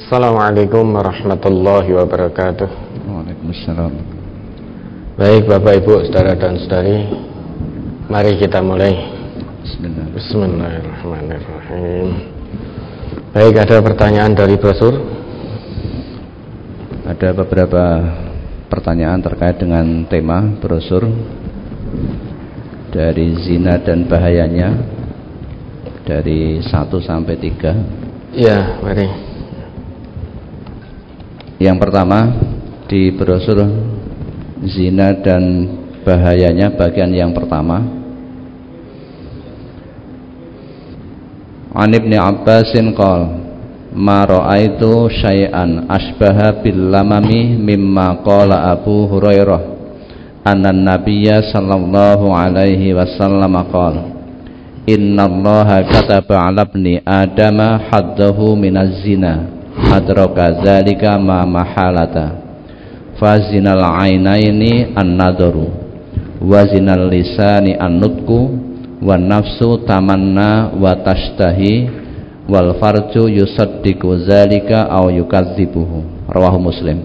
Assalamualaikum warahmatullahi wabarakatuh. Waalaikumsalam. Baik Bapak Ibu, saudara dan saudari, mari kita mulai. Bismillahirrahmanirrahim. Baik, ada pertanyaan dari brosur? Ada beberapa pertanyaan terkait dengan tema brosur, dari zina dan bahayanya, dari 1 sampai 3. Ya, mari. Yang pertama di brosur zina dan bahayanya, bagian yang pertama. An Ibnu Abbasin qala ma ra'aitu syai'an asbaha bil lamami mimma qala Abu Hurairah anna nabiyya sallallahu alaihi wasallam qala innallaha kataba 'ala ibni adama haddahu minaz zina adraka dzalika ma mahalata fazinal ainaini an-nadru wa zinal lisani an-nutqu wan nafsu tamanna wa tashtahi wal farju yusaddiqu dzalika aw yukadzibuhu. Rawahu Muslim.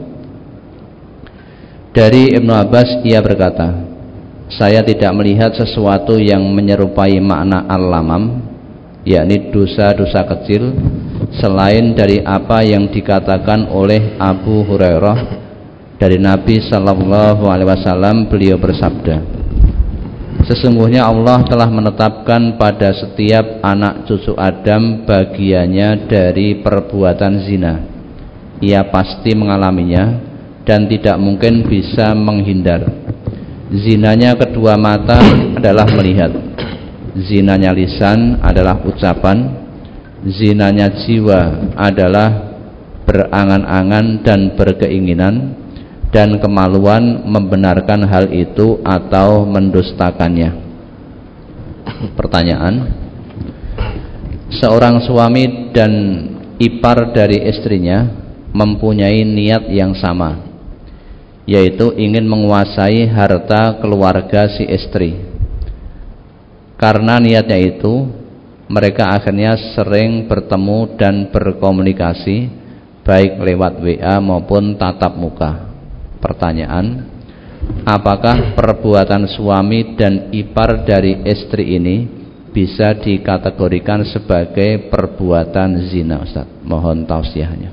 Dari Ibnu Abbas, ia berkata, saya tidak melihat sesuatu yang menyerupai makna al-lamam, yakni dosa-dosa kecil, selain dari apa yang dikatakan oleh Abu Hurairah dari Nabi sallallahu alaihi wasallam. Beliau bersabda, sesungguhnya Allah telah menetapkan pada setiap anak cucu Adam bagiannya dari perbuatan zina. Ia pasti mengalaminya dan tidak mungkin bisa menghindar. Zinanya kedua mata adalah melihat, zinanya lisan adalah ucapan, zinanya jiwa adalah berangan-angan dan berkeinginan, dan kemaluan membenarkan hal itu atau mendustakannya. Pertanyaan: seorang suami dan ipar dari istrinya mempunyai niat yang sama, yaitu ingin menguasai harta keluarga si istri. Karena niatnya itu, mereka akhirnya sering bertemu dan berkomunikasi, baik lewat WA maupun tatap muka. Pertanyaan: apakah perbuatan suami dan ipar dari istri ini bisa dikategorikan sebagai perbuatan zina, Ustaz? Mohon tausiahnya.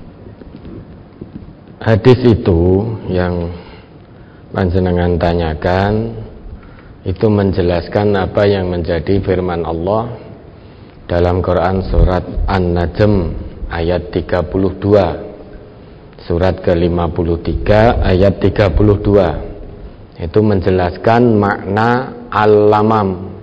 Hadis itu yang panjenengan tanyakan itu menjelaskan apa yang menjadi firman Allah dalam Quran surat An-Najm ayat 32. Surat ke-53 ayat 32 itu menjelaskan makna al-lamam.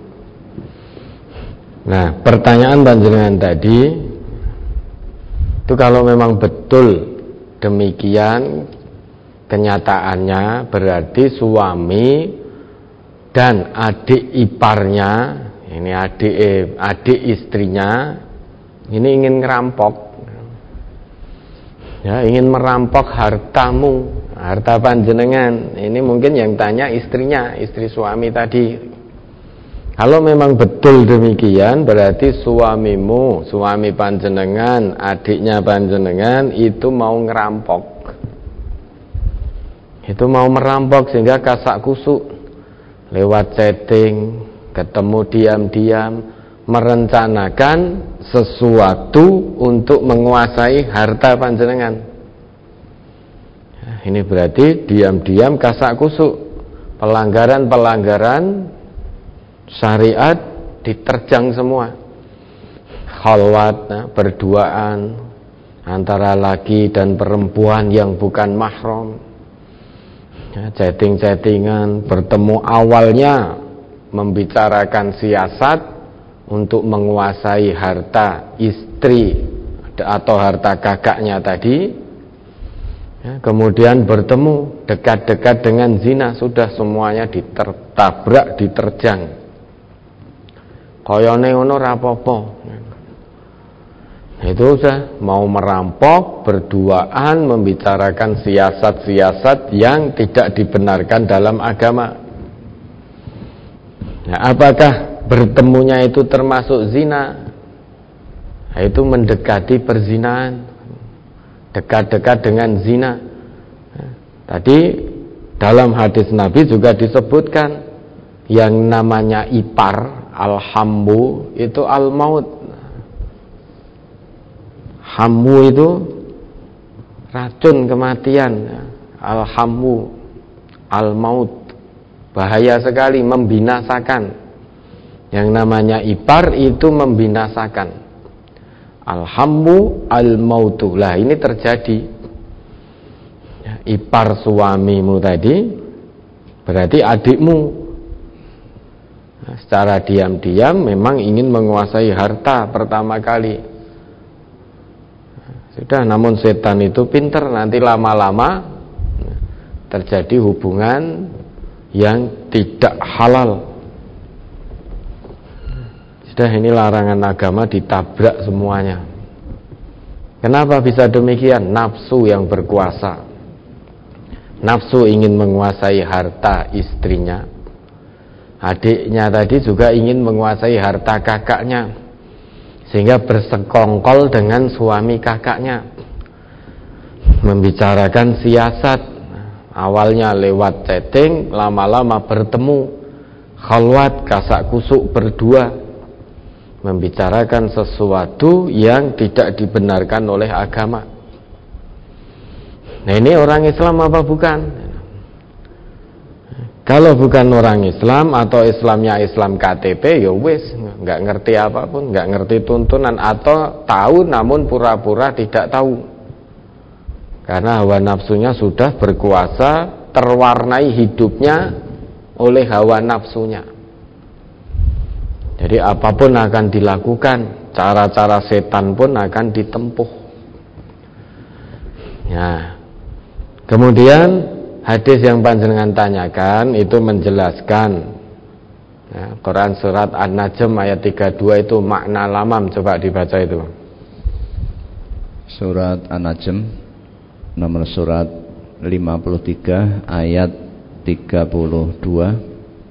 Nah, pertanyaan panjenengan tadi itu kalau memang betul demikian kenyataannya, berarti suami dan adik iparnya, ini adik istrinya ini ingin ngerampok. Ya, ingin merampok hartamu, harta panjenengan. Ini mungkin yang tanya istrinya, istri suami tadi. Kalau memang betul demikian, berarti suamimu, suami panjenengan, adiknya panjenengan itu mau ngerampok. Itu mau merampok sehingga kasak kusuk, lewat chatting, ketemu diam-diam, merencanakan sesuatu untuk menguasai harta panjenengan. Ini berarti diam-diam kasak kusuk, pelanggaran-pelanggaran syariat diterjang semua. Khalwat, berduaan antara laki dan perempuan yang bukan mahram, chatting-chattingan, bertemu awalnya membicarakan siasat untuk menguasai harta istri atau harta kakaknya tadi, ya, kemudian bertemu dekat-dekat dengan zina, sudah semuanya ditertabrak, diterjang. Koyone ngono rapopo. Itu sudah mau merampok, berduaan, membicarakan siasat-siasat yang tidak dibenarkan dalam agama. Nah, apakah bertemunya itu termasuk zina? Nah, itu mendekati perzinahan. dekat-dekat dengan zina. Tadi dalam hadis Nabi juga disebutkan yang namanya ipar, al-hammu itu al-maut. Hammu itu racun kematian, al-hammu al-maut, bahaya sekali, membinasakan. Yang namanya ipar itu membinasakan. Al-hammu al-mautu. Lah ini terjadi. Ipar suamimu tadi berarti adikmu. Secara diam-diam memang ingin menguasai harta pertama kali. Sudah, namun setan itu pinter, nanti lama-lama terjadi hubungan yang tidak halal. Sudah, ini larangan agama ditabrak semuanya. Kenapa bisa demikian? Nafsu yang berkuasa. Nafsu ingin menguasai harta istrinya. Adiknya tadi juga ingin menguasai harta kakaknya, sehingga bersekongkol dengan suami kakaknya, membicarakan siasat. Awalnya lewat chatting, lama-lama bertemu, khalwat, kasak kusuk berdua, membicarakan sesuatu yang tidak dibenarkan oleh agama. Nah, ini orang Islam apa bukan? Kalau bukan orang Islam atau Islamnya Islam KTP, ya wis, nggak ngerti apapun, nggak ngerti tuntunan, atau tahu namun pura-pura tidak tahu. Karena hawa nafsunya sudah berkuasa, terwarnai hidupnya oleh hawa nafsunya. Jadi apapun akan dilakukan, cara-cara setan pun akan ditempuh. Ya. Kemudian hadis yang panjenengan tanyakan itu menjelaskan, ya, Quran surat An-Najm ayat 32 itu makna lamam, coba dibaca itu. Surat An-Najm nomor surat 53 ayat 32.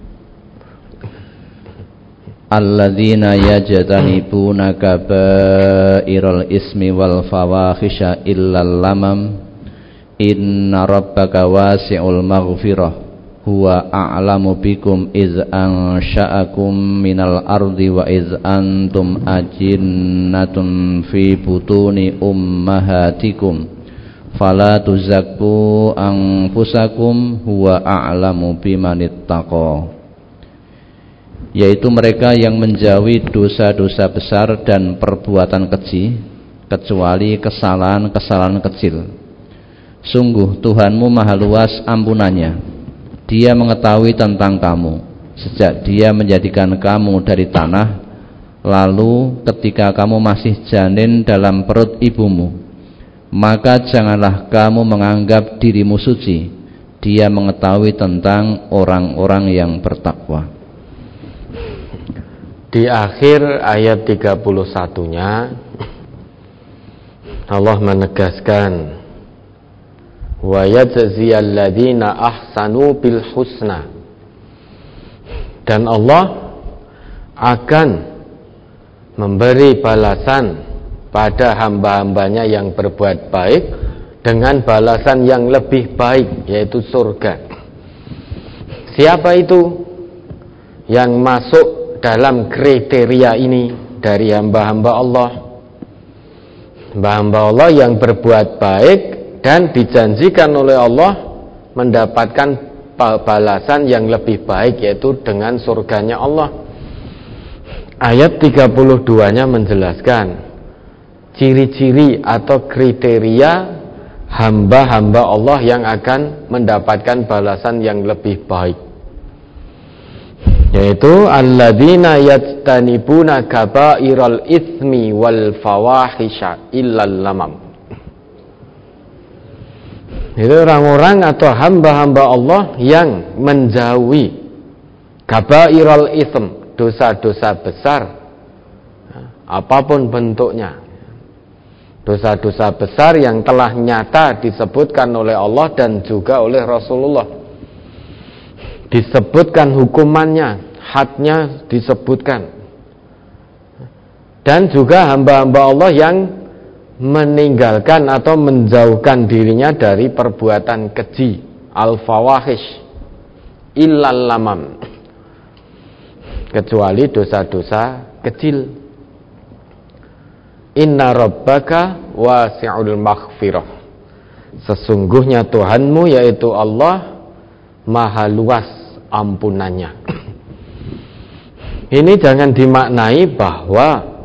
Alladzina yajtanibuna kabairal ismi wal fawahisha illal lamam inna rabbaka wasi'ul maghfirah huwa a'lamu bikum iz ansha'akum minal ardi wa iz antum ajinnatun fi butuni ummahatikum fala tuzakku anfusakum huwa a'lamu bimanittaqa. Yaitu mereka yang menjauhi dosa-dosa besar dan perbuatan keji, kecuali kesalahan-kesalahan kecil. Sungguh Tuhanmu maha luas ampunannya. Dia mengetahui tentang kamu sejak Dia menjadikan kamu dari tanah, lalu ketika kamu masih janin dalam perut ibumu. Maka janganlah kamu menganggap dirimu suci. Dia mengetahui tentang orang-orang yang bertakwa. Di akhir ayat 31-nya Allah menegaskan, wa yajziyal ladzina ahsanu bil husna, dan Allah akan memberi balasan pada hamba-hambanya yang berbuat baik dengan balasan yang lebih baik, yaitu surga. Siapa itu yang masuk dalam kriteria ini dari hamba-hamba Allah? Hamba-hamba Allah yang berbuat baik dan dijanjikan oleh Allah mendapatkan balasan yang lebih baik, yaitu dengan surganya Allah. Ayat 32-nya menjelaskan ciri-ciri atau kriteria hamba-hamba Allah yang akan mendapatkan balasan yang lebih baik, yaitu alladzina yajtanibuna kabairal itsmi wal fawahisha illal lamam. Itu orang-orang atau hamba-hamba Allah yang menjauhi kabairal itsm, dosa-dosa besar apapun bentuknya. Dosa-dosa besar yang telah nyata disebutkan oleh Allah dan juga oleh Rasulullah. Disebutkan hukumannya, hadnya disebutkan. Dan juga hamba-hamba Allah yang meninggalkan atau menjauhkan dirinya dari perbuatan keji, al-fawahish, illal lamam, kecuali dosa-dosa kecil. Inna rabbaka wasi'ul maghfirah, sesungguhnya Tuhanmu yaitu Allah maha luas ampunannya. Ini jangan dimaknai bahwa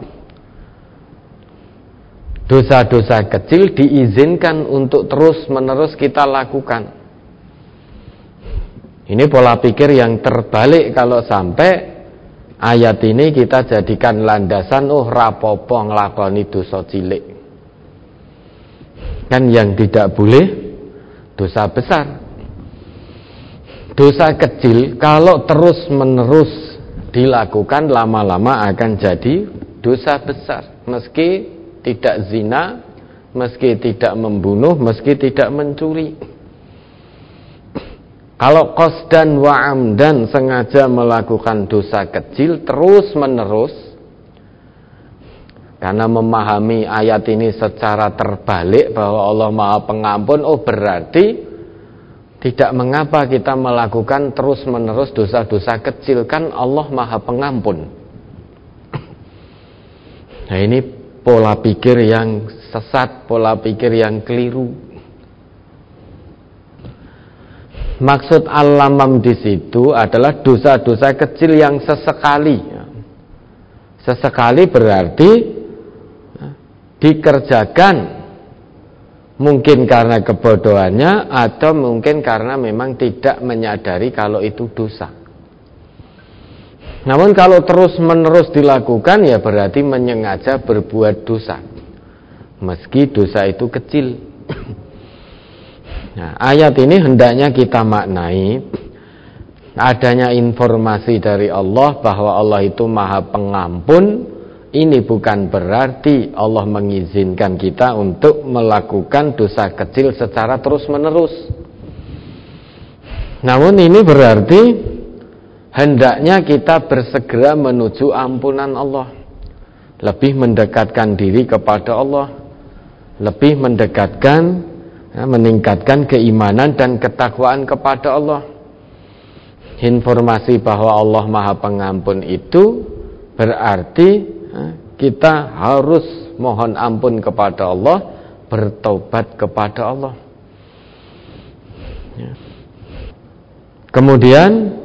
dosa-dosa kecil diizinkan untuk terus-menerus kita lakukan. Ini pola pikir yang terbalik kalau sampai ayat ini kita jadikan landasan, rapopo nglakoni dosa cilik. Kan yang tidak boleh dosa besar. Dosa kecil kalau terus-menerus dilakukan lama-lama akan jadi dosa besar. Meski tidak zina, meski tidak membunuh, meski tidak mencuri. Kalau qasdan wa amdan, sengaja melakukan dosa kecil terus-menerus, karena memahami ayat ini secara terbalik bahwa Allah Maha Pengampun, berarti tidak mengapa kita melakukan terus-menerus dosa-dosa kecil, kan Allah Maha Pengampun. Nah, ini pola pikir yang sesat, pola pikir yang keliru. Maksud al-lamam di situ adalah dosa-dosa kecil yang sesekali. Sesekali berarti dikerjakan mungkin karena kebodohannya atau mungkin karena memang tidak menyadari kalau itu dosa. Namun kalau terus-menerus dilakukan ya berarti menyengaja berbuat dosa, meski dosa itu kecil. Nah, ayat ini hendaknya kita maknai adanya informasi dari Allah bahwa Allah itu Maha Pengampun. Ini bukan berarti Allah mengizinkan kita untuk melakukan dosa kecil secara terus-menerus. Namun ini berarti hendaknya kita bersegera menuju ampunan Allah, lebih mendekatkan diri kepada Allah, lebih meningkatkan keimanan dan ketakwaan kepada Allah. Informasi bahwa Allah Maha Pengampun itu berarti kita harus mohon ampun kepada Allah, bertobat kepada Allah. Kemudian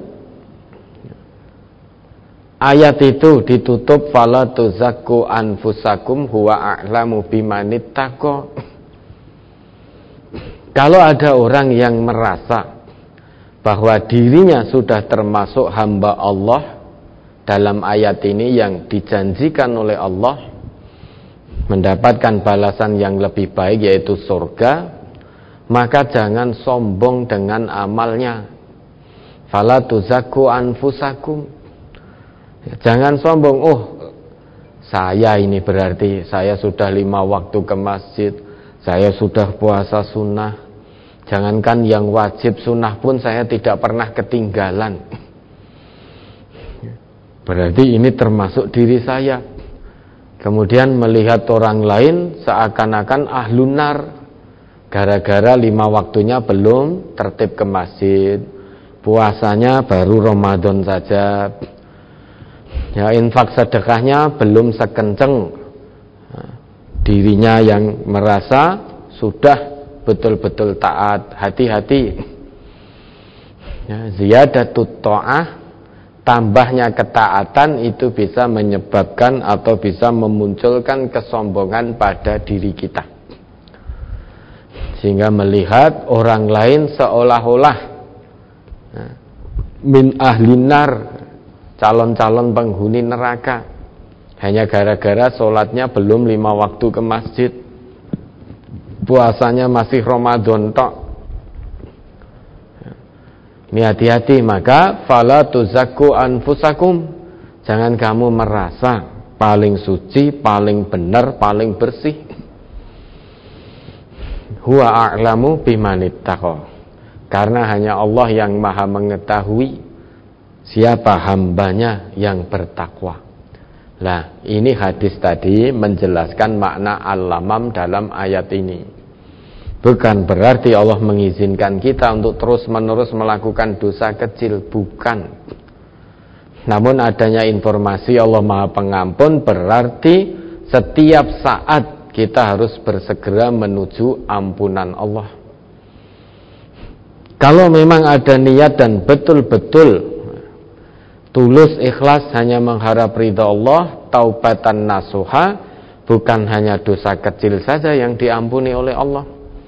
ayat itu ditutup fala tuzakku anfusakum huwa a'lamu bimanittaqo. Kalau ada orang yang merasa bahwa dirinya sudah termasuk hamba Allah dalam ayat ini yang dijanjikan oleh Allah mendapatkan balasan yang lebih baik yaitu surga, maka jangan sombong dengan amalnya. Fala tuzakku anfusakum. Jangan sombong, saya ini berarti saya sudah 5 waktu ke masjid, saya sudah puasa sunnah, jangankan yang wajib sunnah pun saya tidak pernah ketinggalan. Berarti ini termasuk diri saya. Kemudian melihat orang lain seakan-akan ahlun nar, gara-gara 5 waktunya belum tertib ke masjid, puasanya baru Ramadan saja, ya infak sedekahnya belum sekenceng dirinya yang merasa sudah betul-betul taat. Hati-hati, ya, ziyadatut ta'ah, tambahnya ketaatan itu bisa menyebabkan atau bisa memunculkan kesombongan pada diri kita, sehingga melihat orang lain seolah-olah min ahlinar, calon-calon penghuni neraka, hanya gara-gara sholatnya belum 5 waktu ke masjid, puasanya masih Ramadan tok. Ini hati-hati. Maka fala tuzakku anfusakum, jangan kamu merasa paling suci, paling benar, paling bersih. Huwa a'lamu bimanittaqo, karena hanya Allah yang maha mengetahui siapa hambanya yang bertakwa. Lah, ini hadis tadi menjelaskan makna al-lamam dalam ayat ini. Bukan berarti Allah mengizinkan kita untuk terus-menerus melakukan dosa kecil, bukan. Namun adanya informasi Allah Maha Pengampun berarti setiap saat kita harus bersegera menuju ampunan Allah. Kalau memang ada niat dan betul-betul tulus ikhlas hanya mengharap ridha Allah, taubatan nasuha, bukan hanya dosa kecil saja yang diampuni oleh Allah.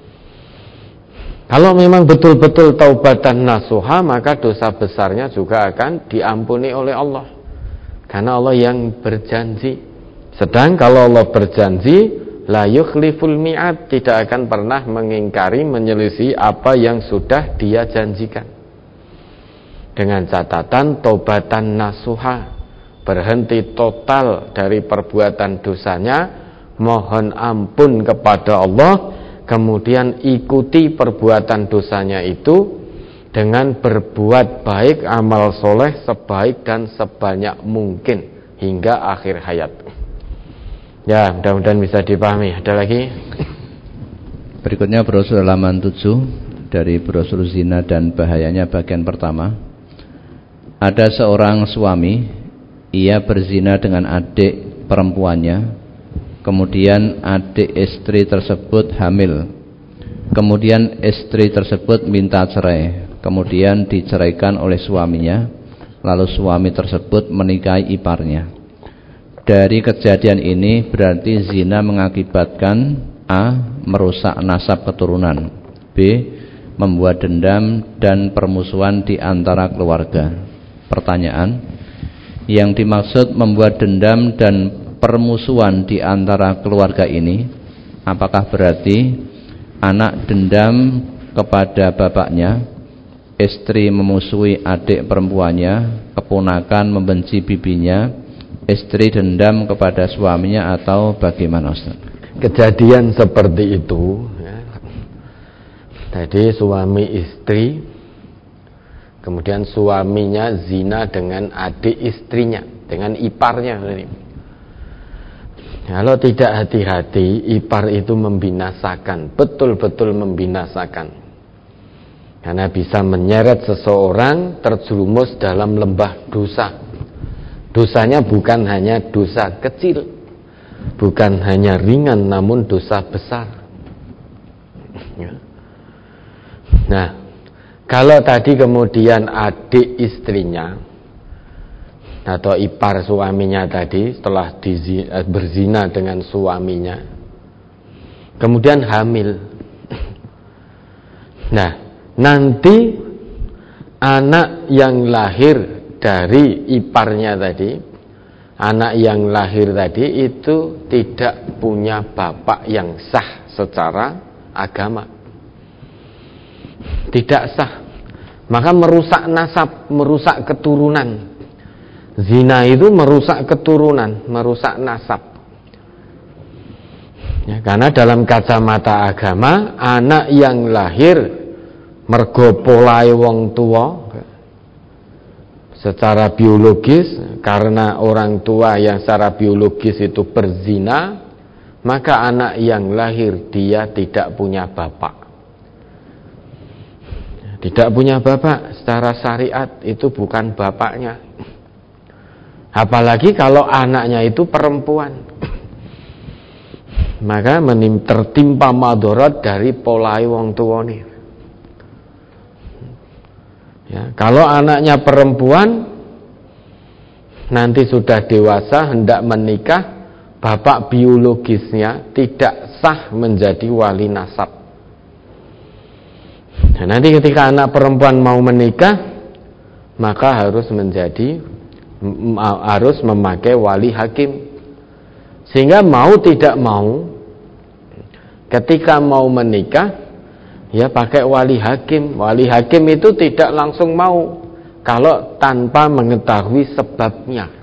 Kalau memang betul-betul taubatan nasuha, maka dosa besarnya juga akan diampuni oleh Allah. Karena Allah yang berjanji. Sedang kalau Allah berjanji, la yukhliful mi'ad, tidak akan pernah mengingkari, menyelisih apa yang sudah Dia janjikan. Dengan catatan taubatan nasuha, berhenti total dari perbuatan dosanya, mohon ampun kepada Allah, kemudian ikuti perbuatan dosanya itu dengan berbuat baik, amal soleh sebaik dan sebanyak mungkin hingga akhir hayat. Ya, mudah-mudahan bisa dipahami. Ada lagi? Berikutnya brosur halaman 7 dari brosur zina dan bahayanya bagian pertama. Ada seorang suami, ia berzina dengan adik perempuannya, kemudian adik istri tersebut hamil, kemudian istri tersebut minta cerai, kemudian diceraikan oleh suaminya, lalu suami tersebut menikahi iparnya. Dari kejadian ini berarti zina mengakibatkan A. merusak nasab keturunan, B. membuat dendam dan permusuhan di antara keluarga. Pertanyaan, yang dimaksud membuat dendam dan permusuhan di antara keluarga ini, apakah berarti anak dendam kepada bapaknya, istri memusuhi adik perempuannya, keponakan membenci bibinya, istri dendam kepada suaminya, atau bagaimana Ustaz? Kejadian seperti itu ya. Tadi suami istri, kemudian suaminya zina dengan adik istrinya, dengan iparnya. Kalau tidak hati-hati, ipar itu membinasakan, betul-betul membinasakan. Karena bisa menyeret seseorang terjerumus dalam lembah dosa. Dosanya bukan hanya dosa kecil, bukan hanya ringan, namun dosa besar. Nah, kalau tadi kemudian adik istrinya atau ipar suaminya tadi setelah berzina dengan suaminya, kemudian hamil. Nah, nanti anak yang lahir dari iparnya tadi, anak yang lahir tadi itu tidak punya bapak yang sah secara agama, tidak sah, maka merusak nasab, merusak keturunan. Zina itu merusak keturunan, merusak nasab ya, karena dalam kacamata agama, anak yang lahir mergo polahe wong tua secara biologis, karena orang tua yang secara biologis itu berzina, maka anak yang lahir dia tidak punya bapak. Tidak punya bapak secara syariat, itu bukan bapaknya. Apalagi kalau anaknya itu perempuan, maka tertimpa madharat dari polahe wong tuane. Ya, kalau anaknya perempuan nanti sudah dewasa hendak menikah, bapak biologisnya tidak sah menjadi wali nasab. Nah, nanti ketika anak perempuan mau menikah, maka harus memakai wali hakim. Sehingga mau tidak mau, ketika mau menikah, ya pakai wali hakim. Wali hakim itu tidak langsung mau kalau tanpa mengetahui sebabnya.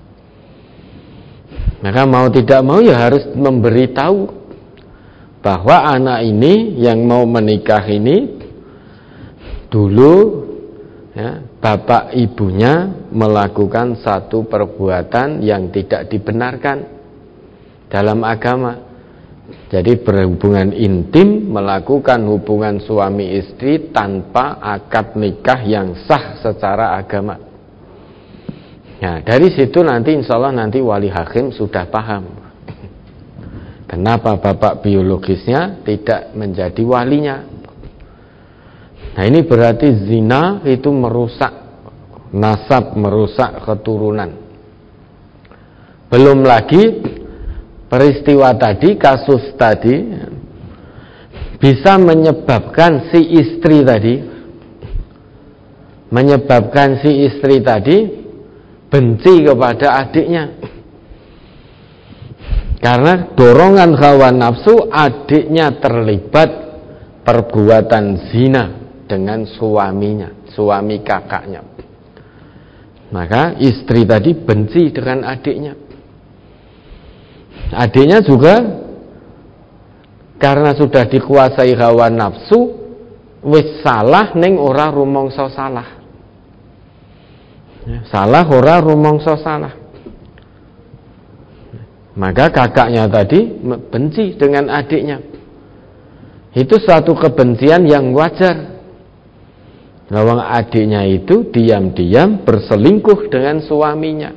Maka mau tidak mau ya harus memberitahu bahwa anak ini yang mau menikah ini dulu ya, bapak ibunya melakukan satu perbuatan yang tidak dibenarkan dalam agama. Jadi berhubungan intim, melakukan hubungan suami istri tanpa akad nikah yang sah secara agama. Nah, dari situ nanti insya Allah nanti wali hakim sudah paham kenapa bapak biologisnya tidak menjadi walinya. Nah, ini berarti zina itu merusak nasab, merusak keturunan. Belum lagi peristiwa tadi, kasus tadi bisa menyebabkan si istri tadi benci kepada adiknya. Karena dorongan hawa nafsu, adiknya terlibat perbuatan zina dengan suaminya, suami kakaknya. Maka istri tadi benci dengan adiknya. Adiknya juga karena sudah dikuasai hawa nafsu, wis salah ning ora rumangsa salah. Salah ora rumangsa salah. Maka kakaknya tadi benci dengan adiknya. Itu suatu kebencian yang wajar. Lawang adiknya itu diam-diam berselingkuh dengan suaminya.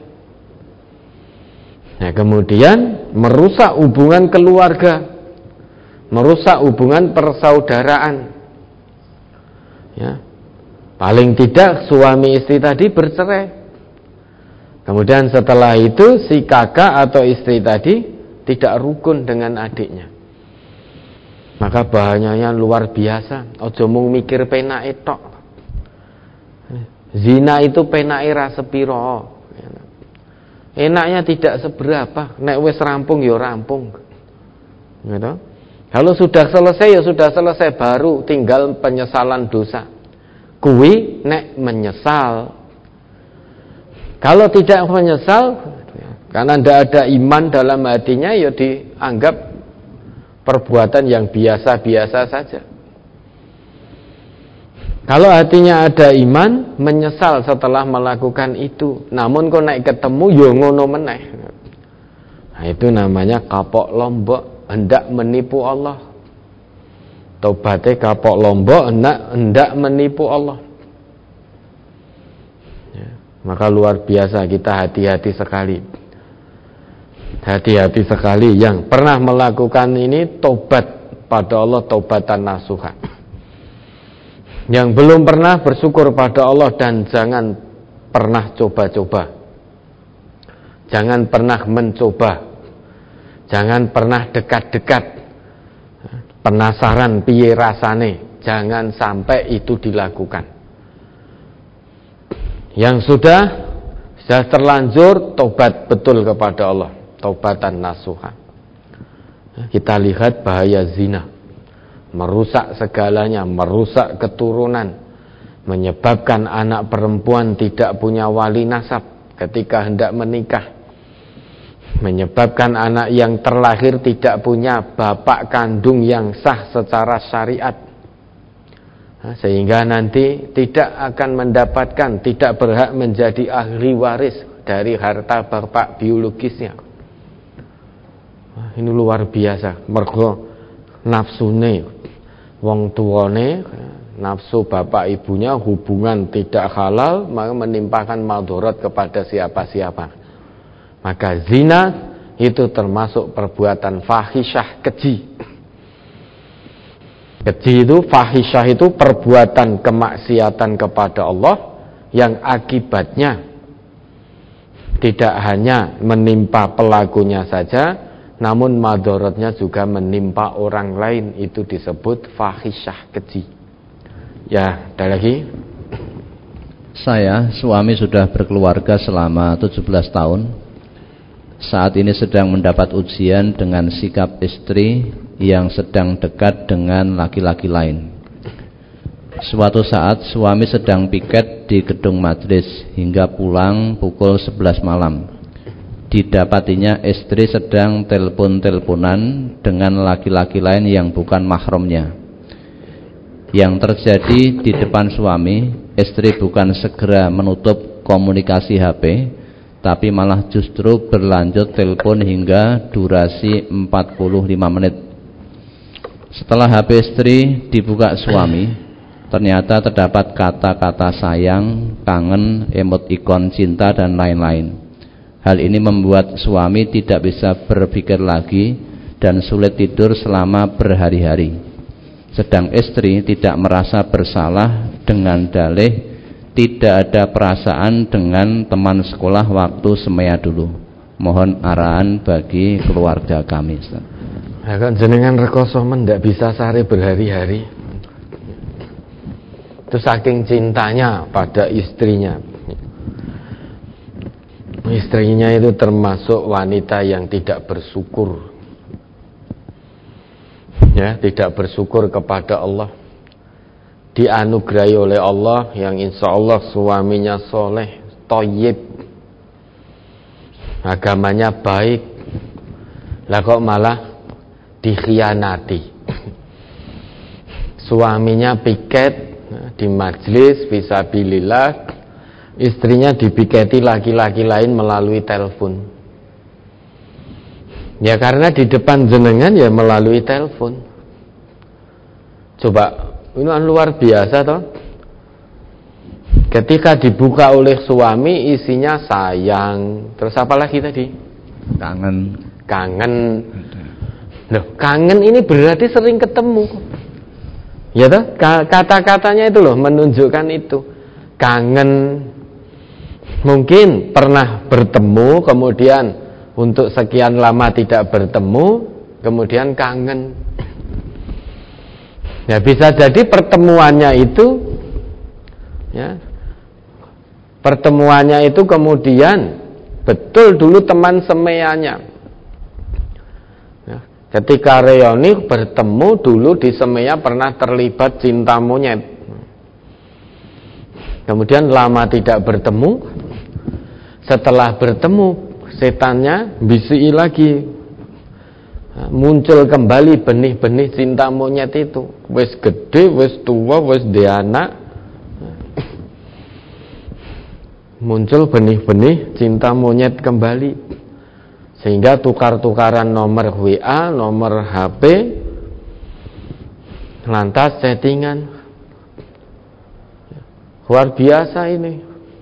Nah, kemudian merusak hubungan keluarga, merusak hubungan persaudaraan. Ya. Paling tidak suami istri tadi bercerai. Kemudian setelah itu si kakak atau istri tadi tidak rukun dengan adiknya. Maka bahayanya luar biasa. Ojo mung mikir penake tok. Zina itu penake ra sepiro. Enaknya tidak seberapa. Nek wis rampung ya rampung. Gitu. Kalau sudah selesai ya sudah selesai, baru tinggal penyesalan dosa. Kuwi nek menyesal. Kalau tidak menyesal, karena tidak ada iman dalam hatinya, ya dianggap perbuatan yang biasa-biasa saja. Kalau hatinya ada iman, menyesal setelah melakukan itu. Namun kok naik ketemu, ya ngono meneh. Nah, itu namanya kapok lombok, hendak menipu Allah. Tobatnya kapok lombok, hendak menipu Allah. Maka luar biasa, kita hati-hati sekali. Hati-hati sekali yang pernah melakukan ini, tobat pada Allah, tobatan nasuha. Yang belum pernah, bersyukur pada Allah dan jangan pernah coba-coba. Jangan pernah mencoba. Jangan pernah dekat-dekat. Penasaran piye rasane, jangan sampai itu dilakukan. Yang sudah terlanjur, tobat betul kepada Allah, tobatan nasuha. Kita lihat bahaya zina, merusak segalanya, merusak keturunan, menyebabkan anak perempuan tidak punya wali nasab ketika hendak menikah, menyebabkan anak yang terlahir tidak punya bapak kandung yang sah secara syariat. Sehingga nanti tidak akan mendapatkan, tidak berhak menjadi ahli waris dari harta bapak biologisnya. Ini luar biasa. Mergo nafsune wong tuane, nafsu bapak ibunya, hubungan tidak halal, maka menimpakan madharat kepada siapa-siapa. Maka zina itu termasuk perbuatan fahisyah, keji. Keji itu, fahisyah itu perbuatan kemaksiatan kepada Allah yang akibatnya tidak hanya menimpa pelakunya saja, namun madharatnya juga menimpa orang lain. Itu disebut fahisyah, keji. Ya, ada lagi? Saya, suami sudah berkeluarga selama 17 tahun. Saat ini sedang mendapat ujian dengan sikap istri yang sedang dekat dengan laki-laki lain. Suatu saat suami sedang piket di gedung majelis hingga pulang pukul 11 malam. Didapatinya istri sedang telepon-teleponan dengan laki-laki lain yang bukan mahramnya. Yang terjadi di depan suami, istri bukan segera menutup komunikasi HP, tapi malah justru berlanjut telepon hingga durasi 45 menit. Setelah HP istri dibuka suami, ternyata terdapat kata-kata sayang, kangen, emotikon cinta, dan lain-lain. Hal ini membuat suami tidak bisa berpikir lagi dan sulit tidur selama berhari-hari. Sedang istri tidak merasa bersalah dengan dalih tidak ada perasaan dengan teman sekolah waktu semaya dulu. Mohon arahan bagi keluarga kami, Ustaz. Ya kan jenengan rekoso mendak bisa sehari berhari-hari. Itu saking cintanya pada istrinya. Istrinya itu termasuk wanita yang tidak bersyukur. Ya, tidak bersyukur kepada Allah. Dianugerahi oleh Allah yang insya Allah suaminya soleh, thayyib, agamanya baik, lah kok malah dikhianati. Suaminya piket di majelis fisabilillah, istrinya dipiketi laki-laki lain melalui telepon. Ya karena di depan jenengan ya melalui telepon. Coba, ini luar biasa toh. Ketika dibuka oleh suami isinya sayang, terus apa lagi tadi? Kangen. Loh, kangen ini berarti sering ketemu. Ya toh, kata-katanya itu loh menunjukkan itu. Kangen. Mungkin pernah bertemu, kemudian untuk sekian lama tidak bertemu, kemudian kangen. Ya bisa jadi pertemuannya itu, ya, pertemuannya itu kemudian betul dulu teman semeanya. Ya, ketika reuni bertemu dulu di semea pernah terlibat cinta monyet. Kemudian lama tidak bertemu, setelah bertemu setannya bisiki lagi. Muncul kembali benih-benih cinta monyet itu. Wis gede, wis tua, wis di anak. Muncul benih-benih cinta monyet kembali. Sehingga tukar-tukaran nomor WA, nomor HP, lantas settingan. Luar biasa ini.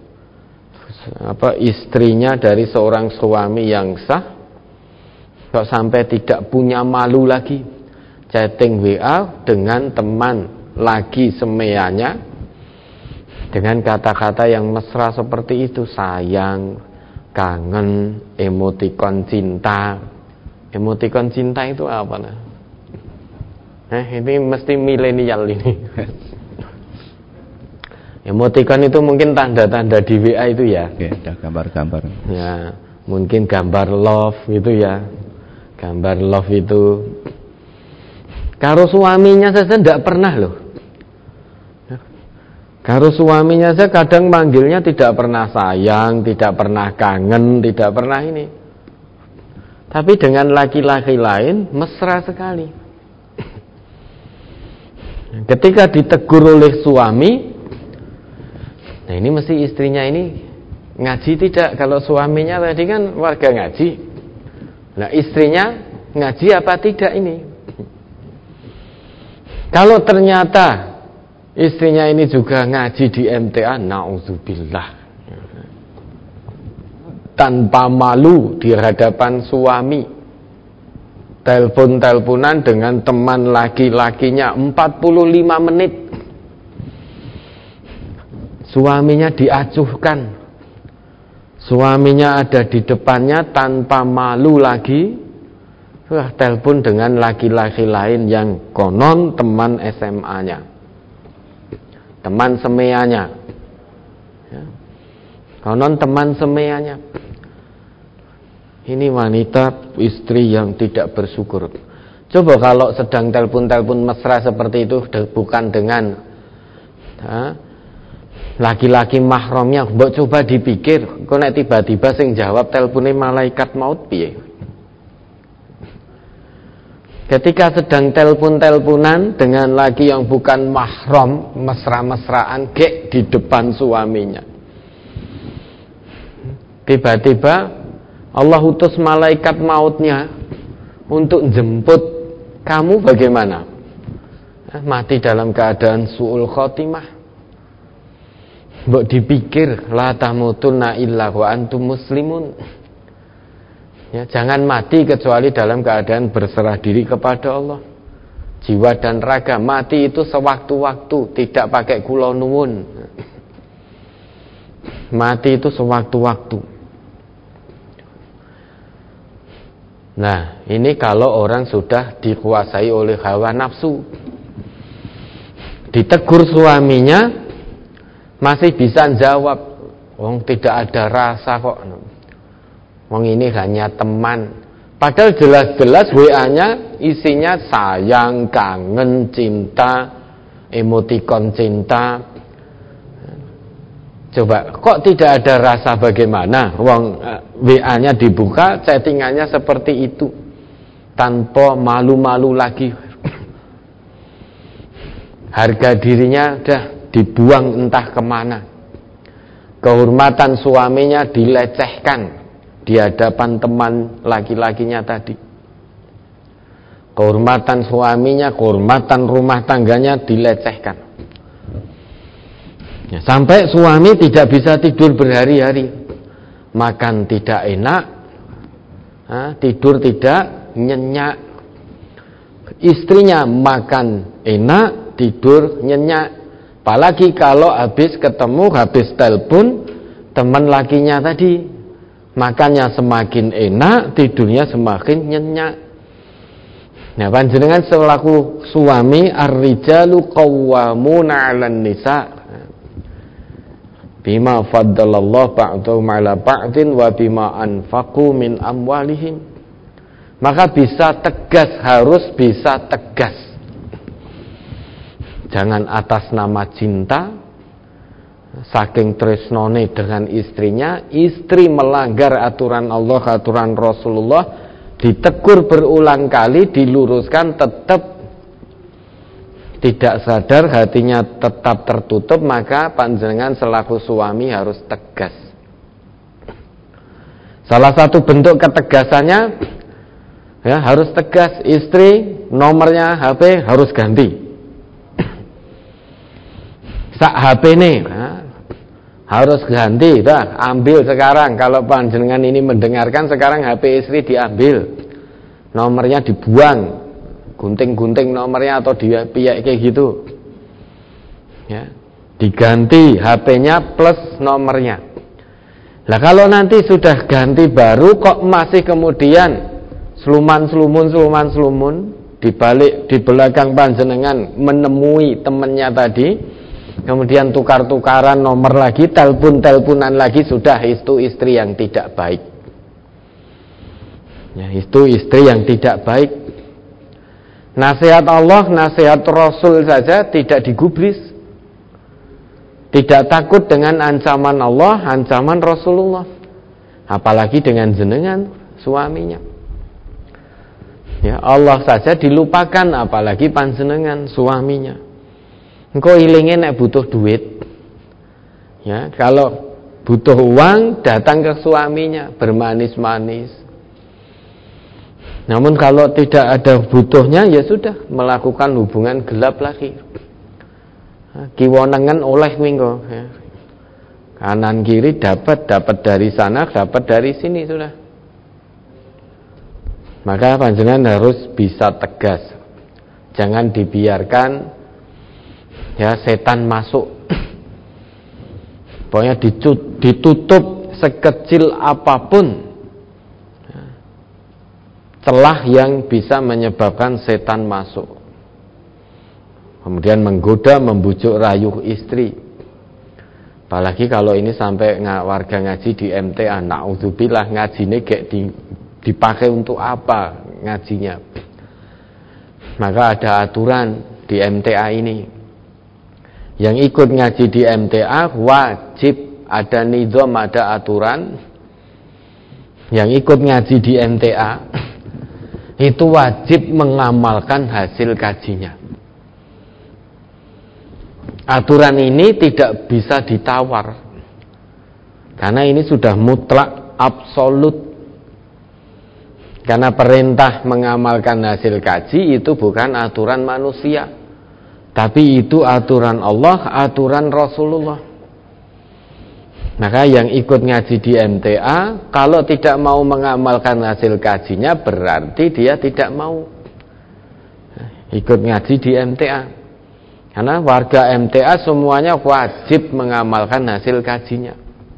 Istrinya dari seorang suami yang sah kok sampai tidak punya malu lagi chatting WA dengan teman lagi semeanya dengan kata-kata yang mesra seperti itu, sayang, kangen, emotikon cinta. Emotikon cinta itu apa nah? Ini mesti milenial ini. Emotikon itu mungkin tanda-tanda di WA itu ya. Oke, ada gambar-gambar. Ya, mungkin gambar love gitu ya. Gambar love itu karo suaminya saja tidak pernah loh. Karo suaminya saja kadang manggilnya tidak pernah sayang, tidak pernah kangen, tidak pernah ini. Tapi dengan laki-laki lain mesra sekali. Ketika ditegur oleh suami, nah ini mesti istrinya ini ngaji tidak. Kalau suaminya tadi kan warga ngaji. Nah istrinya ngaji apa tidak ini? Kalau ternyata istrinya ini juga ngaji di MTA, na'udzubillah, tanpa malu di hadapan suami, telepon-teleponan dengan teman laki-lakinya 45 menit, suaminya diacuhkan, suaminya ada di depannya tanpa malu lagi, telepon dengan laki-laki lain yang konon teman SMA-nya, teman semeanya, ya. Konon teman semeanya. Ini wanita istri yang tidak bersyukur. Coba kalau sedang telepon-telepon mesra seperti itu bukan dengan laki-laki mahramnya, mbok coba dipikir, kok nek tiba-tiba sing jawab telepone malaikat maut piye? ketika sedang telpon-telponan dengan laki yang bukan mahram, mesra-mesraan gek di depan suaminya. Tiba-tiba Allah utus malaikat mautnya untuk jemput kamu, bagaimana? Mati dalam keadaan su'ul khotimah. Mbok dipikir la tamutunna illa wa antum muslimun. Ya, jangan mati kecuali dalam keadaan berserah diri kepada Allah. Jiwa dan raga mati itu sewaktu-waktu, tidak pakai kula nuwun. Mati itu sewaktu-waktu. Nah, ini kalau orang sudah dikuasai oleh hawa nafsu. Ditegur suaminya masih bisa jawab, wong tidak ada rasa kok. Wong ini hanya teman. Padahal jelas-jelas WA-nya isinya sayang, kangen, cinta, emotikon cinta. Coba, kok tidak ada rasa bagaimana? Wong WA-nya dibuka, chattingannya seperti itu. Tanpa malu-malu lagi. Harga dirinya udah dibuang entah kemana. Kehormatan suaminya dilecehkan di hadapan teman laki-lakinya tadi. Kehormatan suaminya, kehormatan rumah tangganya dilecehkan. Ya, sampai suami tidak bisa tidur berhari-hari, makan tidak enak, tidur tidak nyenyak. Istrinya makan enak, tidur nyenyak. Apalagi kalau habis ketemu, habis telepon teman lakinya tadi, makannya semakin enak, tidurnya semakin nyenyak. Nah, panjenengan selaku suami, ar-rijalu qawwamuna 'alan nisa bima faddalallahu ba'dahum 'ala ba'din wa bima anfaqu min amwalihim. Maka bisa tegas, harus bisa tegas. Jangan atas nama cinta, saking tresnone dengan istrinya, istri melanggar aturan Allah, aturan Rasulullah, ditegur berulang kali, diluruskan, tetap tidak sadar, hatinya tetap tertutup, maka panjenengan selaku suami harus tegas. Salah satu bentuk ketegasannya, ya, harus tegas. Istri nomornya HP harus ganti. Sak HP nih harus ganti, dah ambil sekarang. Kalau panjenengan ini mendengarkan, sekarang HP istri diambil, nomornya dibuang, gunting-gunting nomornya atau dipiak kayak gitu, ya, diganti HP-nya plus nomornya. Lah kalau nanti sudah ganti baru kok masih kemudian sluman-slumun di belakang panjenengan menemui temannya tadi, kemudian tukar-tukaran nomor lagi, telepon-teleponan lagi, sudah itu istri yang tidak baik. Ya, itu istri yang tidak baik. Nasihat Allah, nasihat Rasul saja tidak digubris. Tidak takut dengan ancaman Allah, ancaman Rasulullah. Apalagi dengan jenengan suaminya. Ya, Allah saja dilupakan, apalagi panjenengan suaminya. Engkau ilingin nek butuh duit. Ya, kalau butuh uang datang ke suaminya bermanis-manis. Namun kalau tidak ada butuhnya, ya sudah melakukan hubungan gelap lagi. Kiwonengan oleh minggu, ya. Kanan kiri dapat dari sana, dapat dari sini, sudah. Maka panjenengan harus bisa tegas. Jangan dibiarkan ya setan masuk. Pokoknya ditutup sekecil apapun celah yang bisa menyebabkan setan masuk. Kemudian menggoda, membujuk rayu istri. Apalagi kalau ini sampai warga ngaji di MTA, na'udzubillah, ngajine gek dipakai untuk apa ngajinya. Maka ada aturan di MTA ini. Yang ikut ngaji di MTA wajib ada nizam, ada aturan. Yang ikut ngaji di MTA itu wajib mengamalkan hasil kajinya. Aturan ini tidak bisa ditawar, karena ini sudah mutlak, absolut. Karena perintah mengamalkan hasil kaji itu bukan aturan manusia, tapi itu aturan Allah, aturan Rasulullah. Maka yang ikut ngaji di MTA, kalau tidak mau mengamalkan hasil kajinya, berarti dia tidak mau ikut ngaji di MTA. Karena warga MTA semuanya wajib mengamalkan hasil kajinya.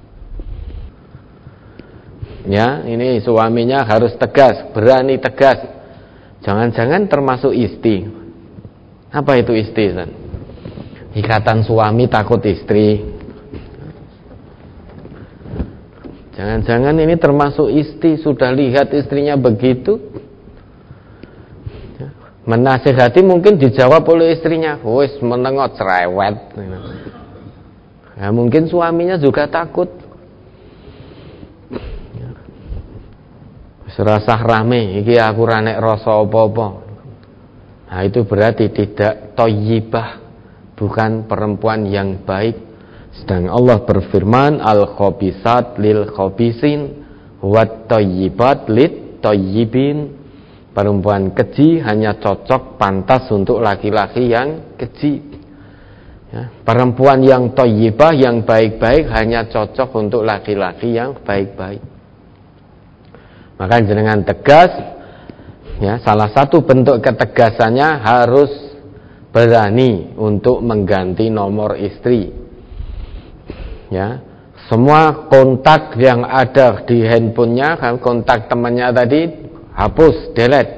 Ya, ini suaminya harus tegas, berani tegas. Jangan-jangan termasuk isti. Apa itu isti, San? Ikatan suami takut istri. Jangan-jangan ini termasuk isti, sudah lihat istrinya begitu, menasihati mungkin dijawab oleh istrinya, wis menengot cerewet. Nah, mungkin suaminya juga takut. Serasah rame, iki aku ra nek rasa apa-apa. Nah, itu berarti tidak thayyibah, bukan perempuan yang baik. Sedang Allah berfirman, al-khabisat lil khabisin wat thayyibat lit thayyibin. Perempuan keji hanya cocok pantas untuk laki-laki yang keji. Ya, perempuan yang thayyibah, yang baik-baik hanya cocok untuk laki-laki yang baik-baik. Maka jenengan tegas, ya, salah satu bentuk ketegasannya harus berani untuk mengganti nomor istri. Ya, semua kontak yang ada di handphonenya, kan kontak temannya tadi, hapus, delete.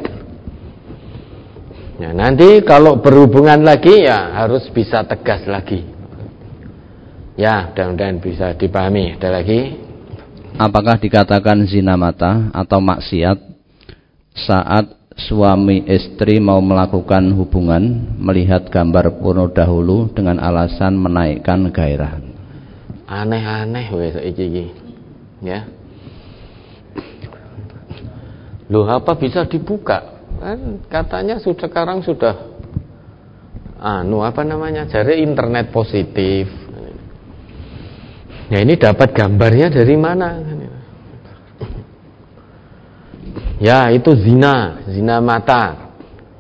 Ya, nanti kalau berhubungan lagi ya harus bisa tegas lagi. Ya, mudah-mudahan bisa dipahami. Ada lagi? Apakah dikatakan zina mata atau maksiat saat suami istri mau melakukan hubungan melihat gambar porno dahulu dengan alasan menaikkan gairah? Aneh-aneh wes iki. Ya. Loh, apa bisa dibuka? Kan katanya sekarang sudah cari internet positif. Ya, ini dapat gambarnya dari mana? Ya, itu zina mata.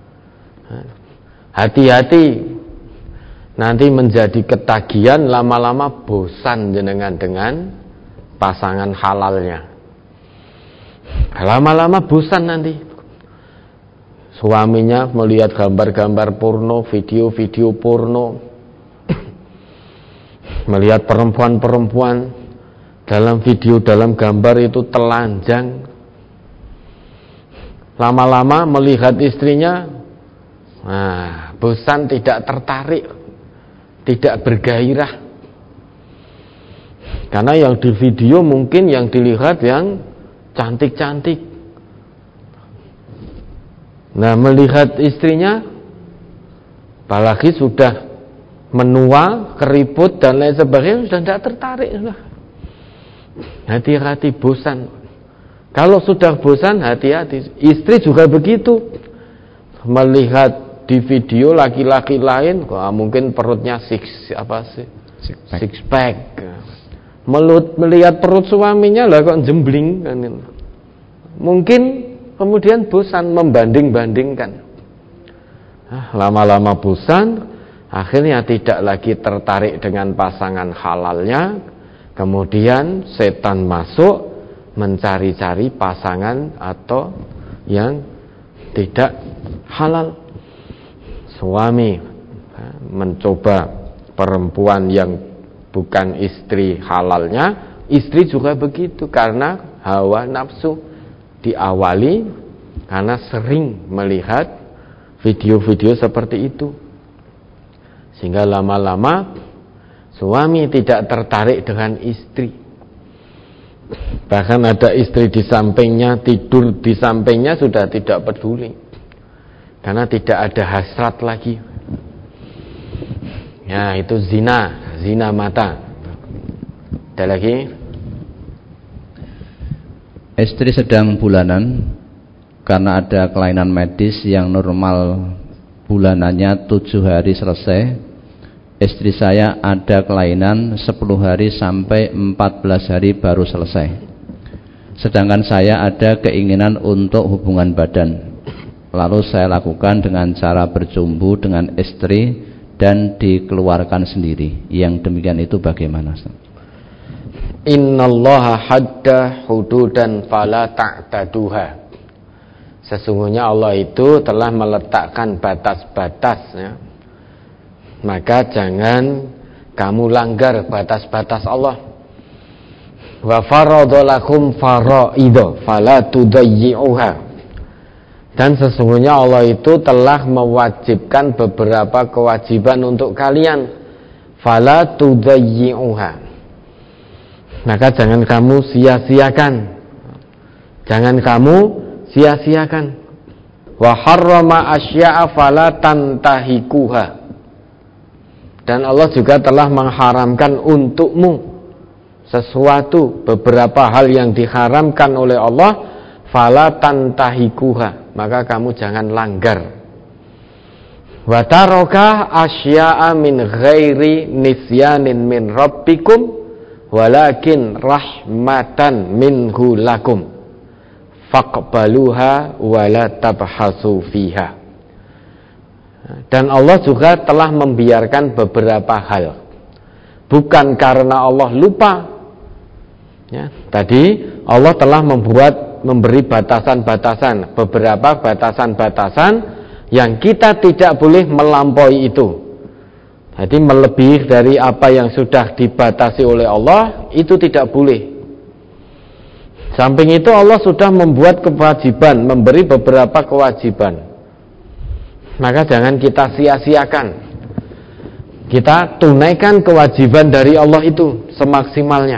Hati-hati, nanti menjadi ketagihan, lama-lama bosan jenengan dengan pasangan halalnya. Lama-lama bosan nanti. Suaminya melihat gambar-gambar porno, video-video porno, melihat perempuan-perempuan dalam video, dalam gambar itu telanjang. Lama-lama melihat istrinya, bosan, tidak tertarik, tidak bergairah. Karena yang di video mungkin yang dilihat yang cantik-cantik. Nah, melihat istrinya, apalagi sudah menua, keriput dan lain sebagainya, sudah tidak tertarik. Hati-hati, bosan. Kalau sudah bosan, hati-hati. Istri juga begitu. Melihat di video laki-laki lain, mungkin perutnya six pack. Melihat perut suaminya lah kok jembling kan. Mungkin kemudian bosan, membanding-bandingkan. Lama-lama bosan, akhirnya tidak lagi tertarik dengan pasangan halalnya. Kemudian setan masuk, mencari-cari pasangan atau yang tidak halal. Suami mencoba perempuan yang bukan istri halalnya, istri juga begitu, karena hawa nafsu. Diawali karena sering melihat video-video seperti itu, sehingga lama-lama suami tidak tertarik dengan istri. Bahkan ada istri di sampingnya, tidur di sampingnya, sudah tidak peduli, karena tidak ada hasrat lagi. Ya, itu zina mata. Ada lagi? Istri sedang bulanan, karena ada kelainan medis yang normal bulanannya 7 hari selesai. Istri saya ada kelainan 10 hari sampai 14 hari baru selesai. Sedangkan saya ada keinginan untuk hubungan badan. Lalu saya lakukan dengan cara berjumbu dengan istri dan dikeluarkan sendiri. Yang demikian itu bagaimana? Innallaha hadda hududan fala ta'taduha. Sesungguhnya Allah itu telah meletakkan batas-batas, ya. Maka jangan kamu langgar batas-batas Allah. Wa faradalakum faraidha fala tudayyi'uha. Dan sesungguhnya Allah itu telah mewajibkan beberapa kewajiban untuk kalian. Fala tudayyi'uha. Maka jangan kamu sia-siakan. Jangan kamu sia-siakan. Wa harrama asya'a fala tantahikuha. Dan Allah juga telah mengharamkan untukmu sesuatu, beberapa hal yang diharamkan oleh Allah. Fala tantahikuha, maka kamu jangan langgar. Wa taraka asya'a min ghairi nisyanin min rabbikum walakin rahmatan minhu lakum faqbaluha wala tabhasu fiha. Dan Allah juga telah membiarkan beberapa hal, bukan karena Allah lupa, ya. Tadi Allah telah memberi batasan-batasan, beberapa batasan-batasan yang kita tidak boleh melampaui itu. Jadi melebihi dari apa yang sudah dibatasi oleh Allah, itu tidak boleh. Samping itu Allah sudah membuat kewajiban, memberi beberapa kewajiban. Maka jangan kita sia-siakan. Kita tunaikan kewajiban dari Allah itu semaksimalnya.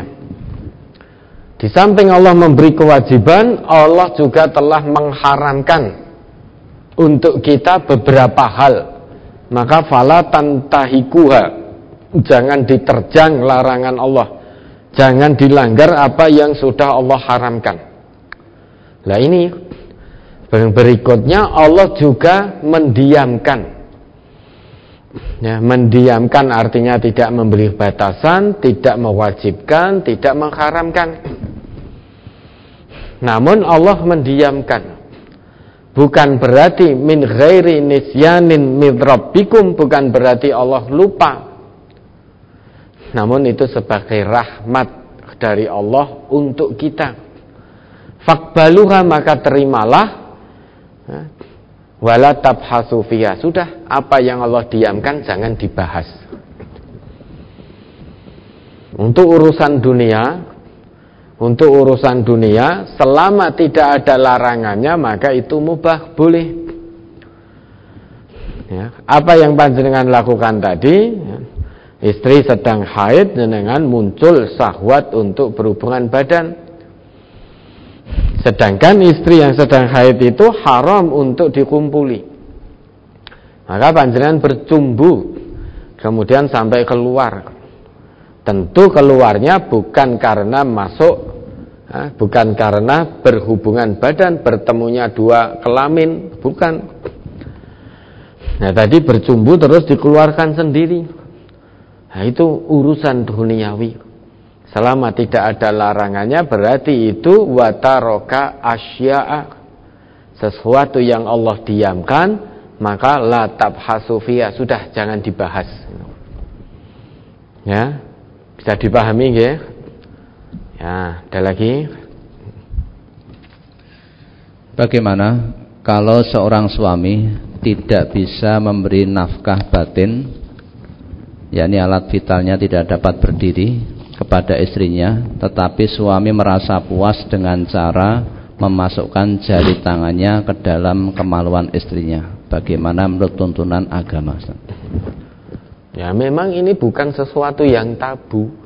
Di samping Allah memberi kewajiban, Allah juga telah mengharamkan untuk kita beberapa hal. Maka fala tantahikuha, jangan diterjang larangan Allah, jangan dilanggar apa yang sudah Allah haramkan. Nah ini berikutnya Allah juga mendiamkan, ya, mendiamkan artinya tidak memberi batasan, tidak mewajibkan, tidak mengharamkan. Namun Allah mendiamkan, bukan berarti min ghairi nisyanin min rabbikum, bukan berarti Allah lupa. Namun itu sebagai rahmat dari Allah untuk kita. Faqbaluha, maka terimalah. Wala tabhasu fiha, sudah, apa yang Allah diamkan jangan dibahas. Untuk urusan dunia, selama tidak ada larangannya, maka itu mubah, boleh. Ya, apa yang panjenengan lakukan tadi, ya, istri sedang haid, jenengan muncul syahwat untuk berhubungan badan. Sedangkan istri yang sedang haid itu haram untuk dikumpuli. Maka panjenengan bercumbu, kemudian sampai keluar. Tentu keluarnya bukan karena bukan karena berhubungan badan, bertemunya dua kelamin, bukan. Nah tadi bercumbu terus dikeluarkan sendiri. Nah itu urusan duniawi. Selama tidak ada larangannya, berarti itu wataroka asya'a, sesuatu yang Allah diamkan, maka la tabhasu fiha, sudah, jangan dibahas. Ya, bisa dipahami ya? Ya, ada lagi. Bagaimana kalau seorang suami tidak bisa memberi nafkah batin, yakni alat vitalnya tidak dapat berdiri, kepada istrinya, tetapi suami merasa puas dengan cara memasukkan jari tangannya ke dalam kemaluan istrinya? Bagaimana menurut tuntunan agama? Ya, memang ini bukan sesuatu yang tabu.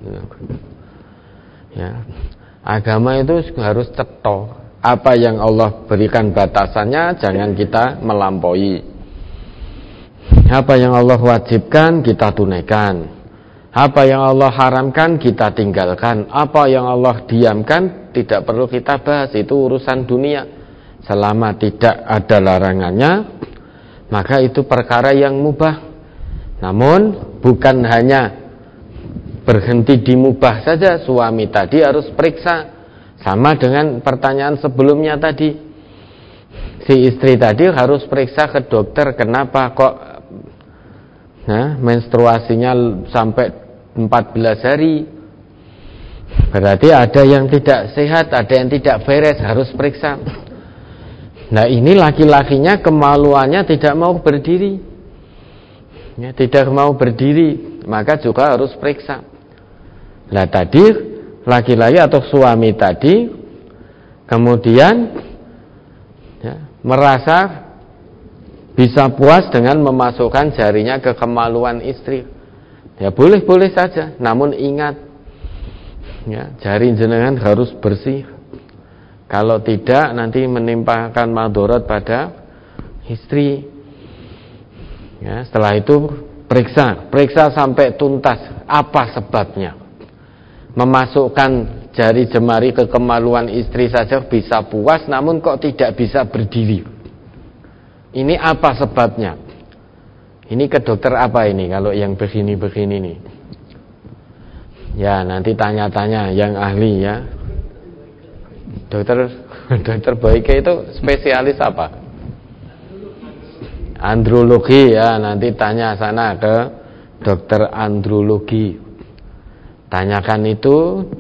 Ya, agama itu harus cetok. Apa yang Allah berikan batasannya jangan kita melampaui. Apa yang Allah wajibkan kita tunaikan. Apa yang Allah haramkan kita tinggalkan. Apa yang Allah diamkan tidak perlu kita bahas, itu urusan dunia. selama tidak ada larangannya, maka itu perkara yang mubah. Namun bukan hanya berhenti di mubah saja, suami tadi harus periksa. Sama dengan pertanyaan sebelumnya tadi, si istri tadi harus periksa ke dokter, kenapa kok menstruasinya sampai 14 hari. Berarti ada yang tidak sehat, ada yang tidak beres, harus periksa. Nah, ini laki-lakinya kemaluannya tidak mau berdiri, tidak mau berdiri, maka juga harus periksa. Nah, tadi laki-laki atau suami tadi kemudian merasa bisa puas dengan memasukkan jarinya ke kemaluan istri. Ya boleh-boleh saja, namun ingat, jari jenengan harus bersih. Kalau tidak, nanti menimpakan madharat pada istri. Setelah itu periksa sampai tuntas apa sebabnya. Memasukkan jari jemari ke kemaluan istri saja bisa puas, namun kok tidak bisa berdiri. Ini apa sebabnya? Ini ke dokter apa ini kalau yang begini-begini nih? Ya, nanti tanya-tanya yang ahli ya. Dokter Boyke itu spesialis apa? Andrologi ya, nanti tanya sana ke dokter andrologi. Tanyakan itu.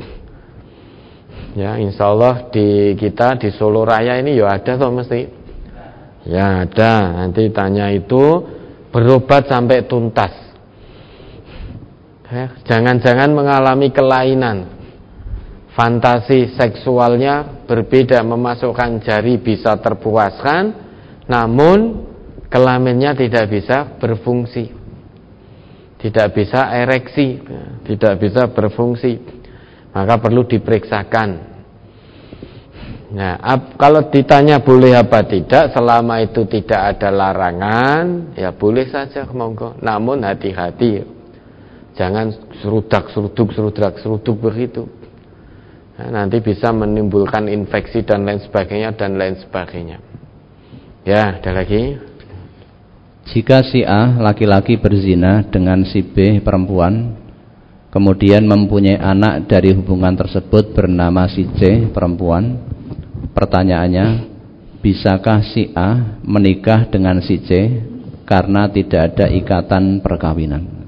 Ya, insya Allah di kita di Solo Raya ini ya ada toh mesti. Ya ada, nanti tanya itu, berobat sampai tuntas. Jangan-jangan mengalami kelainan, fantasi seksualnya berbeda, memasukkan jari bisa terpuaskan, namun kelaminnya tidak bisa berfungsi, tidak bisa ereksi, tidak bisa berfungsi, maka perlu diperiksakan. Nah, kalau ditanya boleh apa tidak, selama itu tidak ada larangan, ya boleh saja, monggo. Namun hati-hati, jangan seruduk begitu. Nah, nanti bisa menimbulkan infeksi dan lain sebagainya. Ya, ada lagi. Jika si A laki-laki berzina dengan si B perempuan, kemudian mempunyai anak dari hubungan tersebut bernama si C perempuan, pertanyaannya, bisakah si A menikah dengan si C karena tidak ada ikatan perkawinan?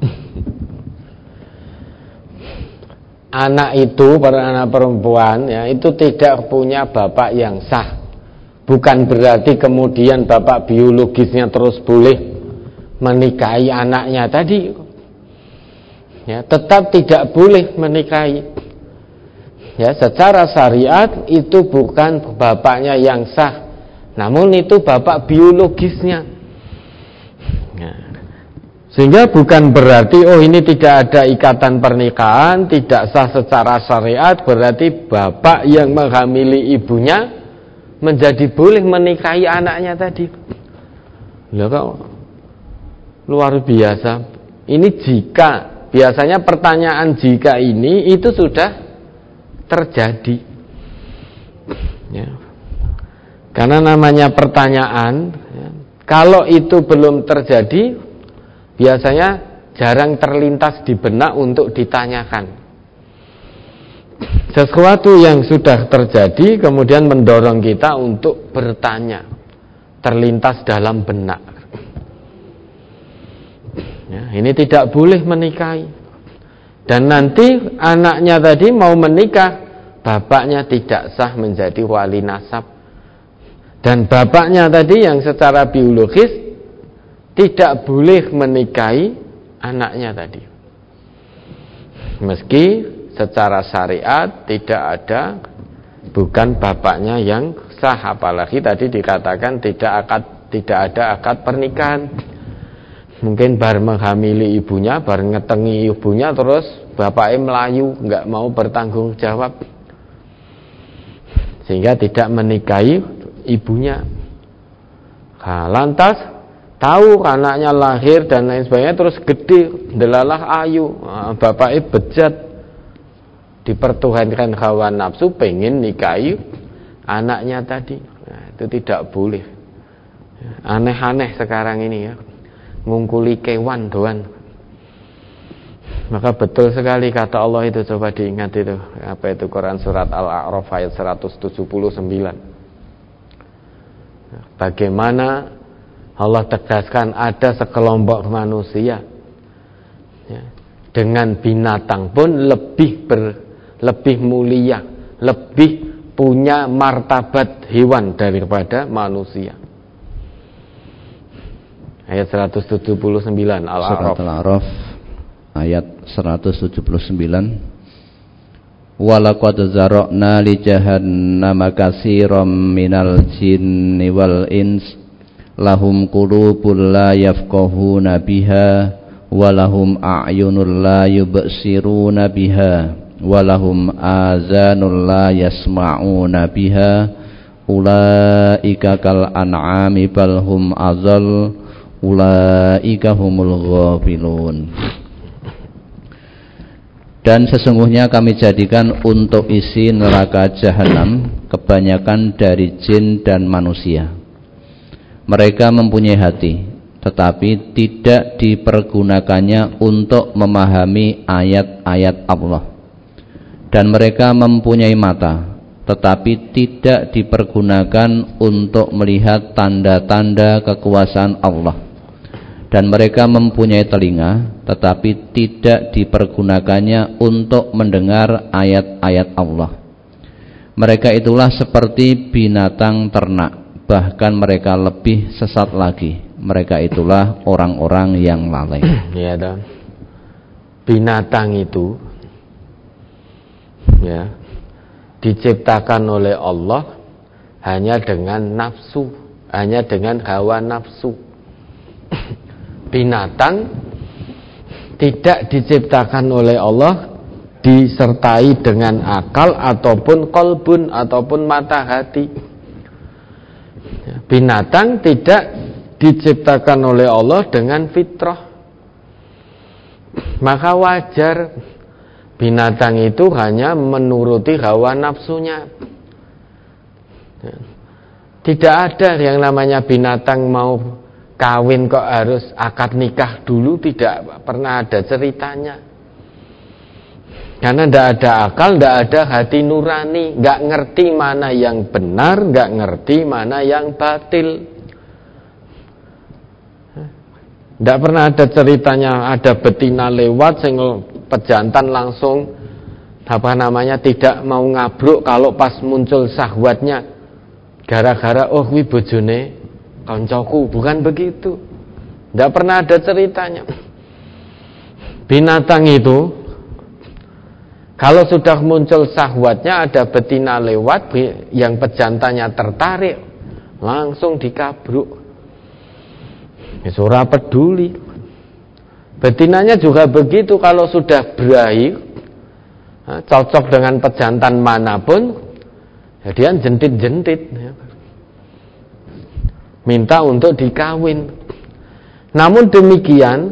Anak itu, anak perempuan ya, itu tidak punya bapak yang sah. Bukan berarti kemudian bapak biologisnya terus boleh menikahi anaknya tadi. Ya, tetap tidak boleh menikahi. Ya, secara syariat itu bukan bapaknya yang sah, namun itu bapak biologisnya. Ya. Sehingga bukan berarti ini tidak ada ikatan pernikahan, tidak sah secara syariat, berarti bapak yang menghamili ibunya menjadi boleh menikahi anaknya tadi. Loh, kok luar biasa. Ini jika, biasanya pertanyaan jika ini itu sudah terjadi. Ya. Karena namanya pertanyaan, ya, kalau itu belum terjadi, biasanya jarang terlintas di benak untuk ditanyakan. Sesuatu yang sudah terjadi kemudian mendorong kita untuk bertanya, terlintas dalam benak. Ya, ini tidak boleh menikahi. Dan nanti anaknya tadi mau menikah, bapaknya tidak sah menjadi wali nasab. Dan bapaknya tadi yang secara biologis tidak boleh menikahi anaknya tadi. Meski secara syariat tidak ada, bukan bapaknya yang sah, apalagi tadi dikatakan tidak ada akad pernikahan. Mungkin bar menghamili ibunya, bar ngetengi ibunya, terus bapaknya melayu, nggak mau bertanggung jawab, sehingga tidak menikahi ibunya. Nah, lantas tahu anaknya lahir dan lain sebagainya, terus gede, delalah ayu, bapaknya bejat, dipertuhankan hawa nafsu, pengen nikahi anaknya tadi. Nah, Itu tidak boleh. Aneh-aneh sekarang ini ya, ngungkuli kewan doan. Maka betul sekali kata Allah itu, coba diingat itu, apa itu, Quran surat Al-A'raf ayat 179. Bagaimana Allah tegaskan ada sekelompok manusia ya, dengan binatang pun lebih mulia, lebih punya martabat hewan daripada manusia. Ayat 179 Al-A'raf. Surat Al-A'raf ayat 179. Walaqad zara'na li jahannama katsiran minal jinni wal ins lahum qulubun la yafqahuna biha wa lahum a'yunun la yubsiruna biha wa lahum azanun la yasma'una biha ulaika kal an'ami bal hum azal ulaika humul ghafilun. Dan sesungguhnya kami jadikan untuk isi neraka jahanam kebanyakan dari jin dan manusia. Mereka mempunyai hati, tetapi tidak dipergunakannya untuk memahami ayat-ayat Allah. Dan mereka mempunyai mata, tetapi tidak dipergunakan untuk melihat tanda-tanda kekuasaan Allah. Dan mereka mempunyai telinga, tetapi tidak dipergunakannya untuk mendengar ayat-ayat Allah. Mereka itulah seperti binatang ternak, bahkan mereka lebih sesat lagi. Mereka itulah orang-orang yang lalai. Ya, dan binatang itu ya diciptakan oleh Allah hanya dengan nafsu, hanya dengan hawa nafsu. Binatang tidak diciptakan oleh Allah disertai dengan akal ataupun kolbun ataupun mata hati. Binatang tidak diciptakan oleh Allah dengan fitrah. Maka wajar binatang itu hanya menuruti hawa nafsunya. Tidak ada yang namanya binatang mau kawin kok harus akad nikah dulu, tidak pernah ada ceritanya. Karena tidak ada akal, tidak ada hati nurani, nggak ngerti mana yang benar, nggak ngerti mana yang batil. Tidak pernah ada ceritanya ada betina lewat sehingga pejantan langsung tidak mau ngabruk kalau pas muncul syahwatnya gara-gara oh wi bojone koncoku, bukan begitu. Tidak pernah ada ceritanya. Binatang itu kalau sudah muncul syahwatnya, ada betina lewat yang pejantannya tertarik, langsung dikabruk. Ora peduli. Betinanya juga begitu, kalau sudah berahi cocok dengan pejantan manapun, ya dia jentit-jentit. Minta untuk dikawin. Namun demikian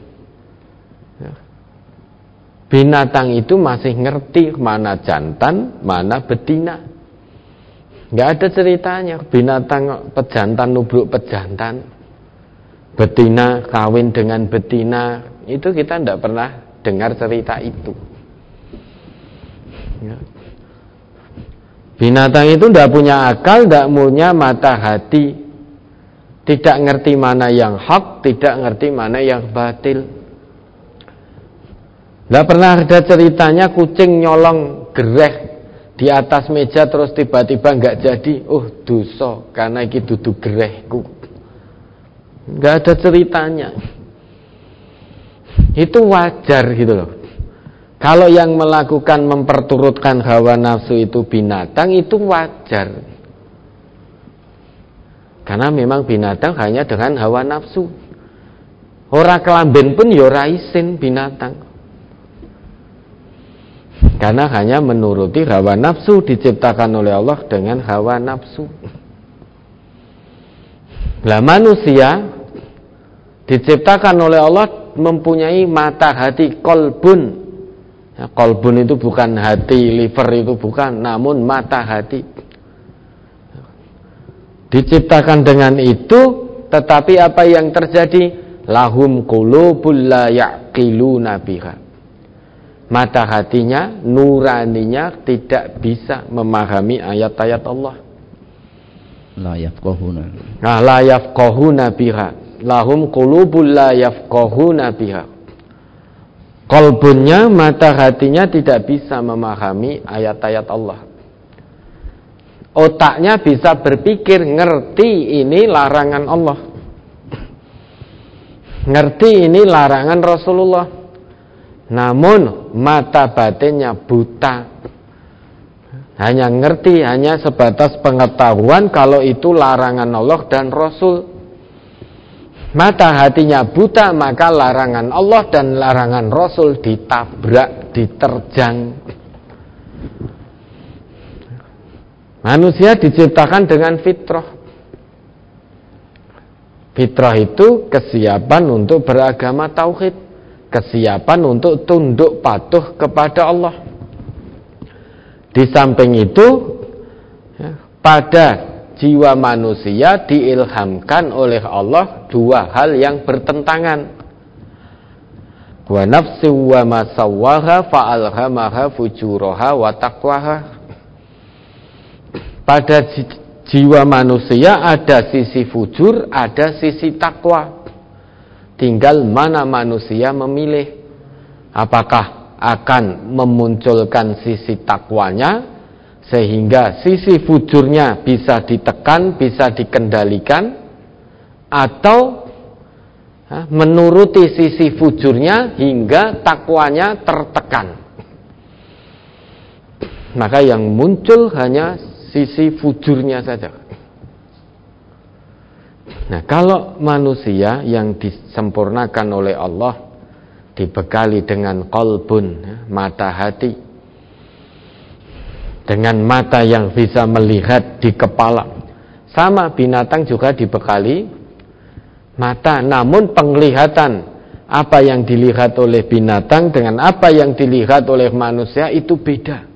binatang itu masih ngerti mana jantan, mana betina. Nggak ada ceritanya binatang pejantan nubruk pejantan, betina kawin dengan betina. Itu kita tidak pernah dengar cerita itu. Binatang itu tidak punya akal, tidak punya mata hati, tidak ngerti mana yang hak, tidak ngerti mana yang batil. Tidak pernah ada ceritanya kucing nyolong gereh di atas meja terus tiba-tiba nggak jadi. Oh dosa karena iki dudu gerehku. Nggak ada ceritanya. Itu wajar gitu loh. Kalau yang melakukan memperturutkan hawa nafsu itu binatang, itu wajar. Karena memang binatang hanya dengan hawa nafsu. Ora kelamben pun ya ora isin binatang. Karena hanya menuruti hawa nafsu, diciptakan oleh Allah dengan hawa nafsu. Lah manusia diciptakan oleh Allah mempunyai mata hati, kolbun. Ya, kolbun itu bukan hati, liver itu bukan, namun mata hati. diciptakan dengan itu, tetapi apa yang terjadi? Lahum qulubul la ya'qiluna biha. Mata hatinya, nuraninya tidak bisa memahami ayat-ayat Allah. La yafqahuna. Nah, la yafqahuna biha. Lahum qulubul la yafqahuna biha. Qalbunnya, mata hatinya tidak bisa memahami ayat-ayat Allah. Otaknya bisa berpikir, ngerti ini larangan Allah, ngerti ini larangan Rasulullah, namun mata batinnya buta. Hanya ngerti, hanya sebatas pengetahuan kalau itu larangan Allah dan Rasul. Mata hatinya buta, maka larangan Allah dan larangan Rasul ditabrak, diterjang. Manusia diciptakan dengan fitrah. Fitrah itu kesiapan untuk beragama tauhid, kesiapan untuk tunduk patuh kepada Allah. Di samping itu, pada jiwa manusia diilhamkan oleh Allah dua hal yang bertentangan. Wa nafsi wa ma sawwaha fa'alhamaha fujuraha wa taqwaha. Pada jiwa manusia ada sisi fujur, ada sisi takwa. Tinggal mana manusia memilih. Apakah akan memunculkan sisi takwanya sehingga sisi fujurnya bisa ditekan, bisa dikendalikan, atau menuruti sisi fujurnya hingga takwanya tertekan. Maka yang muncul hanya sisi fujurnya saja. Nah, kalau manusia yang disempurnakan oleh Allah dibekali dengan qalbun, mata hati, dengan mata yang bisa melihat di kepala, sama binatang juga dibekali mata, namun penglihatan apa yang dilihat oleh binatang dengan apa yang dilihat oleh manusia itu beda.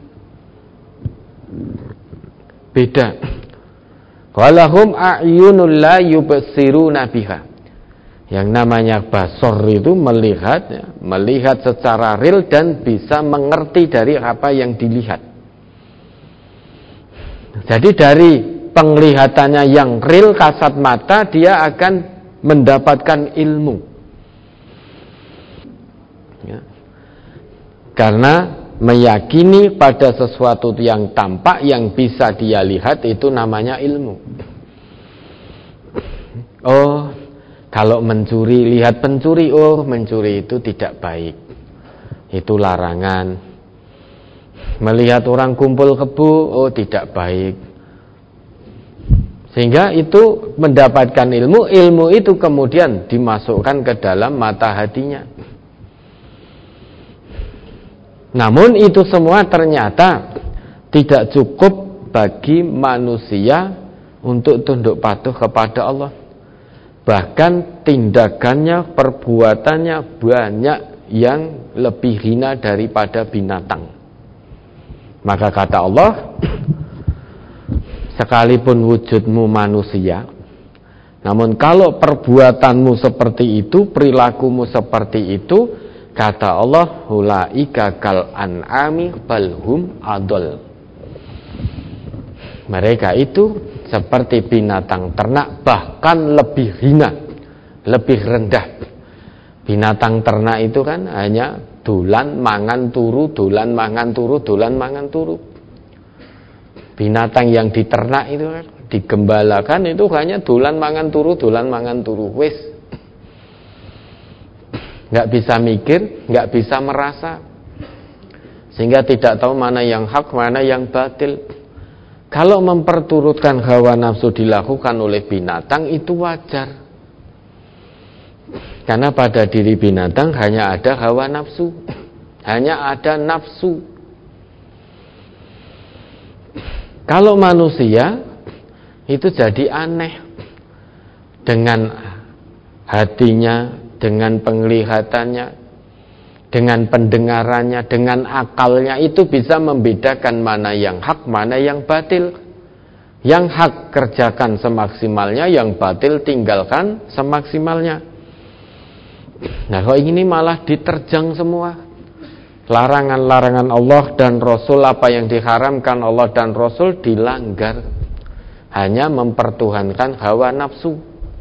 Walahum a'yunul la yubsiruna biha. Yang namanya basor itu melihat secara real dan bisa mengerti dari apa yang dilihat. Jadi dari penglihatannya yang real kasat mata, dia akan mendapatkan ilmu. Ya. Karena meyakini pada sesuatu yang tampak yang bisa dia lihat itu namanya ilmu. Oh, kalau mencuri, lihat pencuri, oh mencuri itu tidak baik, itu larangan. Melihat orang kumpul kebo, oh tidak baik. Sehingga itu mendapatkan ilmu, ilmu itu kemudian dimasukkan ke dalam mata hatinya. Namun itu semua ternyata tidak cukup bagi manusia untuk tunduk patuh kepada Allah. Bahkan tindakannya, perbuatannya banyak yang lebih hina daripada binatang. Maka kata Allah, sekalipun wujudmu manusia, namun kalau perbuatanmu seperti itu, perilakumu seperti itu, kata Allah, ulaika kal an'ami balhum adol. Mereka itu seperti binatang ternak, bahkan lebih hina, lebih rendah. Binatang ternak itu kan hanya dolan mangan turu, dolan mangan turu, dolan mangan turu. Binatang yang diternak itu kan, digembalakan itu hanya dolan mangan turu, dolan mangan turu, wis. Nggak bisa mikir, nggak bisa merasa, sehingga tidak tahu mana yang hak, mana yang batil. Kalau memperturutkan hawa nafsu dilakukan oleh binatang itu wajar, karena pada diri binatang hanya ada hawa nafsu, hanya ada nafsu. Kalau manusia itu jadi aneh, dengan hatinya, dengan penglihatannya, dengan pendengarannya, dengan akalnya itu bisa membedakan mana yang hak, mana yang batil. Yang hak kerjakan semaksimalnya, yang batil tinggalkan semaksimalnya. Nah, kok ini malah diterjang semua. Larangan-larangan Allah dan Rasul, apa yang diharamkan Allah dan Rasul dilanggar. Hanya mempertuhankan hawa nafsu.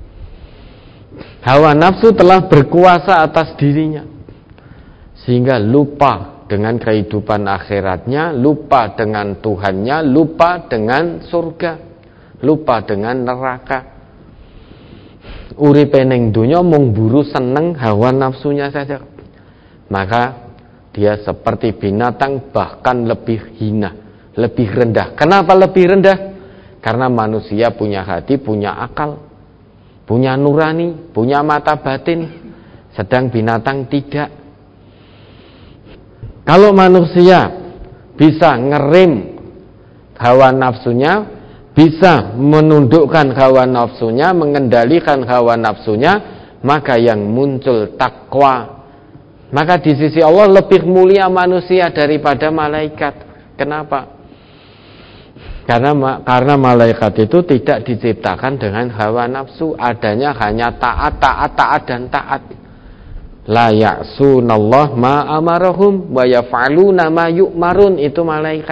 Hawa nafsu telah berkuasa atas dirinya, sehingga lupa dengan kehidupan akhiratnya, lupa dengan Tuhannya, lupa dengan surga, lupa dengan neraka. Uripe ning donya mung buru seneng hawa nafsunya saja. Maka dia seperti binatang, bahkan lebih hina, lebih rendah. Kenapa lebih rendah? Karena manusia punya hati, punya akal, punya nurani, punya mata batin, sedang binatang tidak. Kalau manusia bisa ngerem hawa nafsunya, bisa menundukkan hawa nafsunya, mengendalikan hawa nafsunya, maka yang muncul takwa. Maka di sisi Allah lebih mulia manusia daripada malaikat. Kenapa? Karena malaikat itu tidak diciptakan dengan hawa nafsu, adanya hanya taat, dan taat. La ya'sunallah ma amarahum wa yaf'aluna ma yu'marun, itu malaikat.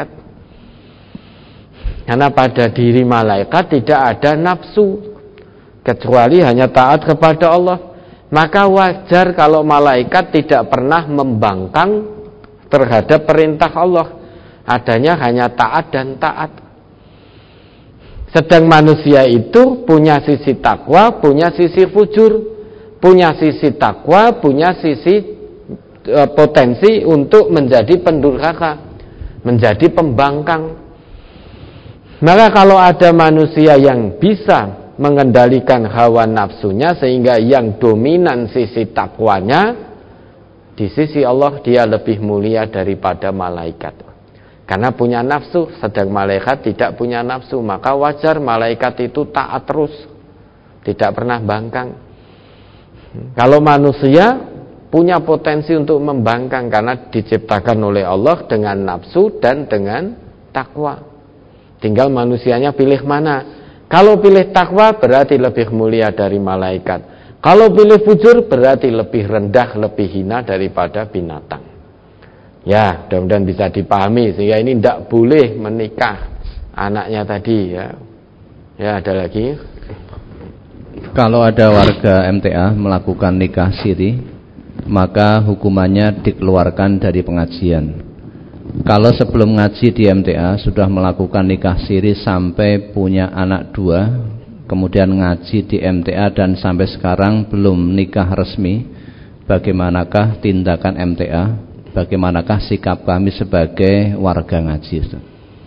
Karena pada diri malaikat tidak ada nafsu, kecuali hanya taat kepada Allah. Maka wajar kalau malaikat tidak pernah membangkang terhadap perintah Allah, adanya hanya taat dan taat. Sedang manusia itu punya sisi takwa, punya sisi fujur, punya sisi takwa, punya sisi potensi untuk menjadi pendurhaka, menjadi pembangkang. Maka kalau ada manusia yang bisa mengendalikan hawa nafsunya sehingga yang dominan sisi takwanya, di sisi Allah dia lebih mulia daripada malaikat. Karena punya nafsu, sedang malaikat tidak punya nafsu, maka wajar malaikat itu taat terus, tidak pernah bangkang. Kalau manusia punya potensi untuk membangkang karena diciptakan oleh Allah dengan nafsu dan dengan takwa. Tinggal manusianya pilih mana. Kalau pilih takwa berarti lebih mulia dari malaikat. Kalau pilih fujur berarti lebih rendah, lebih hina daripada binatang. Ya, mudah-mudahan bisa dipahami sehingga ini tidak boleh menikah anaknya tadi ya. Ya, ada lagi. Kalau ada warga MTA melakukan nikah siri, maka hukumannya dikeluarkan dari pengajian. Kalau sebelum ngaji di MTA sudah melakukan nikah siri sampai punya anak 2, kemudian ngaji di MTA dan sampai sekarang belum nikah resmi, bagaimanakah tindakan MTA? Bagaimanakah sikap kami sebagai warga ngaji?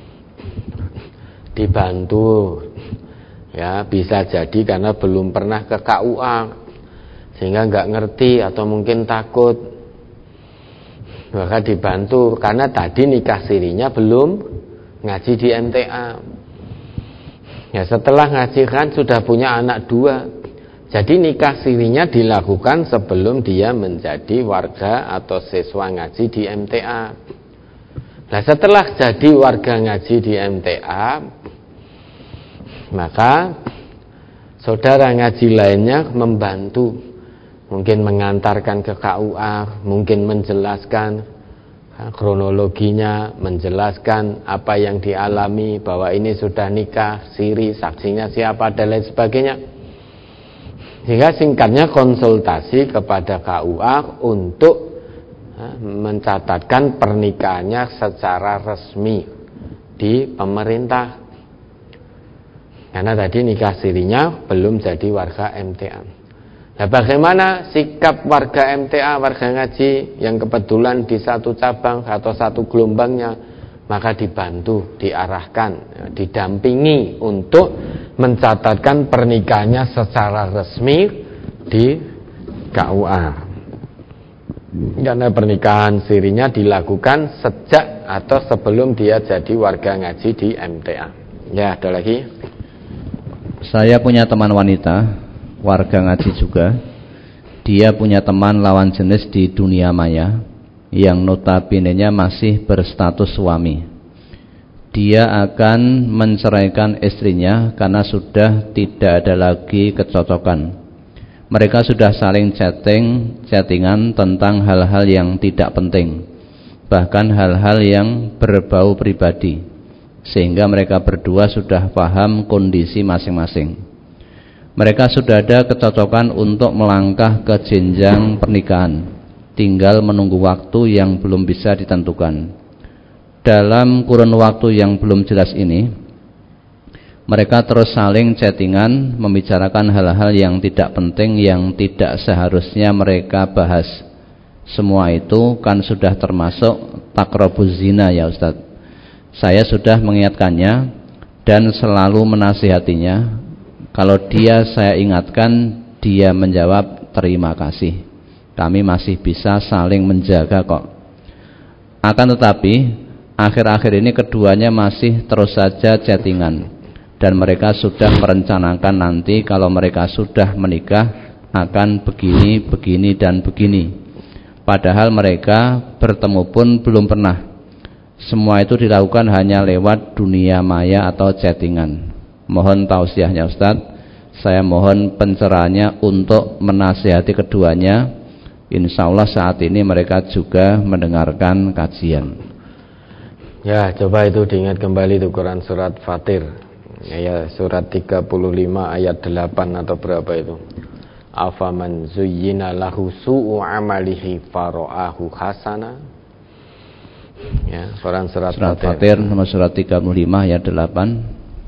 Dibantu. Ya, bisa jadi karena belum pernah ke KUA sehingga nggak ngerti atau mungkin takut. Maka dibantu karena tadi nikah sirinya belum ngaji di MTA. Ya, setelah ngaji kan sudah punya anak 2. Jadi nikah sirinya dilakukan sebelum dia menjadi warga atau siswa ngaji di MTA. Nah, setelah jadi warga ngaji di MTA, maka saudara ngaji lainnya membantu, mungkin mengantarkan ke KUA, mungkin menjelaskan kronologinya, menjelaskan apa yang dialami, bahwa ini sudah nikah siri, saksinya siapa dan lain sebagainya. Sehingga singkatnya konsultasi kepada KUA untuk mencatatkan pernikahannya secara resmi di pemerintah. Karena tadi nikah sirinya belum jadi warga MTA. Nah, bagaimana sikap warga MTA, warga ngaji yang kebetulan di satu cabang atau satu gelombangnya? Maka dibantu, diarahkan, didampingi untuk mencatatkan pernikahannya secara resmi di KUA. Karena pernikahan sirinya dilakukan sejak atau sebelum dia jadi warga ngaji di MTA. Ya, ada lagi. Saya punya teman wanita, warga ngaji juga. Dia punya teman lawan jenis di dunia maya yang notabene-nya masih berstatus suami. dia akan menceraikan istrinya karena sudah tidak ada lagi kecocokan. Mereka sudah saling chattingan tentang hal-hal yang tidak penting, bahkan hal-hal yang berbau pribadi, sehingga mereka berdua sudah paham kondisi masing-masing. Mereka sudah ada kecocokan untuk melangkah ke jenjang pernikahan, tinggal menunggu waktu yang belum bisa ditentukan. Dalam kurun waktu yang belum jelas ini, mereka terus saling chattingan, membicarakan hal-hal yang tidak penting, yang tidak seharusnya mereka bahas. Semua itu kan sudah termasuk takrobuz zina ya Ustaz. Saya sudah mengingatkannya dan selalu menasihatinya. Kalau dia saya ingatkan, dia menjawab terima kasih. Kami masih bisa saling menjaga kok. Akan tetapi akhir-akhir ini keduanya masih terus saja chattingan, dan mereka sudah merencanakan nanti kalau mereka sudah menikah akan begini, begini, dan begini. Padahal mereka bertemu pun belum pernah. Semua itu dilakukan hanya lewat dunia maya atau chattingan. Mohon tausiahnya Ustaz. Saya mohon pencerahannya untuk menasihati keduanya. Insya Allah saat ini mereka juga mendengarkan kajian. Ya, coba itu diingat kembali itu Quran surat Fatir. Ya, surat 35 ayat 8 atau berapa itu. Afaman zuyyina lahu su'u amalihi fara'ahu hasana. Ya, Quran surat Fatir nomor surat 35 ayat 8.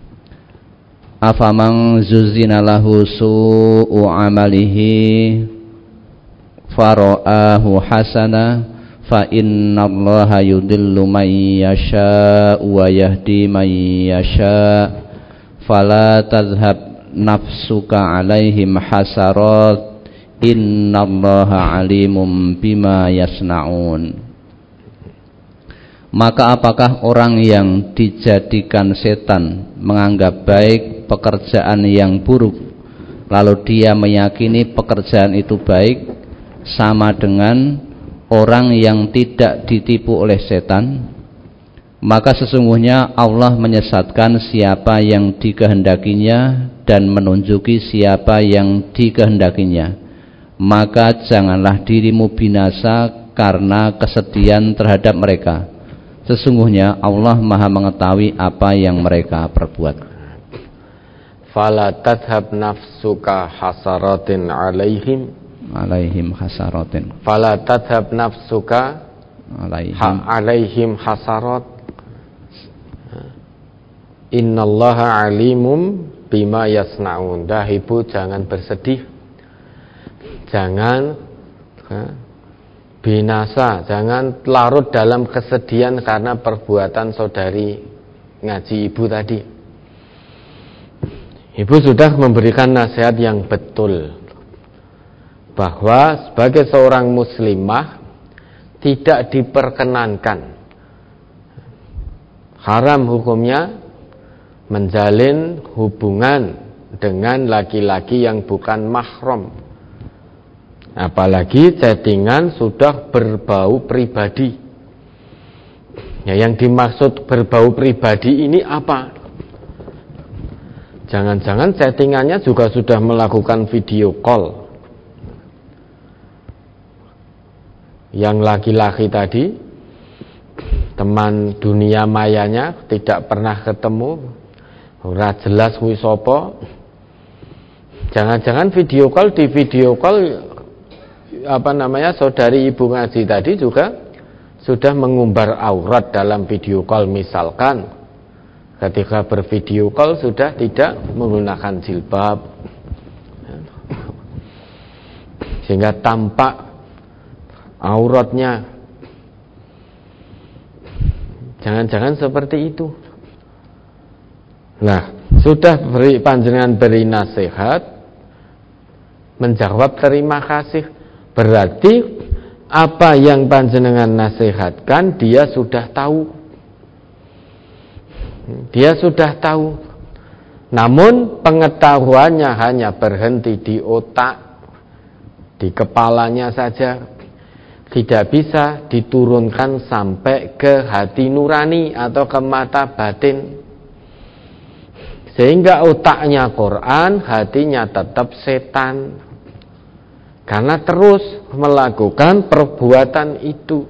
Afaman zuyyina lahu su'u amalihi fara'ahu hasana fa innallaha yudillu man yasha wa yahdi man yasha fala tadhhab nafsuka alaihim hasarat innallaha alimum bima yasnaun. Maka apakah orang yang dijadikan setan menganggap baik pekerjaan yang buruk, lalu dia meyakini pekerjaan itu baik, sama dengan orang yang tidak ditipu oleh setan? Maka sesungguhnya Allah menyesatkan siapa yang dikehendakinya dan menunjuki siapa yang dikehendakinya. Maka janganlah dirimu binasa karena kesedihan terhadap mereka. Sesungguhnya Allah Maha mengetahui apa yang mereka perbuat. Fala tadhhab nafsuka hasaratin alaihim hasaratin. Fala tadhhab nafsuka alaihim hasarat. Innallaha alimum bima yasnaun. Dah ibu jangan bersedih, jangan binasa, jangan larut dalam kesedihan karena perbuatan saudari ngaji ibu tadi. Ibu sudah memberikan nasihat yang betul, bahwa sebagai seorang muslimah tidak diperkenankan, haram hukumnya menjalin hubungan dengan laki-laki yang bukan mahram, apalagi chattingan sudah berbau pribadi. Ya, yang dimaksud berbau pribadi ini apa? Jangan-jangan chattingannya juga sudah melakukan video call. Yang laki-laki tadi, teman dunia mayanya, tidak pernah ketemu, ora jelas kuwi sapa. Jangan-jangan video call, di video call saudari ibu ngaji tadi juga sudah mengumbar aurat dalam video call. Misalkan ketika bervideo call sudah tidak menggunakan jilbab, sehingga tampak auratnya. Jangan-jangan seperti itu. Nah, sudah panjenengan beri nasihat, menjawab terima kasih, berarti apa yang panjenengan nasihatkan dia sudah tahu. Dia sudah tahu. Namun pengetahuannya hanya berhenti di otak, di kepalanya saja. tidak bisa diturunkan sampai ke hati nurani atau ke mata batin. Sehingga otaknya Quran, hatinya tetap setan. Karena terus melakukan perbuatan itu.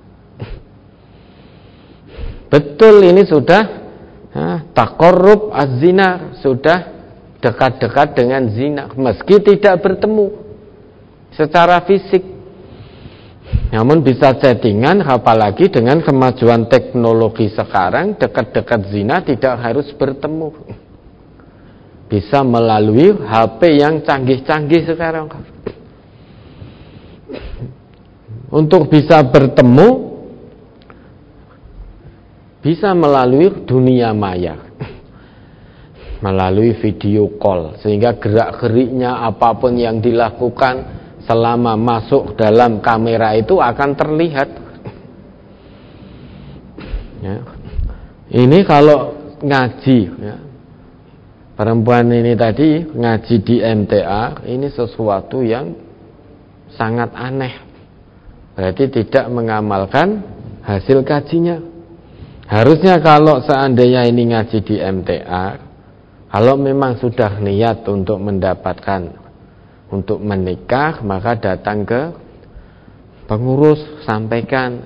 Betul, ini sudah taqarrub az-zina, sudah dekat-dekat dengan zina, meski tidak bertemu secara fisik. Namun bisa chattingan, apalagi dengan kemajuan teknologi sekarang, dekat-dekat zina tidak harus bertemu. Bisa melalui HP yang canggih-canggih sekarang. Untuk bisa bertemu, bisa melalui dunia maya, melalui video call, sehingga gerak-geriknya apapun yang dilakukan selama masuk dalam kamera itu akan terlihat. Ya. Ini kalau ngaji, ya. Perempuan ini tadi ngaji di MTA, ini sesuatu yang sangat aneh. Berarti tidak mengamalkan hasil kajinya. Harusnya kalau seandainya ini ngaji di MTA, kalau memang sudah niat untuk mendapatkan, untuk menikah, maka datang ke pengurus, sampaikan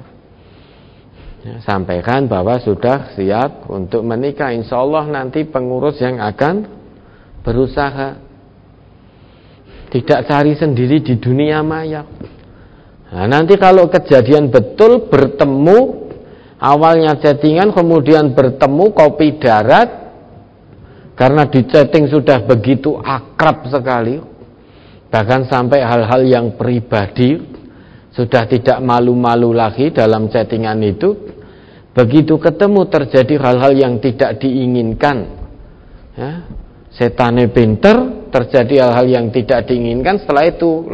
bahwa sudah siap untuk menikah. Insya Allah nanti pengurus yang akan berusaha, tidak cari sendiri di dunia maya. Nah, nanti kalau kejadian betul bertemu, awalnya chattingan, kemudian bertemu kopi darat, karena di chatting sudah begitu akrab sekali, bahkan sampai hal-hal yang pribadi, sudah tidak malu-malu lagi dalam chattingan itu. Begitu ketemu terjadi hal-hal yang tidak diinginkan, ya, setane pinter, terjadi hal-hal yang tidak diinginkan. Setelah itu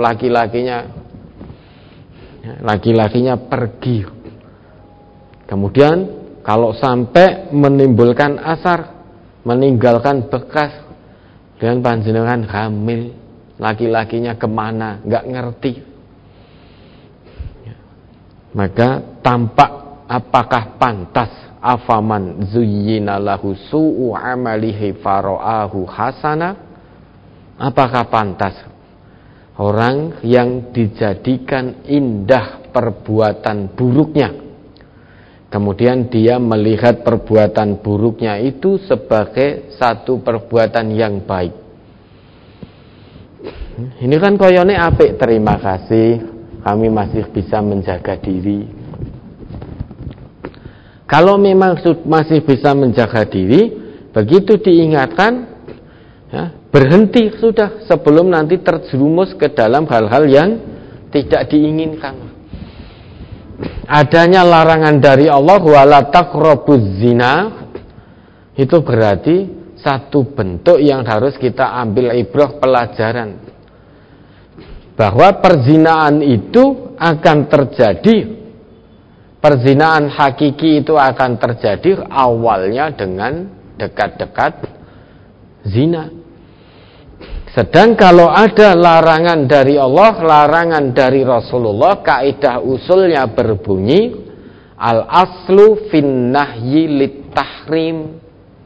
laki-lakinya pergi. Kemudian kalau sampai menimbulkan asar, meninggalkan bekas, dengan panjenengan hamil, laki-lakinya kemana, nggak ngerti. Maka tampak apakah pantas afaman zuyyina lahu su'u amalihi fara'ahu hasana, apakah pantas orang yang dijadikan indah perbuatan buruknya, kemudian dia melihat perbuatan buruknya itu sebagai satu perbuatan yang baik. Ini kan koyone apik, terima kasih, kami masih bisa menjaga diri. Kalau memang masih bisa menjaga diri, begitu diingatkan, ya, berhenti sudah, sebelum nanti terjerumus ke dalam hal-hal yang tidak diinginkan. Adanya larangan dari Allah, wala taqrabuz zina, itu berarti satu bentuk yang harus kita ambil ibrah, pelajaran, bahwa perzinaan itu akan terjadi. Perzinaan hakiki itu akan terjadi awalnya dengan dekat-dekat zina. Sedang kalau ada larangan dari Allah, larangan dari Rasulullah, kaidah usulnya berbunyi al-aslu fin nahyi lit-tahrim.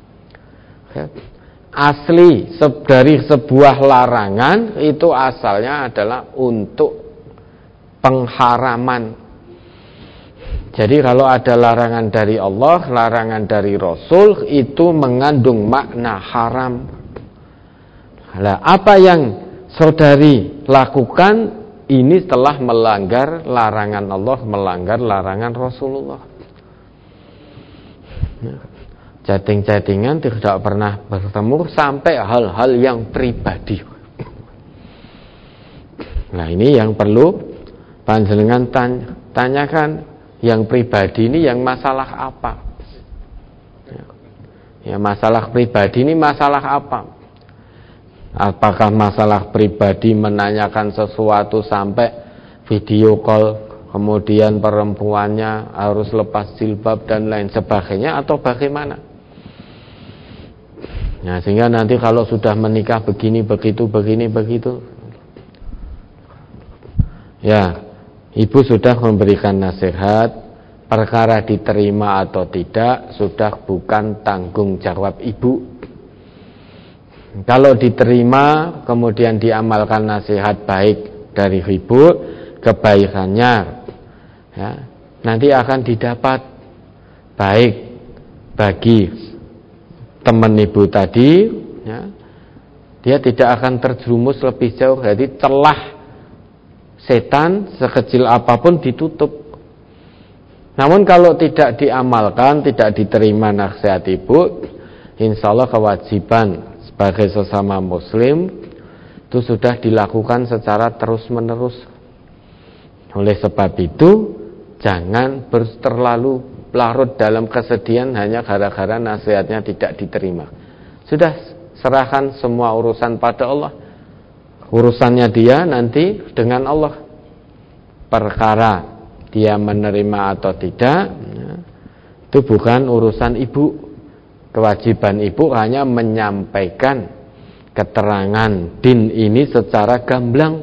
Asli dari sebuah larangan itu asalnya adalah untuk pengharaman. Jadi kalau ada larangan dari Allah, larangan dari Rasul, itu mengandung makna haram. Nah, apa yang saudari lakukan ini telah melanggar larangan Allah, melanggar larangan Rasulullah. Chatting-chattingan tidak pernah bertemu sampai hal-hal yang pribadi. Nah, ini yang perlu panjenengan tanyakan. Yang pribadi ini yang masalah apa? Ya, masalah pribadi ini masalah apa? Apakah masalah pribadi menanyakan sesuatu sampai video call, kemudian perempuannya harus lepas jilbab dan lain sebagainya, atau bagaimana? Nah, sehingga nanti kalau sudah menikah begini, begitu, begini, begitu. Ya, ibu sudah memberikan nasihat, perkara diterima atau tidak sudah bukan tanggung jawab ibu. Kalau diterima kemudian diamalkan nasihat baik dari ibu, kebaikannya ya, nanti akan didapat baik bagi teman ibu tadi ya, dia tidak akan terjerumus lebih jauh. Jadi celah setan sekecil apapun ditutup. Namun kalau tidak diamalkan, tidak diterima nasihat ibu, insya Allah kewajiban sebagai sesama muslim itu sudah dilakukan secara terus menerus. Oleh sebab itu jangan terlalu larut dalam kesedihan hanya gara-gara nasihatnya tidak diterima. Sudah serahkan semua urusan pada Allah. Urusannya dia nanti dengan Allah. Perkara dia menerima atau tidak ya, itu bukan urusan ibu. Kewajiban ibu hanya menyampaikan keterangan din ini secara gamblang,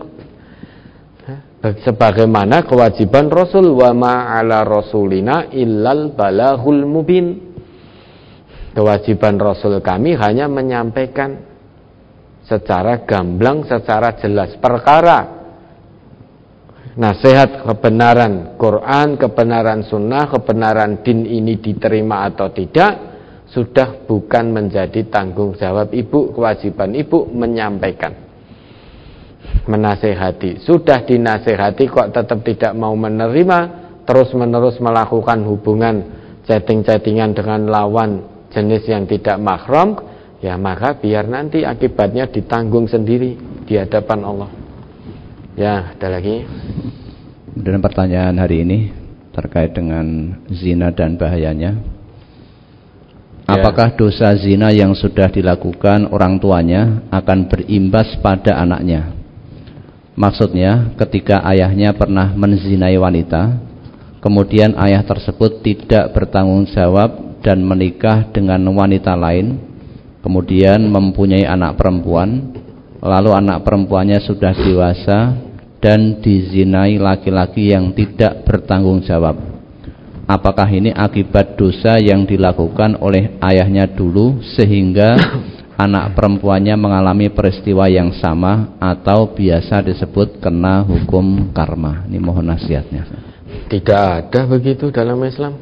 sebagaimana kewajiban Rasul, wa ma 'ala rasulina illal balaghul mubin. Kewajiban Rasul kami hanya menyampaikan secara gamblang, secara jelas perkara nasihat kebenaran Quran, kebenaran sunnah, kebenaran din ini diterima atau tidak sudah bukan menjadi tanggung jawab ibu. Kewajiban ibu menyampaikan, menasehati. Sudah dinasehati kok tetap tidak mau menerima, terus menerus melakukan hubungan chatting-chattingan dengan lawan jenis yang tidak mahram, ya maka biar nanti akibatnya ditanggung sendiri di hadapan Allah. Ya, ada lagi. Dan pertanyaan hari ini terkait dengan zina dan bahayanya. Apakah dosa zina yang sudah dilakukan orang tuanya akan berimbas pada anaknya? Maksudnya, ketika ayahnya pernah menzinai wanita, kemudian ayah tersebut tidak bertanggung jawab dan menikah dengan wanita lain, kemudian mempunyai anak perempuan, lalu anak perempuannya sudah dewasa dan dizinai laki-laki yang tidak bertanggung jawab. Apakah ini akibat dosa yang dilakukan oleh ayahnya dulu sehingga anak perempuannya mengalami peristiwa yang sama, atau biasa disebut kena hukum karma? Ini mohon nasihatnya. Tidak ada begitu dalam Islam.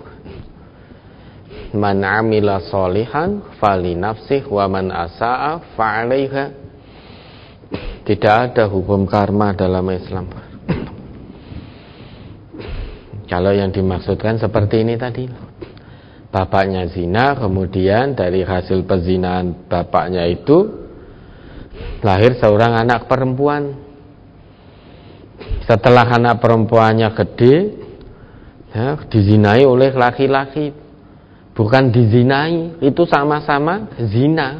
Man amila sholihan fali nafsih wa man asa'a fa'alaiha. Tidak ada hukum karma dalam Islam. Kalau yang dimaksudkan seperti ini tadi, bapaknya zina, kemudian dari hasil perzinahan bapaknya itu lahir seorang anak perempuan. Setelah anak perempuannya gede ya, dizinai oleh laki-laki. Bukan dizinai, itu sama-sama zina.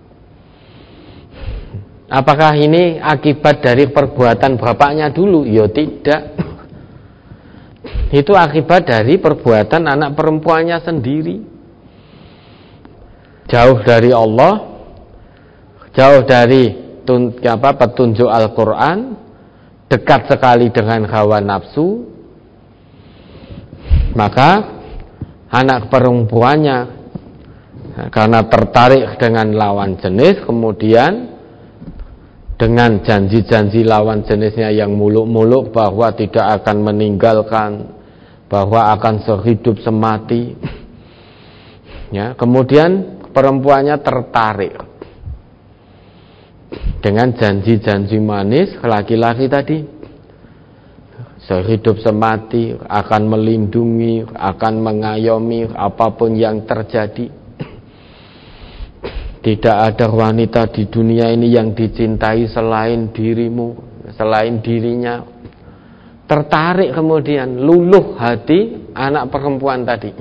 Apakah ini akibat dari perbuatan bapaknya dulu? Ya tidak. Itu akibat dari perbuatan anak perempuannya sendiri. Jauh dari Allah, jauh dari petunjuk Al-Quran, dekat sekali dengan hawa nafsu, maka anak perempuannya karena tertarik dengan lawan jenis, kemudian dengan janji-janji lawan jenisnya yang muluk-muluk bahwa tidak akan meninggalkan, bahwa akan sehidup semati ya, kemudian perempuannya tertarik dengan janji-janji manis laki-laki tadi, sehidup semati, akan melindungi, akan mengayomi apapun yang terjadi. Tidak ada wanita di dunia ini yang dicintai selain dirimu, selain dirinya. Tertarik kemudian, luluh hati anak perempuan tadi.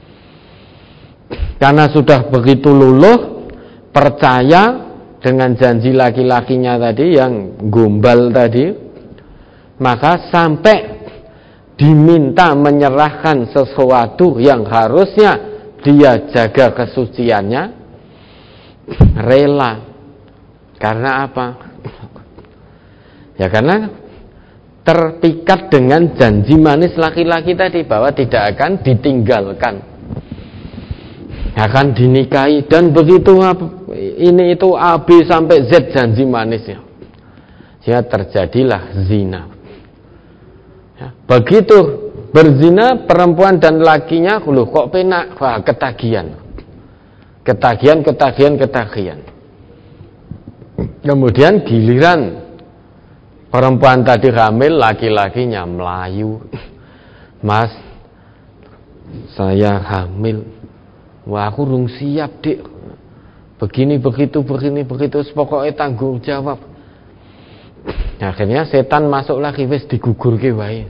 Karena sudah begitu luluh, percaya dengan janji laki-lakinya tadi yang gombal tadi, maka sampai diminta menyerahkan sesuatu yang harusnya dia jaga kesuciannya, rela. Karena apa? Ya karena terpikat dengan janji manis laki-laki tadi bahwa tidak akan ditinggalkan, akan dinikahi, dan begitu ini itu A B sampai Z janji manisnya, ya terjadilah zina. Ya, begitu berzina perempuan dan lakinya, loh kok penak, wah, ketagihan. Kemudian giliran perempuan tadi hamil, laki-lakinya melayu, Mas, saya hamil, wah aku rung siap dik, begini begitu, pokoknya tanggung jawab. Akhirnya setan masuk lagi, wis digugurke wae.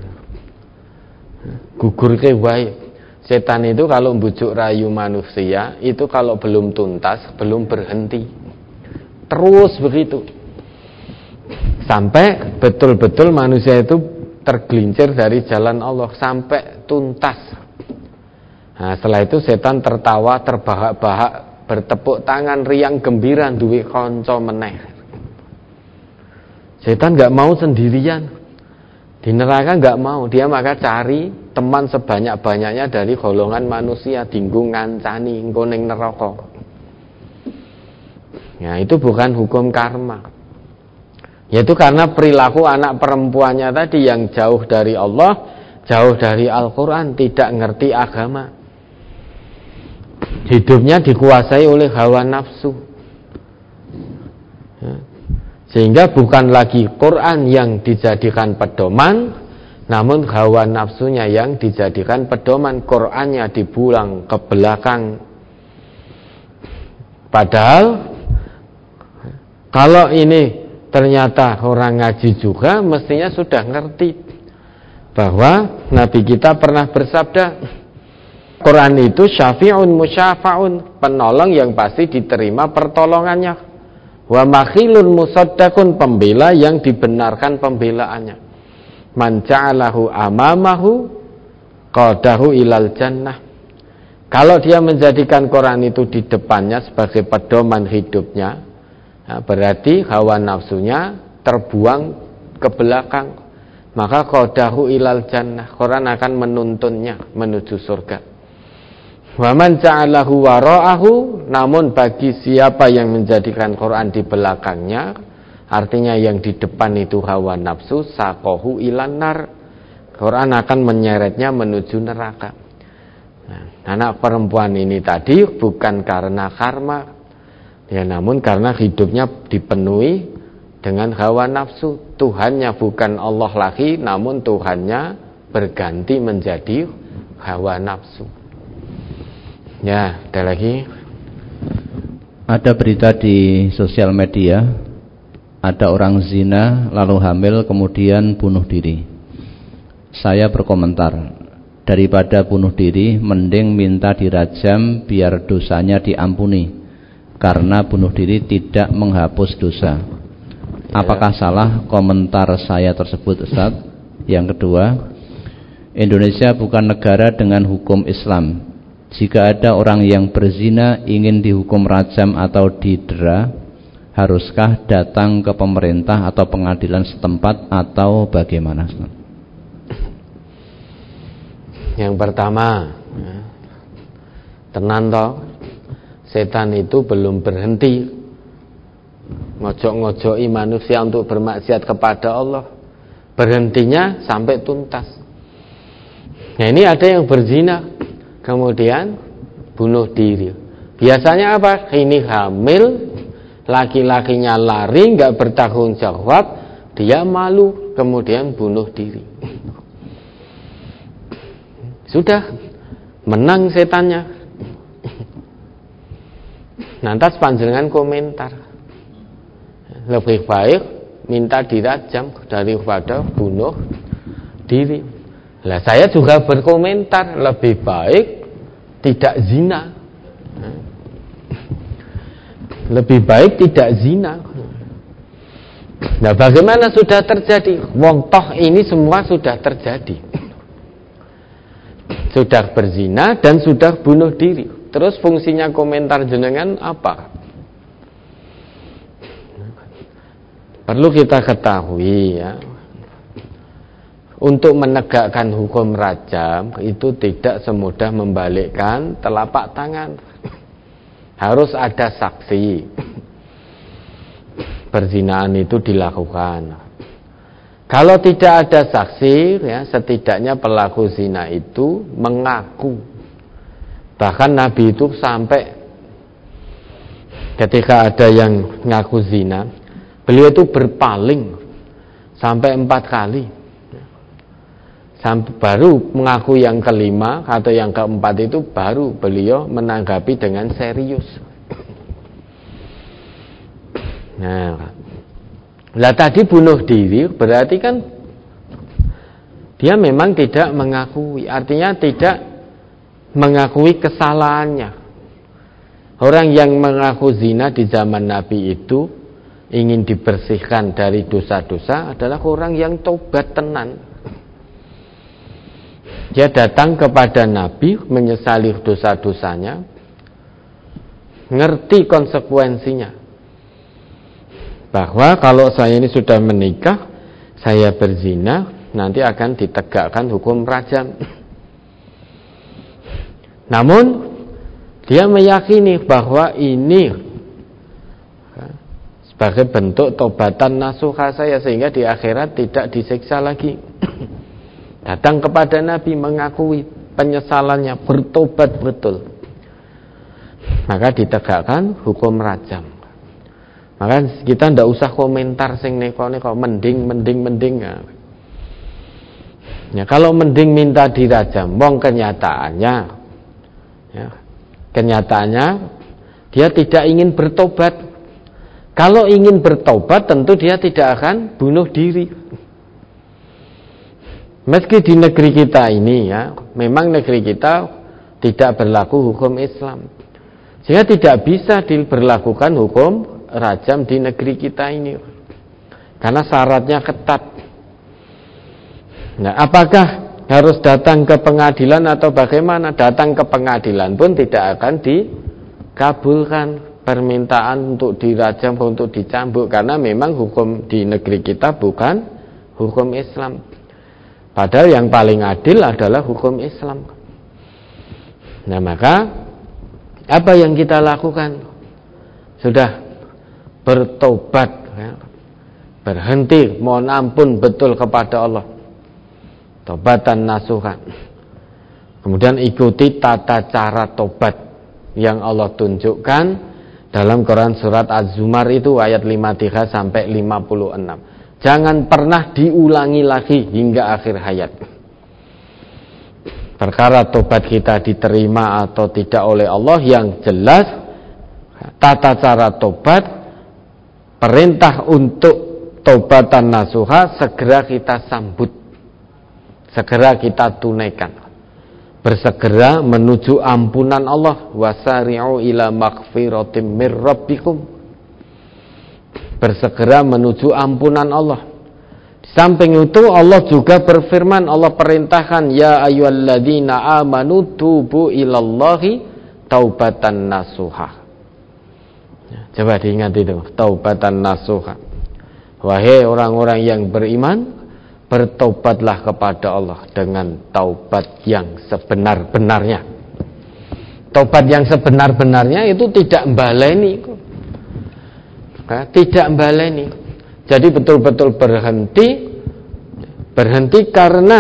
Setan itu kalau bujuk rayu manusia, itu kalau belum tuntas, belum berhenti, terus begitu sampai betul-betul manusia itu tergelincir dari jalan Allah sampai tuntas. Nah, setelah itu setan tertawa terbahak-bahak, bertepuk tangan riang gembira duwe kanca meneh. Setan nggak mau sendirian di neraka, nggak mau, dia maka cari teman sebanyak-banyaknya dari golongan manusia, dinggo ngancani engko ning neraka. Ya, itu bukan hukum karma. Yaitu karena perilaku anak perempuannya tadi yang jauh dari Allah, jauh dari Al-Quran, tidak ngerti agama. Hidupnya dikuasai oleh hawa nafsu. Ya. Sehingga bukan lagi Quran yang dijadikan pedoman, namun hawa nafsunya yang dijadikan pedoman. Qurannya dibuang ke belakang. Padahal kalau ini ternyata orang ngaji juga, mestinya sudah ngerti bahwa Nabi kita pernah bersabda, Quran itu syafi'un musyafa'un, penolong yang pasti diterima pertolongannya, wa makhilun musaddaqun, pembela yang dibenarkan pembelaannya, man ja'alahu amamahu qadahu ilal jannah. Kalau dia menjadikan Quran itu di depannya sebagai pedoman hidupnya, nah, berarti hawa nafsunya terbuang ke belakang, maka qadahu ilal jannah, Quran akan menuntunnya menuju surga. Wa man ja'alahu wara'ahu, namun bagi siapa yang menjadikan Quran di belakangnya, artinya yang di depan itu hawa nafsu, saqahu ilan nar, Quran akan menyeretnya menuju neraka. Nah, anak perempuan ini tadi bukan karena karma, ya, namun karena hidupnya dipenuhi dengan hawa nafsu. Tuhannya bukan Allah lagi, namun Tuhannya berganti menjadi hawa nafsu. Ya, ada lagi. Ada berita di sosial media, ada orang zina lalu hamil kemudian bunuh diri. Saya berkomentar, daripada bunuh diri mending minta dirajam biar dosanya diampuni, karena bunuh diri tidak menghapus dosa. Apakah salah komentar saya tersebut, Ustaz? Yang kedua, Indonesia bukan negara dengan hukum Islam. Jika ada orang yang berzina ingin dihukum rajam atau didera, haruskah datang ke pemerintah atau pengadilan setempat atau bagaimana, Ustaz? Yang pertama, tenan toh, setan itu belum berhenti ngojok-ngojoki manusia untuk bermaksiat kepada Allah. Berhentinya sampai tuntas. Nah, ini ada yang berzina kemudian bunuh diri. Biasanya apa? Ini hamil, laki-lakinya lari, nggak bertanggung jawab, dia malu, kemudian bunuh diri. Sudah menang setannya. Nanti panjenengan komentar, lebih baik minta dirajam daripada bunuh diri. Lah saya juga berkomentar, lebih baik tidak zina. Lebih baik tidak zina. Nah, bagaimana sudah terjadi? Wong toh ini semua sudah terjadi. Sudah berzina dan sudah bunuh diri. Terus fungsinya komentar jenengan apa? Perlu kita ketahui, ya, untuk menegakkan hukum rajam itu tidak semudah membalikkan telapak tangan. Harus ada saksi perzinaan itu dilakukan. Kalau tidak ada saksi, ya, setidaknya pelaku zina itu mengaku. Bahkan Nabi itu sampai ketika ada yang ngaku zina, beliau itu berpaling sampai 4 kali. Sampai baru mengaku yang kelima atau yang keempat itu baru beliau menanggapi dengan serius. Nah, tadi bunuh diri berarti kan dia memang tidak mengakui, artinya tidak mengakui kesalahannya. Orang yang mengaku zina di zaman Nabi itu ingin dibersihkan dari dosa-dosa adalah orang yang tobat tenan. Dia datang kepada Nabi menyesali dosa-dosanya, ngerti konsekuensinya. Bahwa kalau saya ini sudah menikah, saya berzina, nanti akan ditegakkan hukum rajam. Namun dia meyakini bahwa ini sebagai bentuk tobatan nasuha saya, sehingga di akhirat tidak disiksa lagi. Datang kepada Nabi mengakui penyesalannya, bertobat betul, maka ditegakkan hukum rajam. Maka kita tidak usah komentar sing neko-neko, mending ya, kalau mending minta dirajam, wong kenyataannya ya, kenyataannya dia tidak ingin bertobat. Kalau ingin bertobat tentu dia tidak akan bunuh diri. Meski di negeri kita ini ya, memang negeri kita tidak berlaku hukum Islam, sehingga tidak bisa diberlakukan hukum rajam di negeri kita ini, karena syaratnya ketat. Nah, apakah harus datang ke pengadilan atau bagaimana? Datang ke pengadilan pun tidak akan dikabulkan permintaan untuk dirajam, untuk dicambuk, karena memang hukum di negeri kita bukan hukum Islam. Padahal yang paling adil adalah hukum Islam. Nah, maka apa yang kita lakukan? Sudah bertobat ya, berhenti, mohon ampun betul kepada Allah, tobatan nasuha. Kemudian ikuti tata cara tobat yang Allah tunjukkan dalam Quran surat Az-Zumar itu ayat 53 sampai 56. Jangan pernah diulangi lagi hingga akhir hayat. Perkara tobat kita diterima atau tidak oleh Allah, yang jelas tata cara tobat, perintah untuk tobatan nasuha segera kita sambut, segera kita tunaikan, bersegera menuju ampunan Allah. Wasari'u ila maghfiratim mir rabbikum, bersegera menuju ampunan Allah. Di samping itu Allah juga berfirman, Allah perintahkan, ya ayyuhalladzina amanu tubu ilallahi taubatan nasuha. Coba diingat itu, taubatan nasuha. Wahai orang-orang yang beriman, bertobatlah kepada Allah dengan taubat yang sebenar-benarnya. Taubat yang sebenar-benarnya itu tidak mbaleni, tidak baleni. Jadi betul-betul berhenti karena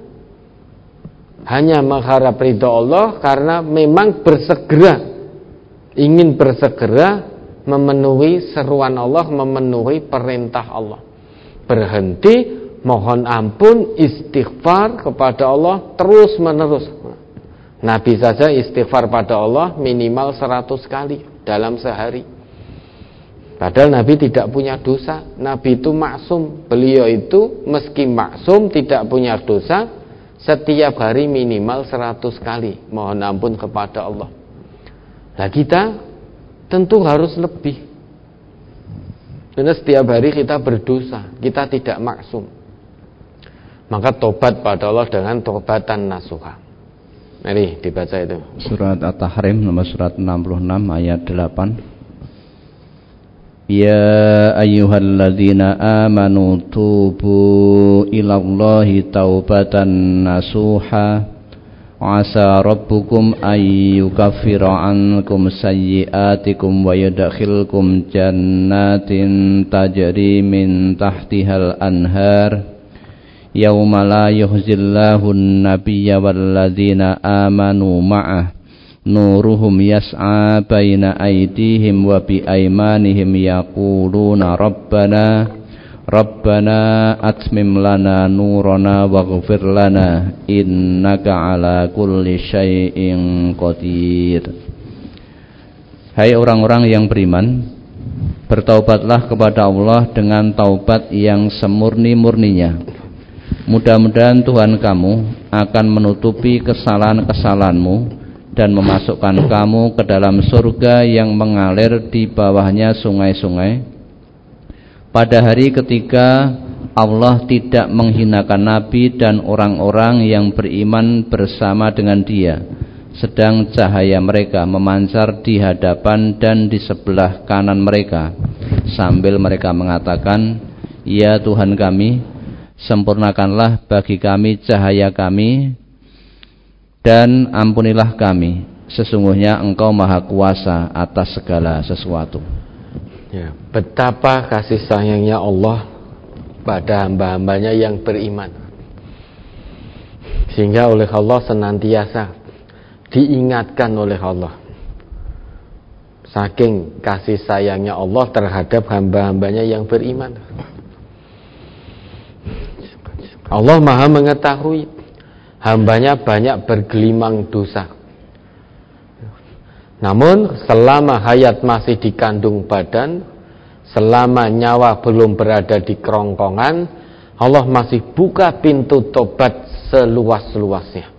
hanya mengharap ridha Allah, karena memang ingin bersegera memenuhi seruan Allah, memenuhi perintah Allah. Berhenti, mohon ampun, istighfar kepada Allah terus menerus. Nabi saja istighfar pada Allah minimal 100 kali dalam sehari. Padahal Nabi tidak punya dosa. Nabi itu maksum. Beliau itu meski maksum, tidak punya dosa, setiap hari minimal 100 kali mohon ampun kepada Allah. Nah, kita tentu harus lebih, karena setiap hari kita berdosa, kita tidak maksum. Maka tobat pada Allah dengan tobatan nasuha. Mari dibaca itu. Surat At-Tahrim nomor surat 66 ayat 8. Ya ayyuhalladzina amanu tubu ilallahi taubatan nasuha asa rabbukum ayyukaffira ankum sayyi'atikum wa yudkhilkum jannatin tajri min tahtihal anhar yauma la yukhzillahu an-nabiyya walladzina amanu ma'ah nuruhum yas'a baina aydihim wa bi aymanihim yaquluna Rabbana atmim lana nurana waghfir lana innaka ala kulli syai'in qadir. Hai orang-orang yang beriman, bertaubatlah kepada Allah dengan taubat yang semurni-murninya. Mudah-mudahan Tuhan kamu akan menutupi kesalahan-kesalahanmu dan memasukkan kamu ke dalam surga yang mengalir di bawahnya sungai-sungai. Pada hari ketika Allah tidak menghinakan Nabi dan orang-orang yang beriman bersama dengan dia, sedang cahaya mereka memancar di hadapan dan di sebelah kanan mereka, sambil mereka mengatakan, Ya Tuhan kami, sempurnakanlah bagi kami cahaya kami dan ampunilah kami, sesungguhnya Engkau Maha Kuasa atas segala sesuatu. Ya, betapa kasih sayangnya Allah pada hamba-hambanya yang beriman, sehingga oleh Allah senantiasa diingatkan oleh Allah. Saking kasih sayangnya Allah terhadap hamba-hambanya yang beriman, Allah Maha mengetahui hambanya banyak bergelimang dosa. Namun selama hayat masih dikandung badan, selama nyawa belum berada di kerongkongan, Allah masih buka pintu tobat seluas-luasnya.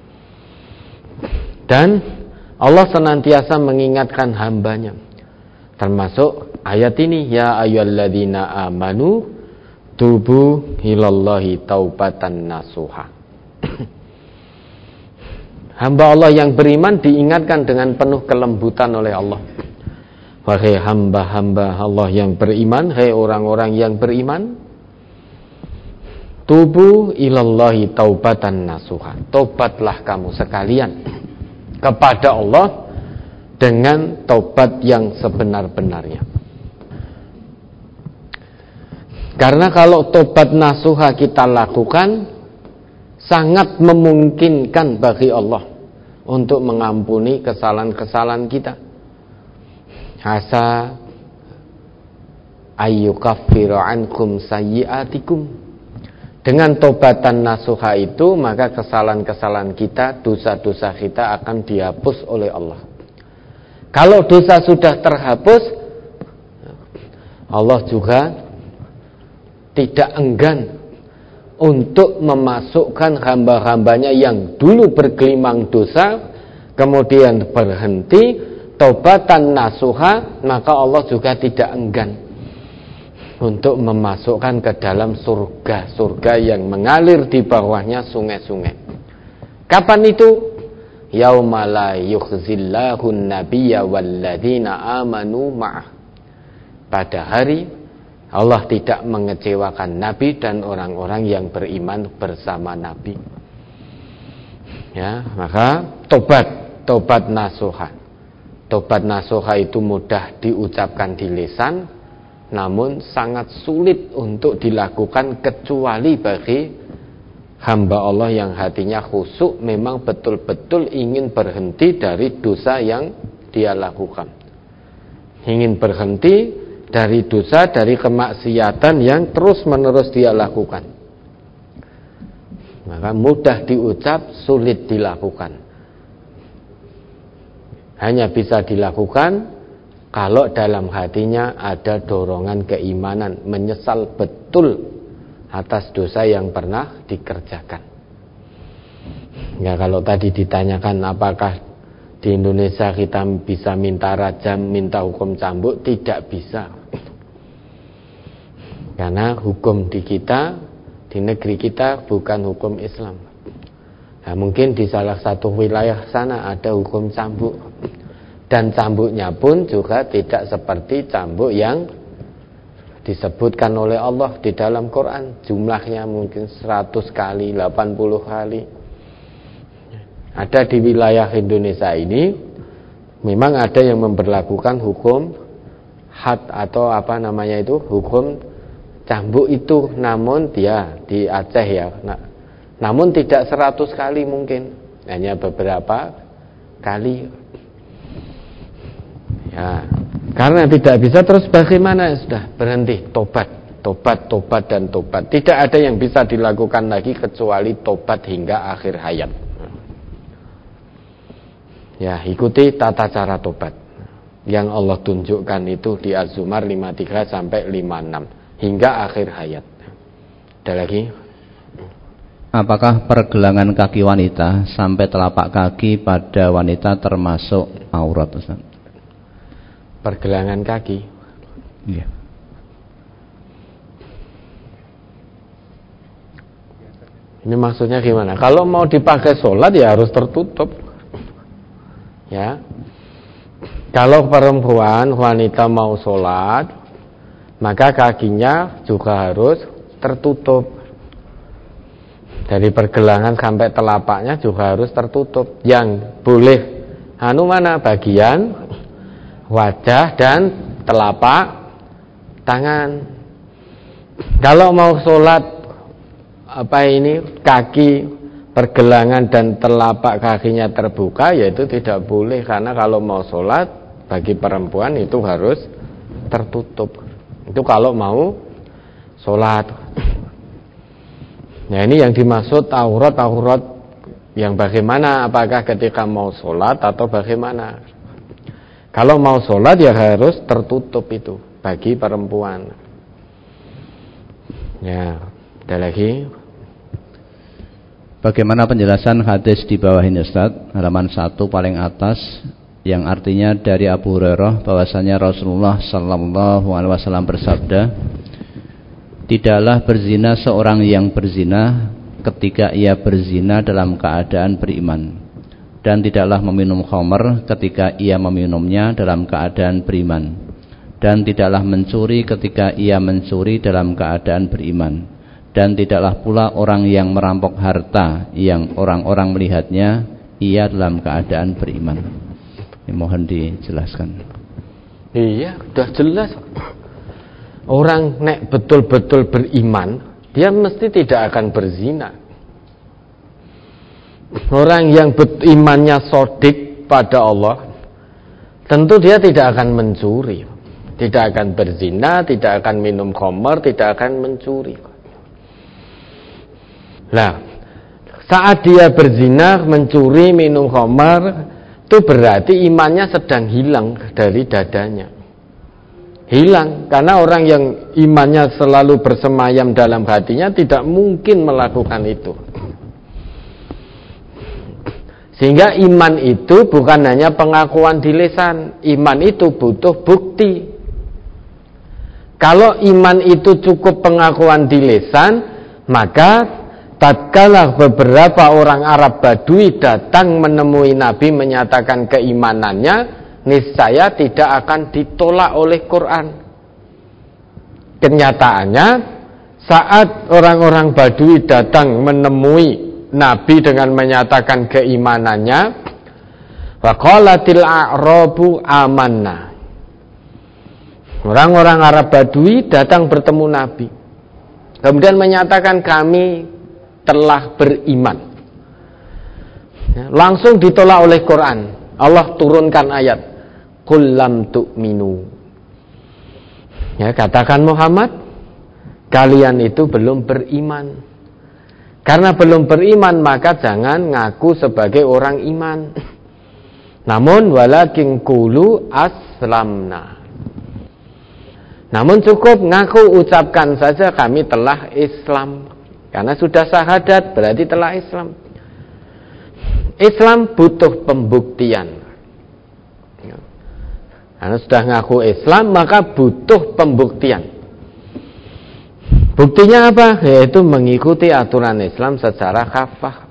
Dan Allah senantiasa mengingatkan hambanya, termasuk ayat ini, Ya ayyuhalladzina amanu tubu ilallahi taubatan nasuha. Hamba Allah yang beriman diingatkan dengan penuh kelembutan oleh Allah. Wahai hamba-hamba Allah yang beriman, hai orang-orang yang beriman, tubu ilallahi taubatan nasuha. Tobatlah kamu sekalian kepada Allah dengan taubat yang sebenar-benarnya. Karena kalau taubat nasuha kita lakukan, sangat memungkinkan bagi Allah untuk mengampuni kesalahan-kesalahan kita. Asa ayyukaffiru ankum sayyi'atikum. Dengan taubatan nasuha itu, maka kesalahan-kesalahan kita, dosa-dosa kita akan dihapus oleh Allah. Kalau dosa sudah terhapus, Allah juga tidak enggan untuk memasukkan hamba-hambanya yang dulu bergelimang dosa, kemudian berhenti taubatan nasuha, maka Allah juga tidak enggan untuk memasukkan ke dalam surga yang mengalir di bawahnya sungai-sungai. Kapan itu? Yauma la yukhzillahu an-nabiyya walladzina amanu ma'ah. Pada hari Allah tidak mengecewakan Nabi dan orang-orang yang beriman bersama Nabi. Ya, maka tobat nasuha. Tobat nasuha itu mudah diucapkan di lisan, namun sangat sulit untuk dilakukan kecuali bagi hamba Allah yang hatinya khusyuk, memang betul-betul ingin berhenti dari dosa yang dia lakukan. Ingin berhenti dari dosa, dari kemaksiatan yang terus-menerus dia lakukan. Maka mudah diucap, sulit dilakukan. Hanya bisa dilakukan kalau dalam hatinya ada dorongan keimanan, menyesal betul atas dosa yang pernah dikerjakan. Ya, kalau tadi ditanyakan apakah di Indonesia kita bisa minta rajam, minta hukum cambuk, tidak bisa. Karena hukum di kita, di negeri kita bukan hukum Islam. Nah, mungkin di salah satu wilayah sana ada hukum cambuk. Dan cambuknya pun juga tidak seperti cambuk yang disebutkan oleh Allah di dalam Quran, jumlahnya mungkin 100 kali, 80 kali. Ada di wilayah Indonesia ini memang ada yang memberlakukan hukum had atau hukum cambuk itu, namun dia di Aceh ya. Namun tidak 100 kali mungkin, hanya beberapa kali. Ya, karena tidak bisa terus bagaimana? Sudah berhenti, tobat, dan tobat. Tidak ada yang bisa dilakukan lagi kecuali tobat hingga akhir hayat. Ya, ikuti tata cara tobat yang Allah tunjukkan itu di Az-Zumar 53 sampai 56 hingga akhir hayat. Ada lagi? Apakah pergelangan kaki wanita sampai telapak kaki pada wanita termasuk aurat, Ustaz? Pergelangan kaki? Iya. Ini maksudnya gimana? Kalau mau dipakai sholat ya harus tertutup. Ya. Kalau perempuan, wanita mau sholat, maka kakinya juga harus tertutup. Dari pergelangan sampai telapaknya juga harus tertutup. Yang boleh bagian wajah dan telapak tangan. Kalau mau sholat kaki, pergelangan dan telapak kakinya terbuka, yaitu tidak boleh, karena kalau mau sholat bagi perempuan itu harus tertutup. Itu kalau mau sholat. Nah, ini yang dimaksud aurat yang bagaimana, apakah ketika mau sholat atau bagaimana. Kalau mau sholat ya harus tertutup itu bagi perempuan. Ya, ada lagi. Bagaimana penjelasan hadis di bawah ini, Ustaz? Halaman 1 paling atas, yang artinya dari Abu Hurairah bahwasanya Rasulullah sallallahu alaihi wasallam bersabda, tidaklah berzina seorang yang berzina ketika ia berzina dalam keadaan beriman, dan tidaklah meminum khamr ketika ia meminumnya dalam keadaan beriman, dan tidaklah mencuri ketika ia mencuri dalam keadaan beriman, dan tidaklah pula orang yang merampok harta yang orang-orang melihatnya ia dalam keadaan beriman. Ini mohon dijelaskan. Iya, sudah jelas. Orang nek betul-betul beriman, dia mesti tidak akan berzina. Orang yang imannya sodik pada Allah, tentu dia tidak akan mencuri, tidak akan berzina, tidak akan minum khamr, tidak akan mencuri. Nah, saat dia berzina, mencuri, minum khamr, itu berarti imannya sedang hilang dari dadanya. Hilang, karena orang yang imannya selalu bersemayam dalam hatinya tidak mungkin melakukan itu. Sehingga iman itu bukan hanya pengakuan di lisan, iman itu butuh bukti. Kalau iman itu cukup pengakuan di lisan, maka tatkala beberapa orang Arab Badui datang menemui Nabi menyatakan keimanannya, niscaya tidak akan ditolak oleh Quran. Kenyataannya, saat orang-orang Badui datang menemui Nabi dengan menyatakan keimanannya, waqalatil a'rabu amanna. Orang-orang Arab Badui datang bertemu Nabi, kemudian menyatakan kami telah beriman. Langsung ditolak oleh Quran. Allah turunkan ayat, qul lam tu'minu. Ya, katakan Muhammad, kalian itu belum beriman. Karena belum beriman, maka jangan ngaku sebagai orang iman. Namun walakin qulu aslamna. Namun cukup ngaku, ucapkan saja kami telah Islam. Karena sudah syahadat berarti telah Islam. Islam butuh pembuktian. Karena sudah ngaku Islam, maka butuh pembuktian. Buktinya apa? Yaitu mengikuti aturan Islam secara kafah.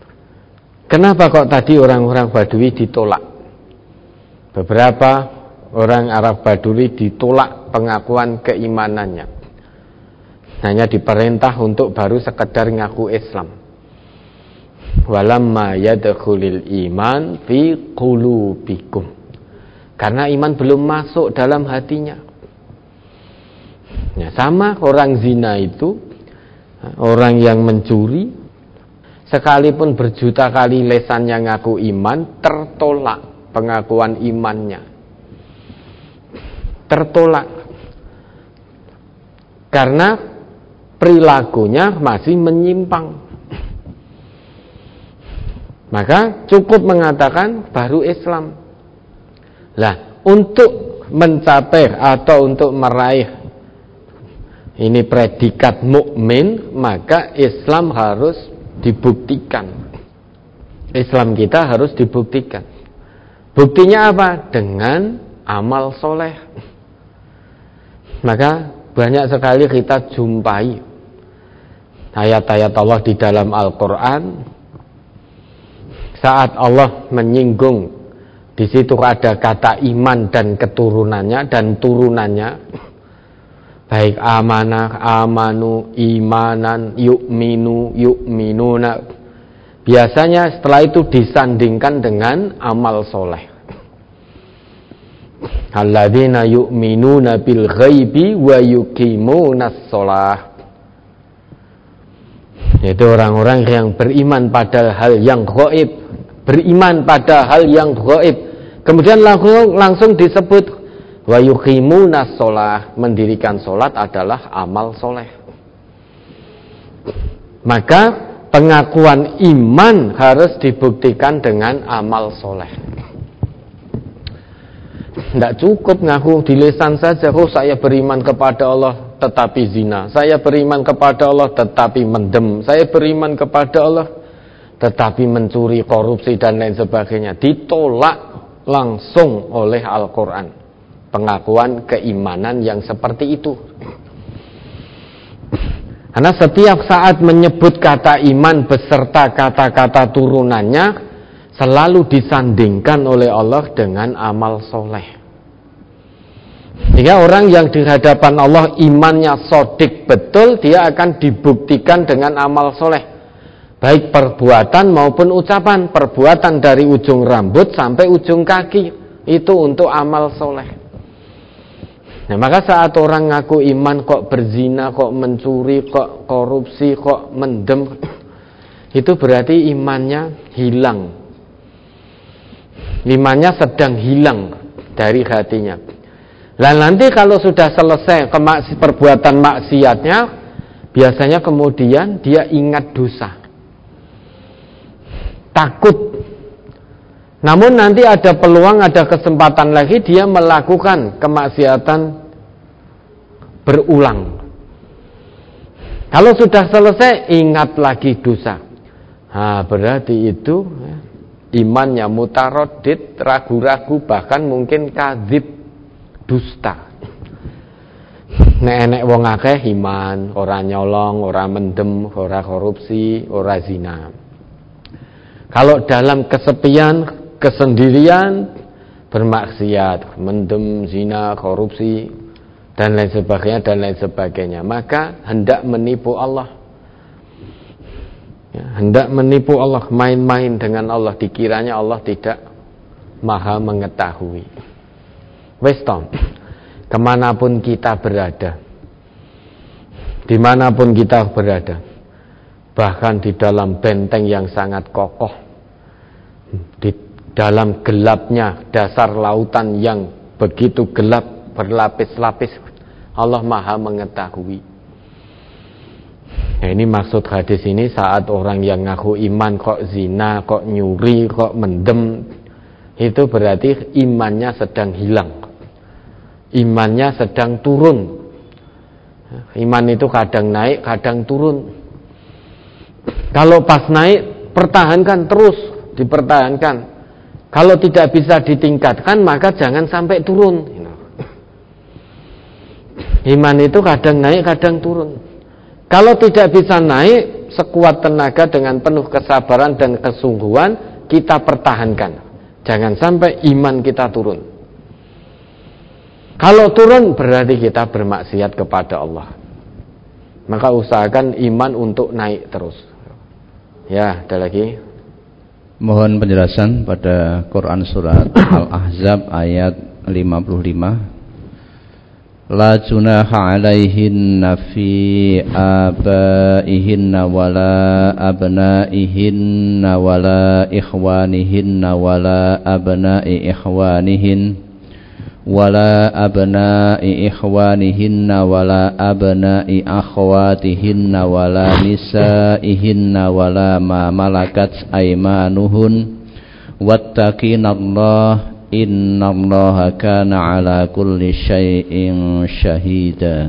Kenapa kok tadi orang-orang Badui ditolak? Beberapa orang Arab Badui ditolak pengakuan keimanannya. Hanya diperintah untuk baru sekedar ngaku Islam. Walamma yadkhulul iman fi qulubikum. Karena iman belum masuk dalam hatinya. Ya, sama orang zina itu, orang yang mencuri, sekalipun berjuta kali lesannya ngaku iman, tertolak pengakuan imannya. Tertolak. Karena perilakunya masih menyimpang. Maka cukup mengatakan baru Islam. Lah, untuk mencapai atau untuk meraih ini predikat mukmin, maka Islam harus dibuktikan. Islam kita harus dibuktikan. Buktinya apa? Dengan amal soleh. Maka banyak sekali kita jumpai ayat-ayat Allah di dalam Al-Quran. Saat Allah menyinggung, di situ ada kata iman dan keturunannya dan turunannya, baik amanah, amanu, imanan, yu'minu, yu'minuna. Biasanya setelah itu disandingkan dengan amal soleh. Alladzina yu'minuna bil ghaibi wa yuqimunas sholah. Yaitu orang-orang yang beriman pada hal yang gaib, beriman pada hal yang gaib. Kemudian langsung disebut wa yuqimunas sholah, mendirikan sholat adalah amal soleh. Maka pengakuan iman harus dibuktikan dengan amal soleh. Tidak cukup ngaku di lisan saja, oh saya beriman kepada Allah tetapi zina, saya beriman kepada Allah tetapi mendem, saya beriman kepada Allah tetapi mencuri, korupsi dan lain sebagainya. Ditolak langsung oleh Al-Quran pengakuan keimanan yang seperti itu. Karena setiap saat menyebut kata iman beserta kata-kata turunannya selalu disandingkan oleh Allah dengan amal soleh. Sehingga orang yang di hadapan Allah imannya sodik betul, dia akan dibuktikan dengan amal soleh, baik perbuatan maupun ucapan. Perbuatan dari ujung rambut sampai ujung kaki itu untuk amal soleh. Nah, maka saat orang ngaku iman kok berzina, kok mencuri, kok korupsi, kok mendem, itu berarti imannya hilang. Imannya sedang hilang dari hatinya. Dan nanti kalau sudah selesai perbuatan maksiatnya, biasanya kemudian dia ingat dosa, takut. Namun nanti ada peluang, ada kesempatan lagi dia melakukan kemaksiatan berulang. Kalau sudah selesai, ingat lagi dosa. Berarti itu imannya mutarodid, ragu-ragu, bahkan mungkin kadzib, dusta. Nek wong akeh iman, ora nyolong, ora mendem, ora korupsi, ora zina. Kalau dalam kesepian, kesendirian, bermaksiat, mendem, zina, korupsi dan lain sebagainya, maka hendak menipu Allah. Hendak menipu Allah, main-main dengan Allah, dikiranya Allah tidak maha mengetahui. Wes tom, kemanapun kita berada, dimanapun kita berada, bahkan di dalam benteng yang sangat kokoh, di dalam gelapnya dasar lautan yang begitu gelap berlapis-lapis, Allah maha mengetahui. Nah, ini maksud hadis ini, saat orang yang ngaku iman kok zina, kok nyuri, kok mendem, itu berarti imannya sedang hilang, imannya sedang turun. Iman itu kadang naik, kadang turun. Kalau pas naik, pertahankan terus, dipertahankan. Kalau tidak bisa ditingkatkan, maka jangan sampai turun. Iman itu kadang naik, kadang turun. Kalau tidak bisa naik, sekuat tenaga dengan penuh kesabaran dan kesungguhan, kita pertahankan. Jangan sampai iman kita turun. Kalau turun berarti kita bermaksiat kepada Allah. Maka usahakan iman untuk naik terus. Ya, ada lagi. Mohon penjelasan pada Quran surat Al-Ahzab ayat 55. La junaha alaihinna fi abaihinna wala abnaihinna wala ikhwanihinna wala abnai ikhwanihin wala abnai ikhwanihinna wala abnai akhwatihinna wala nisaihinna wala ma malakat aymanuhun wattaqinallaha innallaha kana ala kulli syai'in syahida.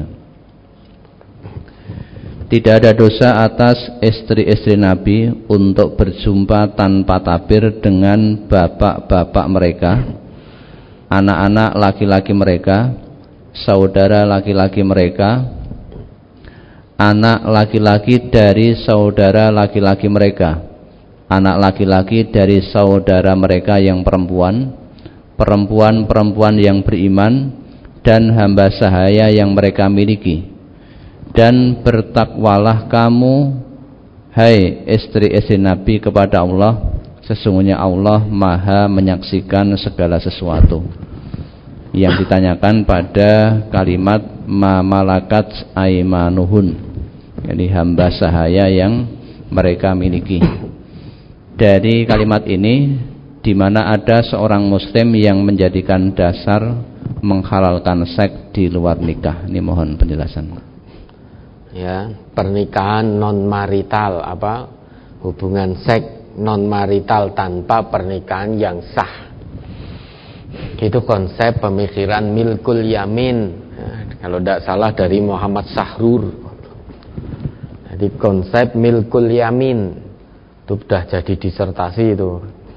Tidak ada dosa atas istri-istri Nabi untuk berjumpa tanpa tabir dengan bapak-bapak mereka, anak-anak laki-laki mereka, saudara laki-laki mereka, anak laki-laki dari saudara laki-laki mereka, anak laki-laki dari saudara mereka yang perempuan, perempuan-perempuan yang beriman, dan hamba sahaya yang mereka miliki. Dan bertakwalah kamu, hai istri-istri Nabi, kepada Allah. Sesungguhnya Allah maha menyaksikan segala sesuatu. Yang ditanyakan pada kalimat ma malakat aimanuhun, jadi hamba sahaya yang mereka miliki. Dari kalimat ini, di mana ada seorang muslim yang menjadikan dasar menghalalkan seks di luar nikah. Ini mohon penjelasan. Ya, pernikahan non marital, hubungan seks non marital tanpa pernikahan yang sah. Itu konsep pemikiran milkul yamin. Ya, kalau tidak salah dari Muhammad Sahrur. Jadi konsep milkul yamin itu sudah jadi disertasi itu.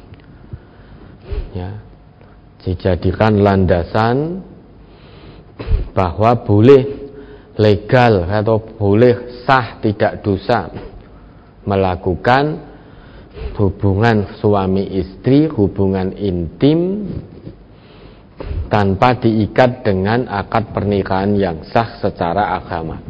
Ya, dijadikan landasan bahwa boleh legal atau boleh sah, tidak dosa melakukan hubungan suami istri, hubungan intim tanpa diikat dengan akad pernikahan yang sah secara agama.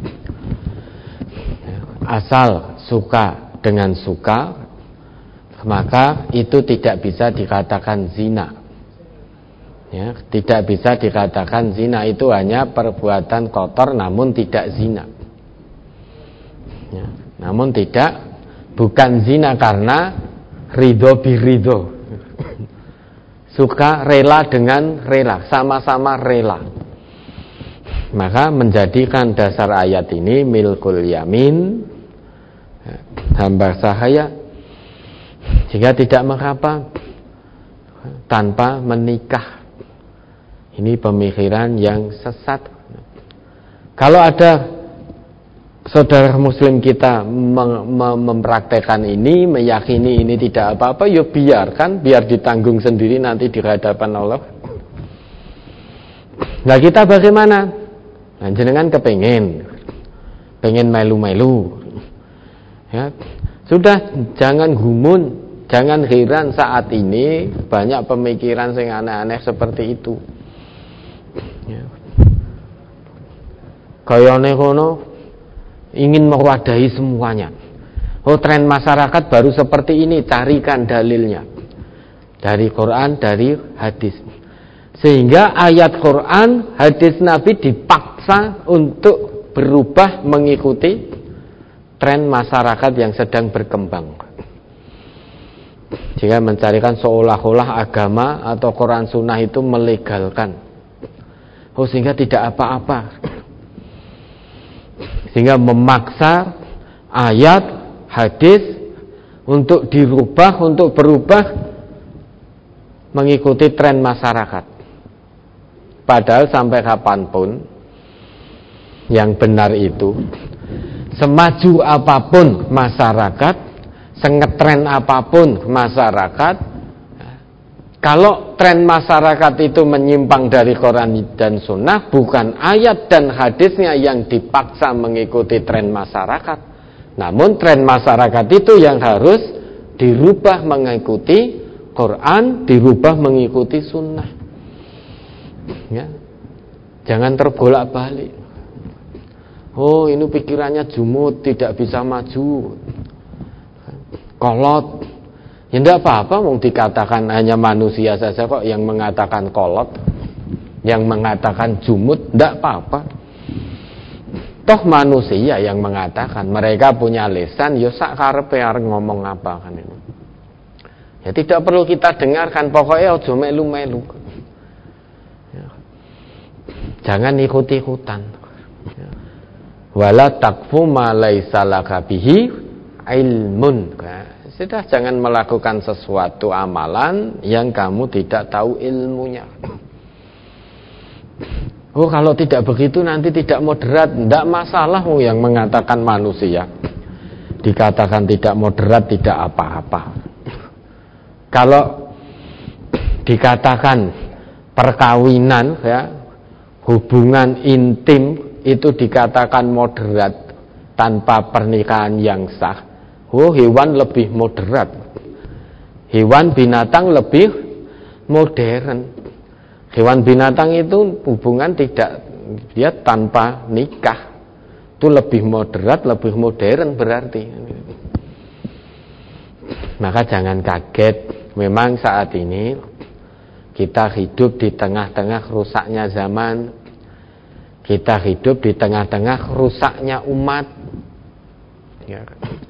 Asal suka dengan suka, maka itu tidak bisa dikatakan zina. Ya, tidak bisa dikatakan zina, itu hanya perbuatan kotor namun tidak zina. Ya, namun bukan zina karena ridho biridho. Suka rela dengan rela, sama-sama rela. Maka menjadikan dasar ayat ini milkul yamin, hamba sahaya, jika tidak mengapa tanpa menikah. Ini pemikiran yang sesat. Kalau ada saudara muslim kita mempraktekkan ini, meyakini ini tidak apa-apa, ya biarkan, biar ditanggung sendiri nanti di hadapan Allah. Nah, kita bagaimana? Nah, jenengan pengen melu-melu. Ya, sudah, jangan gumun, jangan heran saat ini banyak pemikiran yang aneh-aneh seperti itu. Ya. Kayane kono ingin mewadahi semuanya. Oh, tren masyarakat baru seperti ini, carikan dalilnya dari Quran, dari hadis. Sehingga ayat Quran, hadis Nabi dipaksa untuk berubah mengikuti tren masyarakat yang sedang berkembang. Jika mencarikan seolah-olah agama atau Quran Sunnah itu melegalkan. Oh, sehingga tidak apa-apa. Sehingga memaksa ayat, hadis untuk dirubah, untuk berubah mengikuti tren masyarakat. Padahal sampai kapanpun yang benar itu, semaju apapun masyarakat, sengetren apapun masyarakat, kalau tren masyarakat itu menyimpang dari Quran dan Sunnah, bukan ayat dan hadisnya yang dipaksa mengikuti tren masyarakat, namun tren masyarakat itu yang harus dirubah mengikuti Quran, dirubah mengikuti Sunnah. Ya. Jangan terbolak-balik. Oh, ini pikirannya jumut, tidak bisa maju, kolot. Ya tidak apa-apa, mau dikatakan hanya manusia saja kok yang mengatakan kolot, yang mengatakan jumut, tidak apa-apa. Toh manusia yang mengatakan, mereka punya lisan, ya sak karepe arep ngomong apa kan ini. Ya tidak perlu kita dengarkan, pokoknya ojo melu-melu. Ya. Jangan ikut-ikutan. Ya. Wala taqfu ma laisa laka bihi ilmun. Sudah, jangan melakukan sesuatu amalan yang kamu tidak tahu ilmunya. Oh, kalau tidak begitu nanti tidak moderat. Tidak masalah yang mengatakan manusia. Dikatakan tidak moderat tidak apa-apa. Kalau dikatakan perkawinan, ya, hubungan intim itu dikatakan moderat tanpa pernikahan yang sah. Oh, hewan lebih moderat. Hewan binatang lebih modern. Hewan binatang itu hubungan tidak, dia tanpa nikah. Itu lebih moderat, lebih modern berarti. Maka jangan kaget. Memang saat ini kita hidup di tengah-tengah rusaknya zaman. Kita hidup di tengah-tengah rusaknya umat. Ya.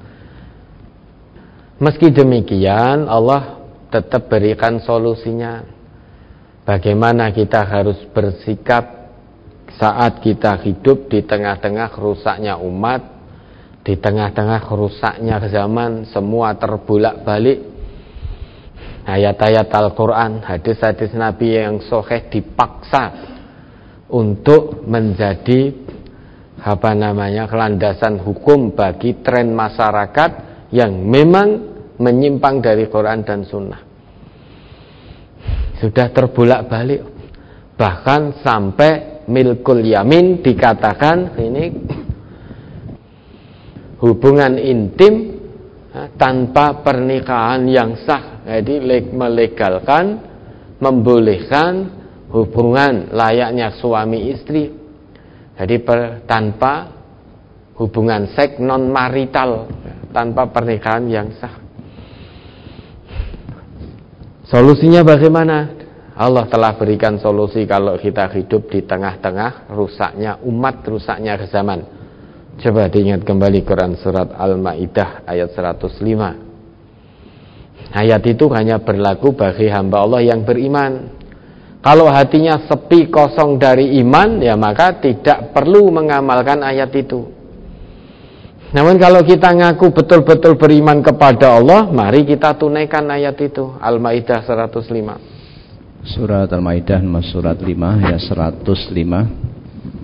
Meski demikian, Allah tetap berikan solusinya. Bagaimana kita harus bersikap saat kita hidup di tengah-tengah rusaknya umat, di tengah-tengah rusaknya zaman, semua terbolak-balik. Ayat-ayat Al-Quran, hadis-hadis Nabi yang sahih dipaksa untuk menjadi landasan hukum bagi tren masyarakat yang memang menyimpang dari Quran dan Sunnah. Sudah terbolak-balik, bahkan sampai milkul yamin dikatakan ini hubungan intim tanpa pernikahan yang sah. Jadi melegalkan, membolehkan hubungan layaknya suami istri. Jadi tanpa hubungan seks non marital, tanpa pernikahan yang sah. Solusinya bagaimana? Allah telah berikan solusi kalau kita hidup di tengah-tengah rusaknya umat, rusaknya zaman. Coba diingat kembali Quran surat Al-Maidah ayat 105. Ayat itu hanya berlaku bagi hamba Allah yang beriman. Kalau hatinya sepi kosong dari iman, ya maka tidak perlu mengamalkan ayat itu. Namun kalau kita ngaku betul-betul beriman kepada Allah, mari kita tunaikan ayat itu. Al-Maidah 105. Surat Al-Maidah surat 5 ayat 105.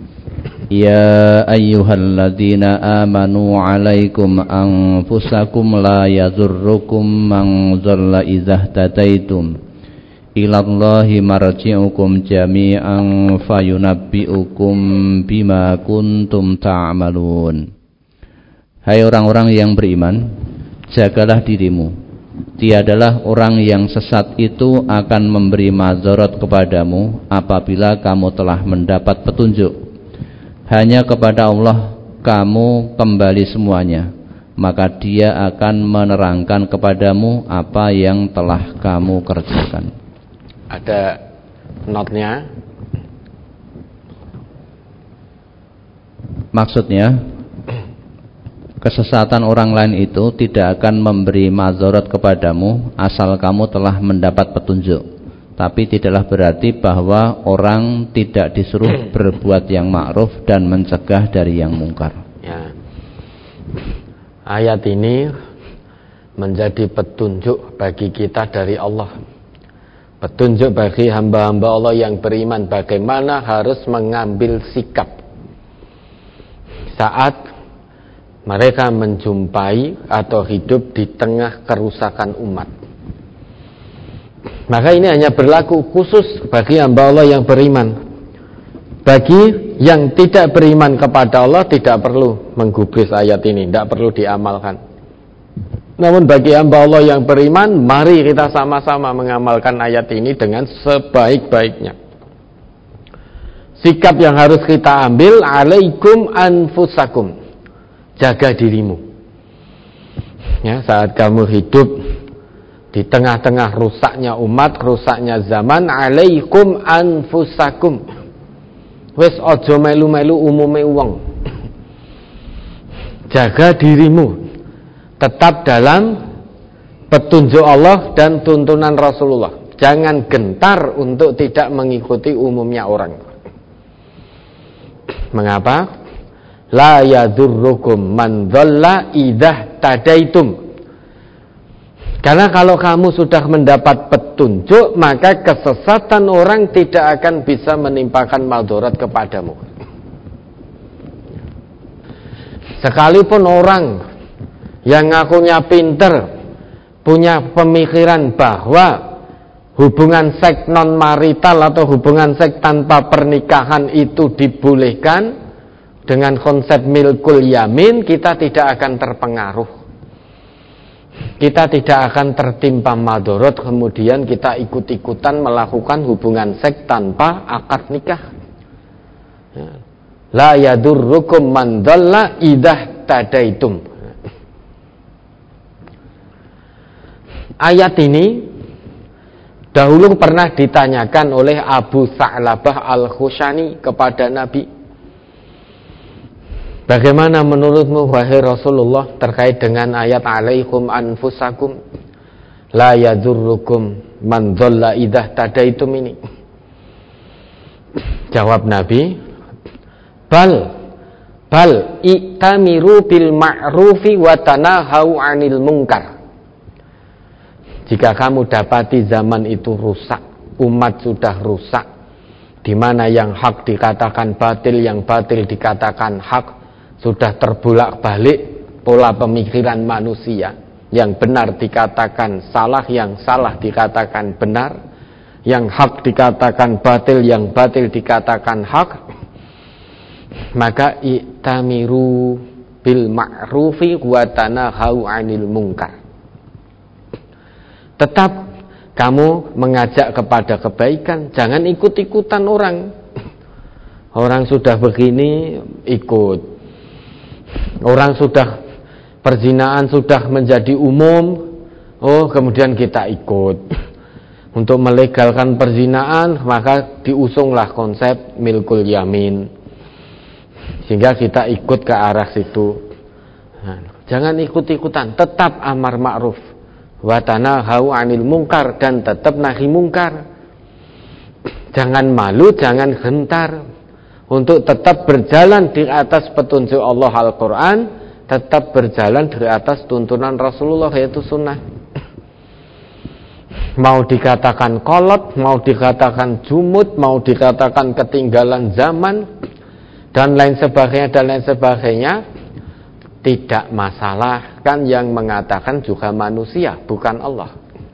Ya ayyuhalladzina amanu alaikum anfusakum la yadurrukum man dhalla idza ihtadaitum ilallahi marji'ukum jami'an fayunabbi'ukum bima kuntum ta'malun. Hai orang-orang yang beriman, jagalah dirimu. Tiadalah orang yang sesat itu akan memberi madzarat kepadamu apabila kamu telah mendapat petunjuk. Hanya kepada Allah kamu kembali semuanya, maka Dia akan menerangkan kepadamu apa yang telah kamu kerjakan. Ada notnya. Maksudnya, kesesatan orang lain itu tidak akan memberi madzarat kepadamu asal kamu telah mendapat petunjuk. Tapi tidaklah berarti bahwa orang tidak disuruh berbuat yang ma'ruf dan mencegah dari yang mungkar. Ya. Ayat ini menjadi petunjuk bagi kita dari Allah. Petunjuk bagi hamba-hamba Allah yang beriman bagaimana harus mengambil sikap saat mereka menjumpai atau hidup di tengah kerusakan umat. Maka ini hanya berlaku khusus bagi hamba Allah yang beriman. Bagi yang tidak beriman kepada Allah tidak perlu menggubris ayat ini, tidak perlu diamalkan. Namun bagi hamba Allah yang beriman, mari kita sama-sama mengamalkan ayat ini dengan sebaik-baiknya. sikap yang harus kita ambil, alaikum anfusakum, jaga dirimu. Ya, saat kamu hidup di tengah-tengah rusaknya umat, rusaknya zaman, alaikum anfusakum. Wes ojo melu-melu umume wong. Jaga dirimu, tetap dalam petunjuk Allah dan tuntunan Rasulullah. Jangan gentar untuk tidak mengikuti umumnya orang. Mengapa? La yadurrukum man dhalla idza tadaitum. Karena kalau kamu sudah mendapat petunjuk, maka kesesatan orang tidak akan bisa menimpakan madarat kepadamu. Sekalipun orang yang ngakunya pinter, punya pemikiran bahwa hubungan seks non marital atau hubungan seks tanpa pernikahan itu dibolehkan dengan konsep milkul yamin, kita tidak akan terpengaruh. Kita tidak akan tertimpa madarat kemudian kita ikut-ikutan melakukan hubungan seks tanpa akad nikah. La yadurrukum man dhalla idza tadaitum. Ayat ini dahulu pernah ditanyakan oleh Abu Sa'labah Al-Khushani kepada Nabi. Bagaimana menurutmu wahai Rasulullah terkait dengan ayat alaikum anfusakum la yadurrukum man dhalla idza tadaitum ini? Jawab Nabi, bal i'tamiru bil ma'rufi wa tanahau 'anil munkar. Jika kamu dapati zaman itu rusak, umat sudah rusak, di mana yang hak dikatakan batil, yang batil dikatakan hak, sudah terbolak-balik pola pemikiran manusia, yang benar dikatakan salah, yang salah dikatakan benar, yang hak dikatakan batil, yang batil dikatakan hak, maka i'tamiru bil ma'rufi wa tanahau 'anil munkar. Tetap kamu mengajak kepada kebaikan, jangan ikut-ikutan orang. Orang sudah begini ikut. Orang sudah perzinaan sudah menjadi umum, kemudian kita ikut. Untuk melegalkan perzinaan, maka diusunglah konsep milkul yamin, sehingga kita ikut ke arah situ. Jangan ikut-ikutan, tetap amar ma'ruf wa tanahau 'anil munkar, dan tetap nahi mungkar. Jangan malu, jangan gentar untuk tetap berjalan di atas petunjuk Allah Al-Quran, tetap berjalan di atas tuntunan Rasulullah, yaitu sunnah. Mau dikatakan kolot, mau dikatakan jumud, mau dikatakan ketinggalan zaman, dan lain sebagainya, tidak masalah. Kan yang mengatakan juga manusia, bukan Allah.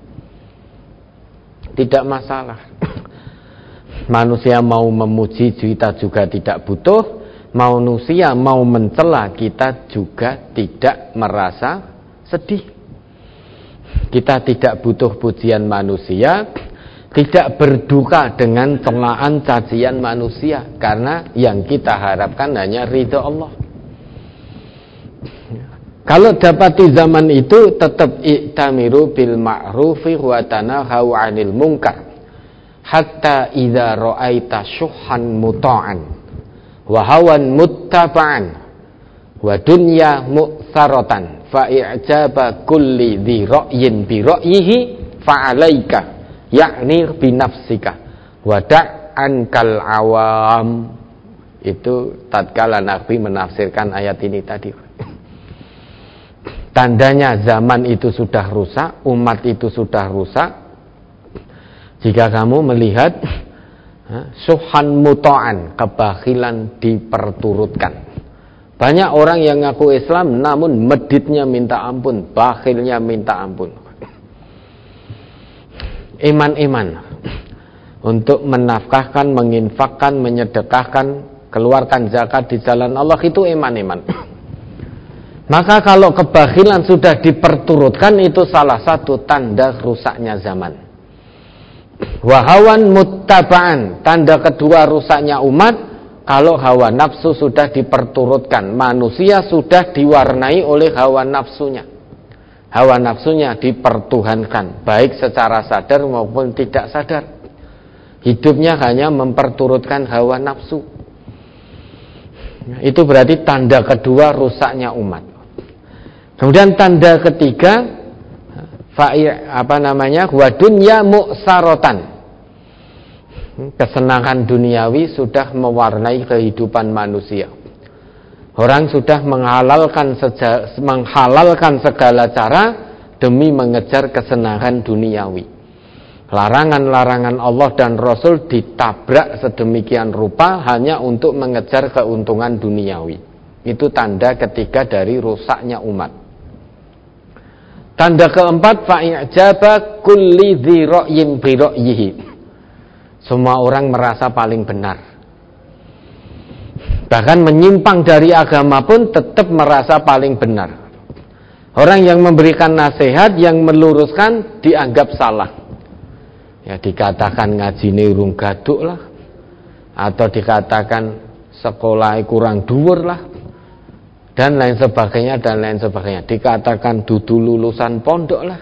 Tidak masalah. Manusia mau memuji kita juga tidak butuh, manusia mau mencela kita juga tidak merasa sedih. Kita tidak butuh pujian manusia, tidak berduka dengan celaan cacian manusia, karena yang kita harapkan hanya ridha Allah. Kalau dapati zaman itu, tetap i'tamiru bil ma'rufi wa tanahau 'anil munkar. Hatta idza ra'aita syuhan muta'an wa hawan muttaba'an wa dunya mu'saratan fa i'jaba kulli dhi ra'yin bi ra'yihi fa 'alaika ya'ni bi nafsika wa da'ankal awam. Itu tatkala Nabi menafsirkan ayat ini tadi. Tandanya zaman itu sudah rusak, umat itu sudah rusak. Jika kamu melihat suhan muta'an, kebakhilan diperturutkan. Banyak orang yang ngaku Islam namun meditnya minta ampun, bakhilnya minta ampun. Iman-iman untuk menafkahkan, menginfakkan, menyedekahkan, keluarkan zakat di jalan Allah, itu iman-iman. Maka kalau kebakhilan sudah diperturutkan, itu salah satu tanda rusaknya zaman. Wa hawan muttaba'an, tanda kedua rusaknya umat kalau hawa nafsu sudah diperturutkan. Manusia sudah diwarnai oleh hawa nafsunya. Hawa nafsunya dipertuhankan, baik secara sadar maupun tidak sadar. Hidupnya hanya memperturutkan hawa nafsu. Itu berarti tanda kedua rusaknya umat. Kemudian tanda ketiga, wa dunya mu'sarotan. Kesenangan duniawi sudah mewarnai kehidupan manusia. Orang sudah menghalalkan segala cara demi mengejar kesenangan duniawi. Larangan-larangan Allah dan Rasul ditabrak sedemikian rupa hanya untuk mengejar keuntungan duniawi. Itu tanda ketiga dari rusaknya umat. Tanda keempat, fa'i'jaba kulli dzi ra'yin bi ra'yihi. Semua orang merasa paling benar. Bahkan menyimpang dari agama pun tetap merasa paling benar. Orang yang memberikan nasihat, yang meluruskan dianggap salah. Ya dikatakan ngajine urung gaduk lah, atau dikatakan sekolah kurang dhuwur lah, dan lain sebagainya. Dikatakan dudu lulusan pondok lah.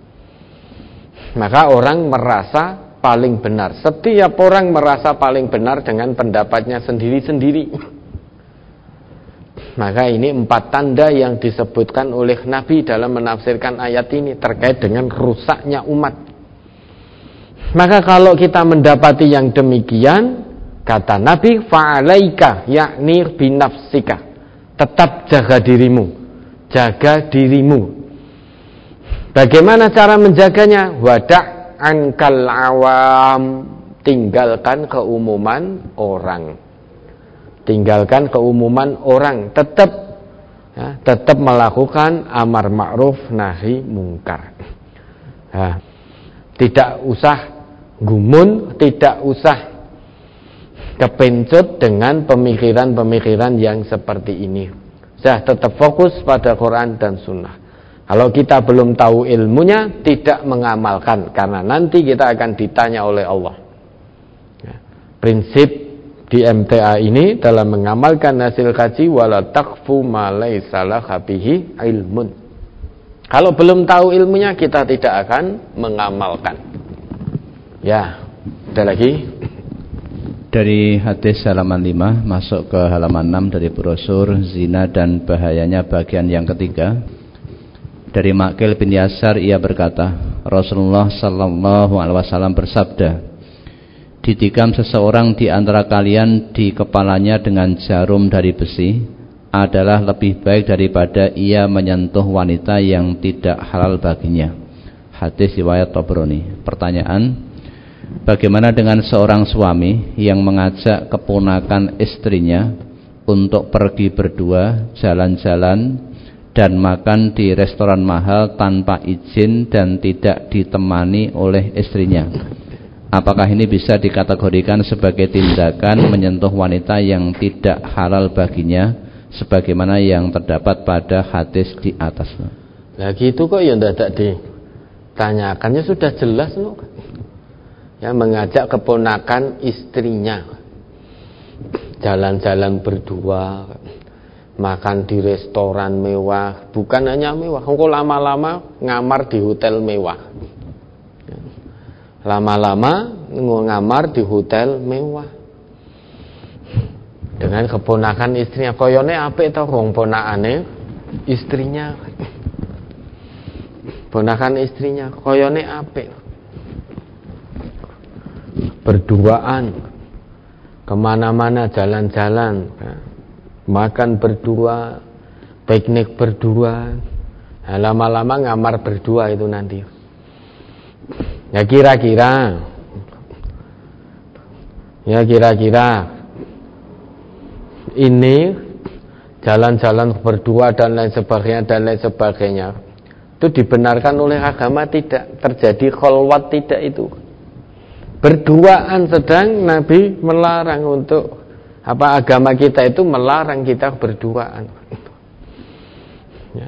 Maka orang merasa paling benar. Setiap orang merasa paling benar dengan pendapatnya sendiri-sendiri. Maka ini 4 tanda yang disebutkan oleh Nabi dalam menafsirkan ayat ini terkait dengan rusaknya umat. Maka kalau kita mendapati yang demikian, kata Nabi, fa'alaika yakni binafsika, tetap jaga dirimu. Bagaimana cara menjaganya? Wada' ankal awam, tinggalkan keumuman orang. Tetap melakukan amar ma'ruf nahi mungkar. Tidak usah gumun, tidak usah kepencut dengan pemikiran-pemikiran yang seperti ini. Tetap fokus pada Quran dan Sunnah. Kalau kita belum tahu ilmunya, tidak mengamalkan, karena nanti kita akan ditanya oleh Allah. Prinsip di MTA ini dalam mengamalkan hasil kaji, wala taqfu ma laysa laka bihi ilmun. Kalau belum tahu ilmunya, kita tidak akan mengamalkan. Ya, ada lagi. Dari hadis halaman 5 masuk ke halaman 6 dari brosur Zina dan Bahayanya bagian yang ketiga. Dari Ma'qil bin Yasar, ia berkata, Rasulullah sallallahu alaihi wasallam bersabda, ditikam seseorang di antara kalian di kepalanya dengan jarum dari besi adalah lebih baik daripada ia menyentuh wanita yang tidak halal baginya. Hadis riwayat Tabrani. Pertanyaan, bagaimana dengan seorang suami yang mengajak keponakan istrinya untuk pergi berdua, jalan-jalan, dan makan di restoran mahal tanpa izin dan tidak ditemani oleh istrinya? Apakah ini bisa dikategorikan sebagai tindakan menyentuh wanita yang tidak halal baginya, sebagaimana yang terdapat pada hadis di atas? Lagi itu kok ya tidak ditanyakannya, sudah jelas loh. Ya, mengajak keponakan istrinya jalan-jalan berdua, makan di restoran mewah, bukan hanya mewah, engko lama-lama ngamar di hotel mewah. Dengan keponakan istrinya, koyone apik to wong ponakane istrinya. Ponakan istrinya koyone apik. Berduaan kemana-mana, jalan-jalan, makan berdua, piknik berdua, lama-lama ngamar berdua itu nanti. Ya kira-kira ini jalan-jalan berdua dan lain sebagainya itu dibenarkan oleh agama tidak? Terjadi kholwat tidak itu? Berduaan sedang Nabi melarang untuk agama kita itu melarang kita berduaan. Ya.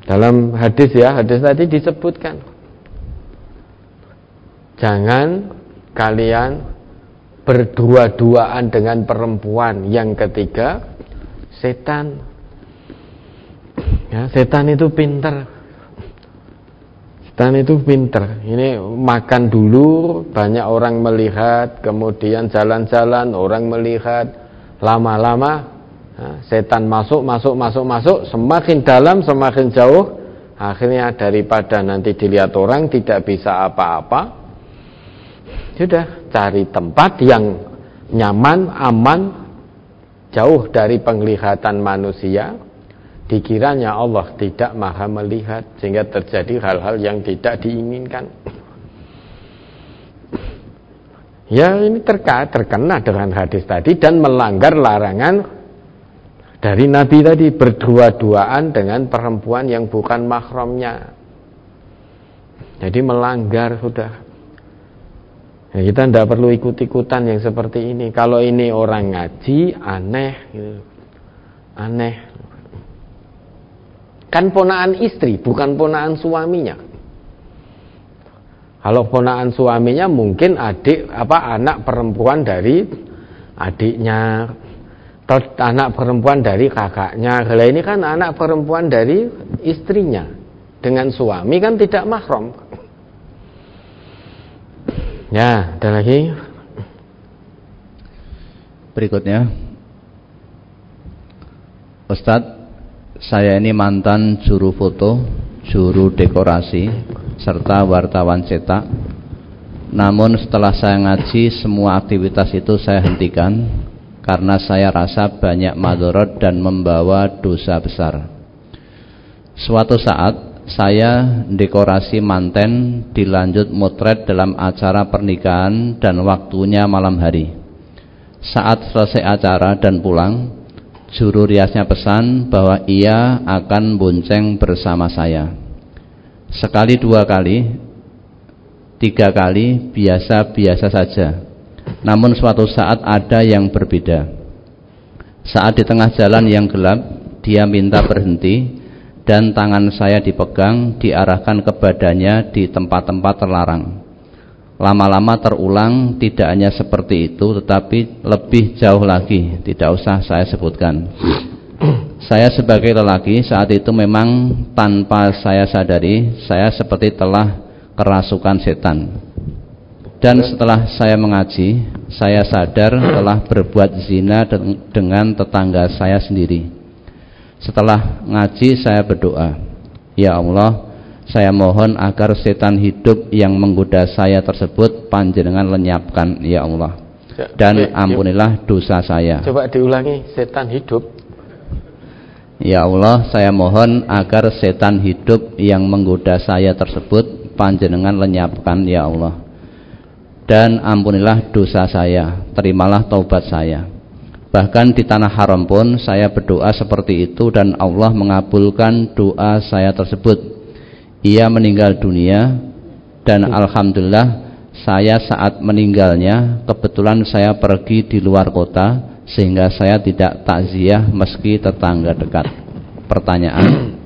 Dalam hadis tadi disebutkan, jangan kalian berdua-duaan dengan perempuan. Yang ketiga, setan. Ya, setan itu pinter. Setan itu pinter. Ini makan dulu, banyak orang melihat, kemudian jalan-jalan, orang melihat, lama-lama setan masuk, semakin dalam, semakin jauh. Akhirnya daripada nanti dilihat orang tidak bisa apa-apa, sudah cari tempat yang nyaman, aman, jauh dari penglihatan manusia. Dikiranya Allah tidak maha melihat, sehingga terjadi hal-hal yang tidak diinginkan. Ya, ini terkena dengan hadis tadi dan melanggar larangan dari Nabi tadi, berdua-duaan dengan perempuan yang bukan mahramnya. Jadi melanggar sudah. Ya, kita tidak perlu ikut-ikutan yang seperti ini. Kalau ini orang ngaji, aneh gitu. Aneh. Kan ponaan istri, bukan ponaan suaminya. Kalau ponaan suaminya mungkin anak perempuan dari adiknya, atau anak perempuan dari kakaknya. Kalau ini kan anak perempuan dari istrinya, dengan suami kan tidak mahram. Ya, ada lagi. Berikutnya, Ustadz, saya ini mantan juru foto, juru dekorasi, serta wartawan cetak. Namun setelah saya ngaji, semua aktivitas itu saya hentikan karena saya rasa banyak madharat dan membawa dosa besar. Suatu saat saya dekorasi manten dilanjut motret dalam acara pernikahan dan waktunya malam hari. Saat selesai acara dan pulang, juru riasnya pesan bahwa ia akan bonceng bersama saya. Sekali, dua kali, tiga kali biasa-biasa saja. Namun suatu saat ada yang berbeda. Saat di tengah jalan yang gelap, dia minta berhenti dan tangan saya dipegang, diarahkan ke badannya di tempat-tempat terlarang. Lama-lama terulang, tidak hanya seperti itu, tetapi lebih jauh lagi. Tidak usah saya sebutkan. Saya sebagai lelaki saat itu memang tanpa saya sadari, saya seperti telah kerasukan setan. Dan setelah saya mengaji, saya sadar telah berbuat zina dengan tetangga saya sendiri. Setelah ngaji saya berdoa, ya Allah, saya mohon agar setan hidup yang menggoda saya tersebut panjenengan lenyapkan, ya Allah. Dan ampunilah dosa saya. Coba diulangi, setan hidup. Ya Allah, saya mohon agar setan hidup yang menggoda saya tersebut panjenengan lenyapkan, ya Allah. Dan ampunilah dosa saya, terimalah taubat saya. Bahkan di tanah haram pun saya berdoa seperti itu dan Allah mengabulkan doa saya tersebut. Ia meninggal dunia dan alhamdulillah saya saat meninggalnya kebetulan saya pergi di luar kota sehingga saya tidak takziah meski tetangga dekat. Pertanyaan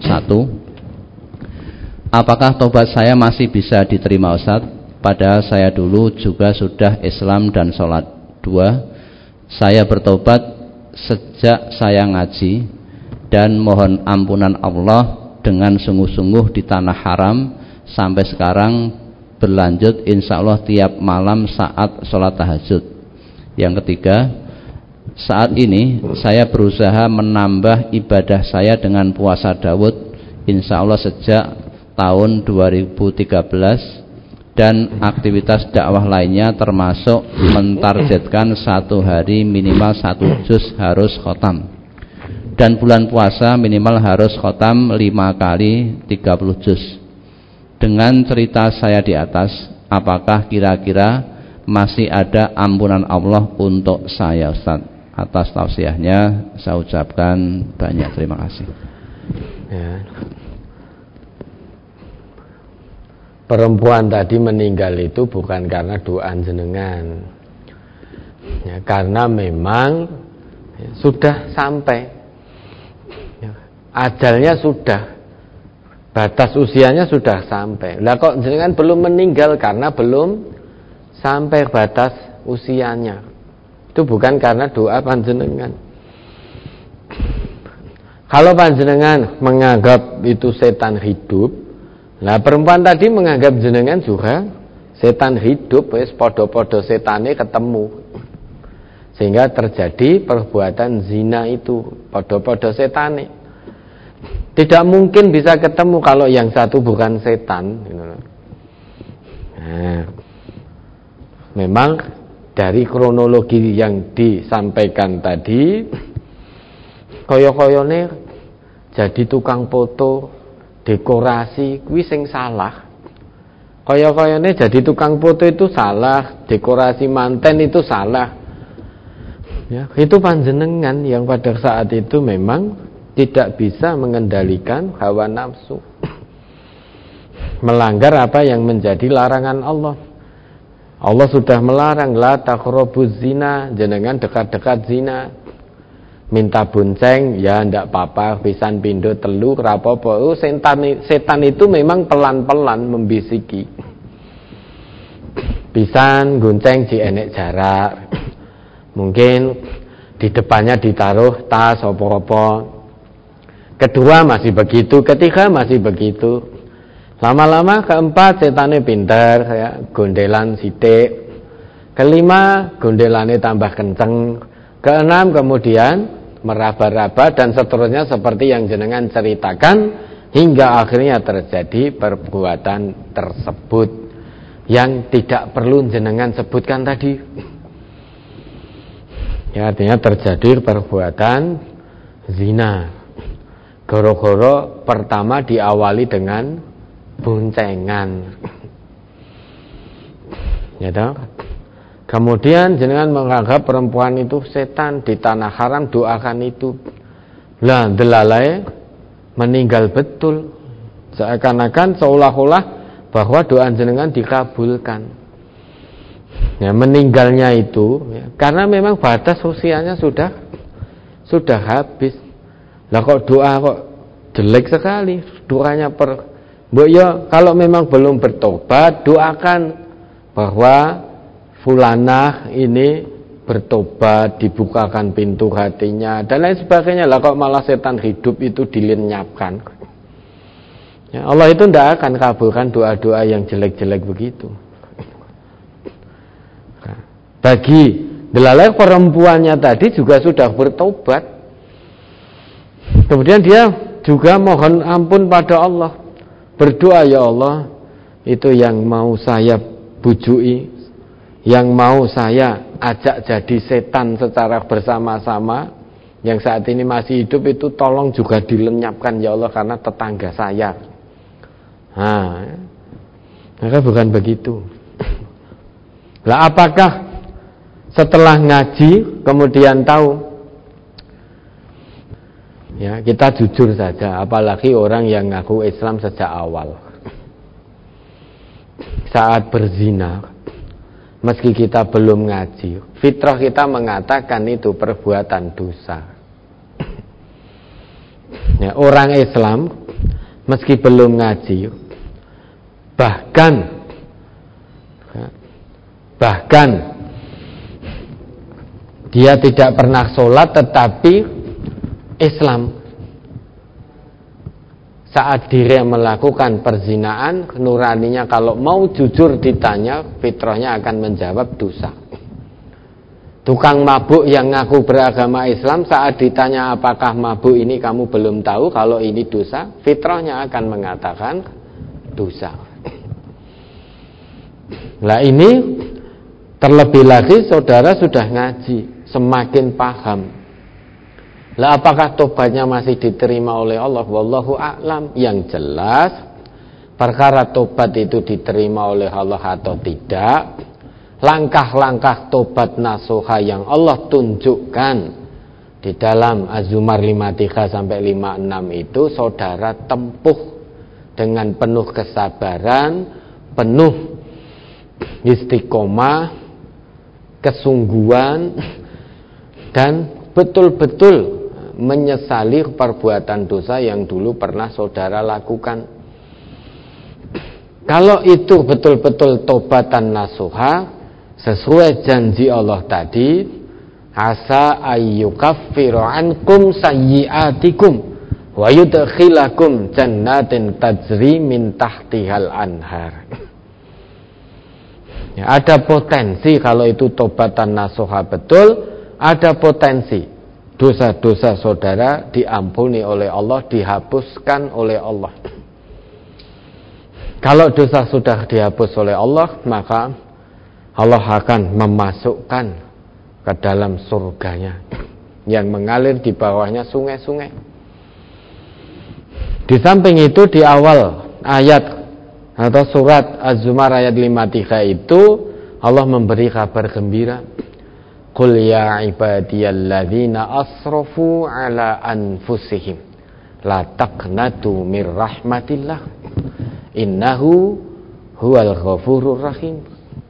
1. Apakah tobat saya masih bisa diterima Ustaz? Padahal saya dulu juga sudah Islam dan sholat. 2. Saya bertobat sejak saya ngaji dan mohon ampunan Allah dengan sungguh-sungguh di tanah haram sampai sekarang berlanjut insya Allah tiap malam saat sholat tahajud. Yang ketiga, saat ini saya berusaha menambah ibadah saya dengan puasa Daud insya Allah sejak tahun 2013 dan aktivitas dakwah lainnya termasuk mentargetkan satu hari minimal 1 juz harus khotam dan bulan puasa minimal harus khotam 5 kali 30 juz. Dengan cerita saya di atas, apakah kira-kira masih ada ampunan Allah untuk saya Ustaz? Atas tausiahnya saya ucapkan banyak terima kasih. Ya. Perempuan tadi meninggal itu bukan karena doa jenengan, ya, karena memang ya, sudah sampai ya, ajalnya sudah, batas usianya sudah sampai. Lah kok jenengan belum meninggal karena belum sampai batas usianya. Itu bukan karena doa panjenengan. Kalau panjenengan menganggap itu setan hidup, nah perempuan tadi menganggap jenengan juga setan hidup, wis podo-podo setane ketemu. Sehingga terjadi perbuatan zina itu, podo-podo setane. Tidak mungkin bisa ketemu kalau yang satu bukan setan. Nah, memang dari kronologi yang disampaikan tadi, koyo-koyone jadi tukang foto, dekorasi, kuwi sing salah. Koyo-koyone jadi tukang foto itu salah, dekorasi manten itu salah. Ya, itu panjenengan yang pada saat itu memang tidak bisa mengendalikan hawa nafsu. Melanggar apa yang menjadi larangan Allah. Allah sudah melarang, la taqrabuz zina, jenengan dekat-dekat zina. Minta bonceng, ya ndak apa-apa, pisan pindo telu rapopo. Setan itu memang pelan-pelan membisiki. Pisan gonceng di enek jarak. Mungkin di depannya ditaruh tas apa-apa. Kedua masih begitu, ketiga masih begitu. Lama-lama keempat setannya pinter, ya, gondelan sithik. Kelima gondelannya tambah kenceng. Keenam kemudian meraba-raba dan seterusnya seperti yang jenengan ceritakan hingga akhirnya terjadi perbuatan tersebut yang tidak perlu jenengan sebutkan tadi. Ya, artinya terjadi perbuatan zina. Goro-goro pertama diawali dengan boncengan. Ya toh? Kemudian jenengan menganggap perempuan itu setan, di tanah haram doakan itu. Lah delalai meninggal betul. Seakan-akan seolah-olah bahwa doa jenengan dikabulkan. Ya, meninggalnya itu ya, karena memang batas usianya sudah habis. Lah kok doa kok jelek sekali doanya ya kalau memang belum bertobat doakan bahwa fulanah ini bertobat, dibukakan pintu hatinya dan lain sebagainya. Lah kok malah setan hidup itu dilenyapkan. Ya, Allah itu tidak akan kabulkan doa-doa yang jelek-jelek begitu. Bagi delalai perempuannya tadi juga sudah bertobat. Kemudian dia juga mohon ampun pada Allah. Berdoa, ya Allah, itu yang mau saya bujui, yang mau saya ajak jadi setan secara bersama-sama, yang saat ini masih hidup itu tolong juga dilenyapkan ya Allah karena tetangga saya. Nah, maka bukan begitu. Lah apakah setelah ngaji kemudian tahu? Ya, kita jujur saja, apalagi orang yang ngaku Islam sejak awal. Saat berzina, meski kita belum ngaji, fitrah kita mengatakan itu perbuatan dosa. Ya, orang Islam meski belum ngaji, bahkan dia tidak pernah sholat tetapi Islam. Saat dia melakukan perzinaan, nuraninya kalau mau jujur ditanya, fitrahnya akan menjawab dosa. Tukang mabuk yang ngaku beragama Islam, saat ditanya apakah mabuk ini kamu belum tahu kalau ini dosa, fitrahnya akan mengatakan dosa. Nah ini terlebih lagi saudara sudah ngaji, semakin paham. Lah apakah tobatnya masih diterima oleh Allah? Wallahu a'lam. Yang jelas perkara tobat itu diterima oleh Allah atau tidak, langkah-langkah tobat nasuha yang Allah tunjukkan di dalam Az-Zumar 53 sampai 56 itu saudara tempuh dengan penuh kesabaran, penuh istiqomah, kesungguhan, dan betul-betul menyesali perbuatan dosa yang dulu pernah saudara lakukan. Kalau itu betul-betul tobatan nasuha, sesuai janji Allah tadi, asa ayyukaffiru ankum sayyi'atikum wa yudkhilakum jannatin tajri min tahtihal anhar. Ya, ada potensi kalau itu tobatan nasuha betul, ada potensi dosa-dosa saudara diampuni oleh Allah, dihapuskan oleh Allah. Kalau dosa sudah dihapus oleh Allah, maka Allah akan memasukkan ke dalam surganya yang mengalir di bawahnya sungai-sungai. Di samping itu, di awal ayat atau surat Az-Zumar ayat 53 itu Allah memberi kabar gembira. Qul ya ibadiyalladzina asrafu ala anfusihim la taqnatu mir rahmatillah innahu huwal ghafurur rahim.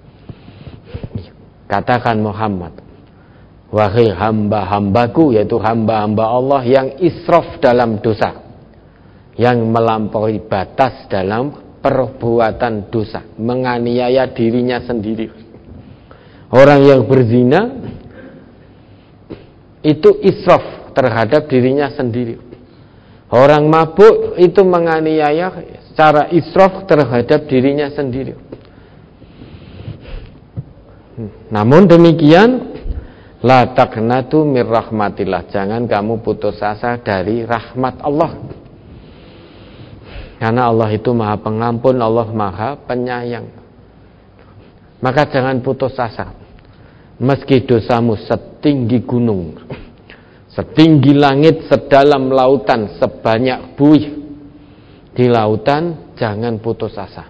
Katakan Muhammad, wahai hamba-hambaku, yaitu hamba-hamba Allah yang israf dalam dosa, yang melampaui batas dalam perbuatan dosa, menganiaya dirinya sendiri. Orang yang berzina itu israf terhadap dirinya sendiri. Orang mabuk itu menganiaya secara israf terhadap dirinya sendiri. Namun demikian, la taqnatu mir rahmatillah, jangan kamu putus asa dari rahmat Allah. Karena Allah itu Maha Pengampun, Allah Maha Penyayang. Maka jangan putus asa. Meski dosamu setinggi gunung, setinggi langit, sedalam lautan, sebanyak buih di lautan, jangan putus asa.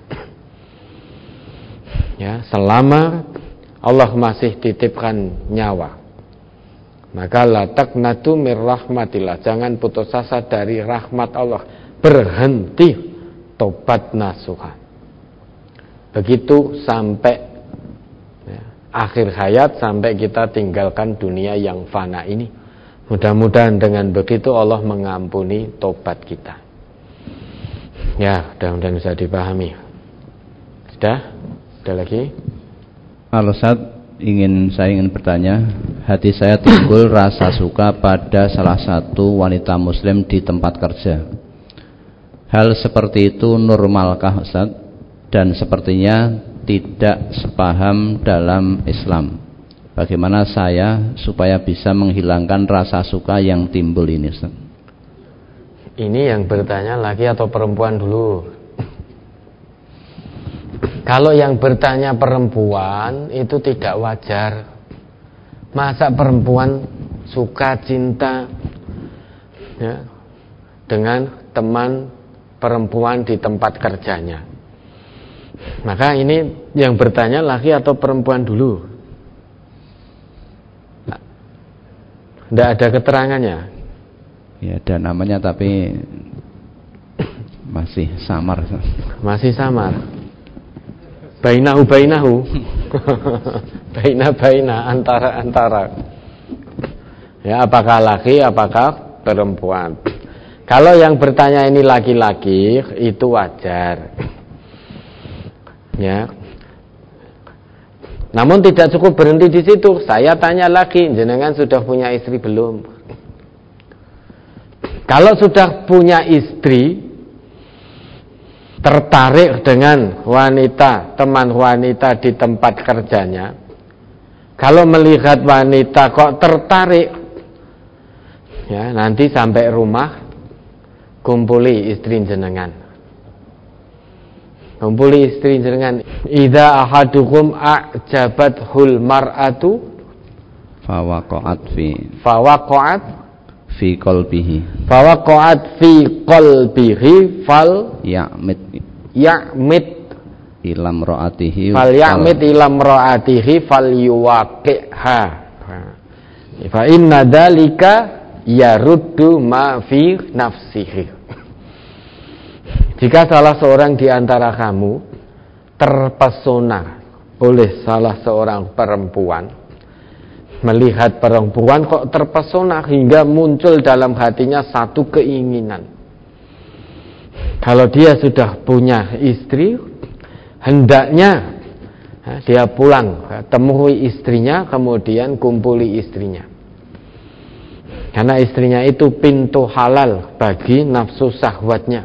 Ya, selama Allah masih titipkan nyawa, maka la taqnatu mir rahmatillah, jangan putus asa dari rahmat Allah. Berhenti tobat nasuha. Begitu sampai akhir hayat, sampai kita tinggalkan dunia yang fana ini. Mudah-mudahan dengan begitu Allah mengampuni tobat kita. Ya, mudah-mudahan bisa dipahami. Sudah? Ada lagi? Halo Ustaz, saya ingin bertanya. Hati saya timbul rasa suka pada salah satu wanita muslim di tempat kerja. Hal seperti itu normalkah Ustaz? Dan sepertinya tidak sepaham dalam Islam. Bagaimana saya supaya bisa menghilangkan rasa suka yang timbul ini Ustaz? Ini yang bertanya laki atau perempuan dulu? Kalau yang bertanya perempuan itu tidak wajar. Masa perempuan suka cinta ya, dengan teman perempuan di tempat kerjanya? Maka ini yang bertanya laki atau perempuan dulu? Tidak ada keterangannya. Ya, ada namanya tapi masih samar. Masih samar. Bainahu baina antara. Ya, apakah laki, apakah perempuan? Kalau yang bertanya ini laki-laki, itu wajar. Ya. Namun tidak cukup berhenti di situ. Saya tanya lagi, jenengan sudah punya istri belum? Kalau sudah punya istri, tertarik dengan wanita, teman wanita di tempat kerjanya, kalau melihat wanita kok tertarik, ya, nanti sampai rumah kumpuli istri jenengan. Kumpuli istri jenengan. Idza ahadukum a'jabathul mar'atu fawaqa'at fi qalbihi fal ya'mid ilam ra'atihi fal yuwaqi'ha fa inna dzalika yaruddu ma fi nafsihi. Jika salah seorang di antara kamu terpesona oleh salah seorang perempuan, melihat perempuan kok terpesona hingga muncul dalam hatinya satu keinginan. Kalau dia sudah punya istri, hendaknya Dia pulang, temui istrinya, kemudian kumpuli istrinya. Karena istrinya itu pintu halal bagi nafsu syahwatnya.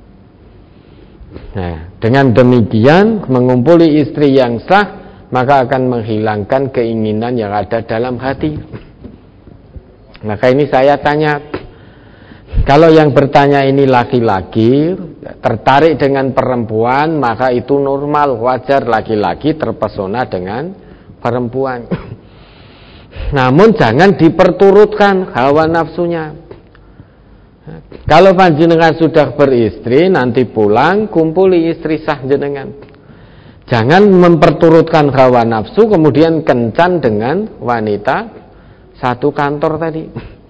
Nah, dengan demikian mengumpuli istri yang sah maka akan menghilangkan keinginan yang ada dalam hati. Maka ini saya tanya, kalau yang bertanya ini laki-laki tertarik dengan perempuan, maka itu normal, wajar laki-laki terpesona dengan perempuan. Namun jangan diperturutkan hawa nafsunya. Kalau panjenengan sudah beristri, nanti pulang kumpuli istri sah jenengan. Jangan memperturutkan hawa nafsu kemudian kencan dengan wanita satu kantor tadi.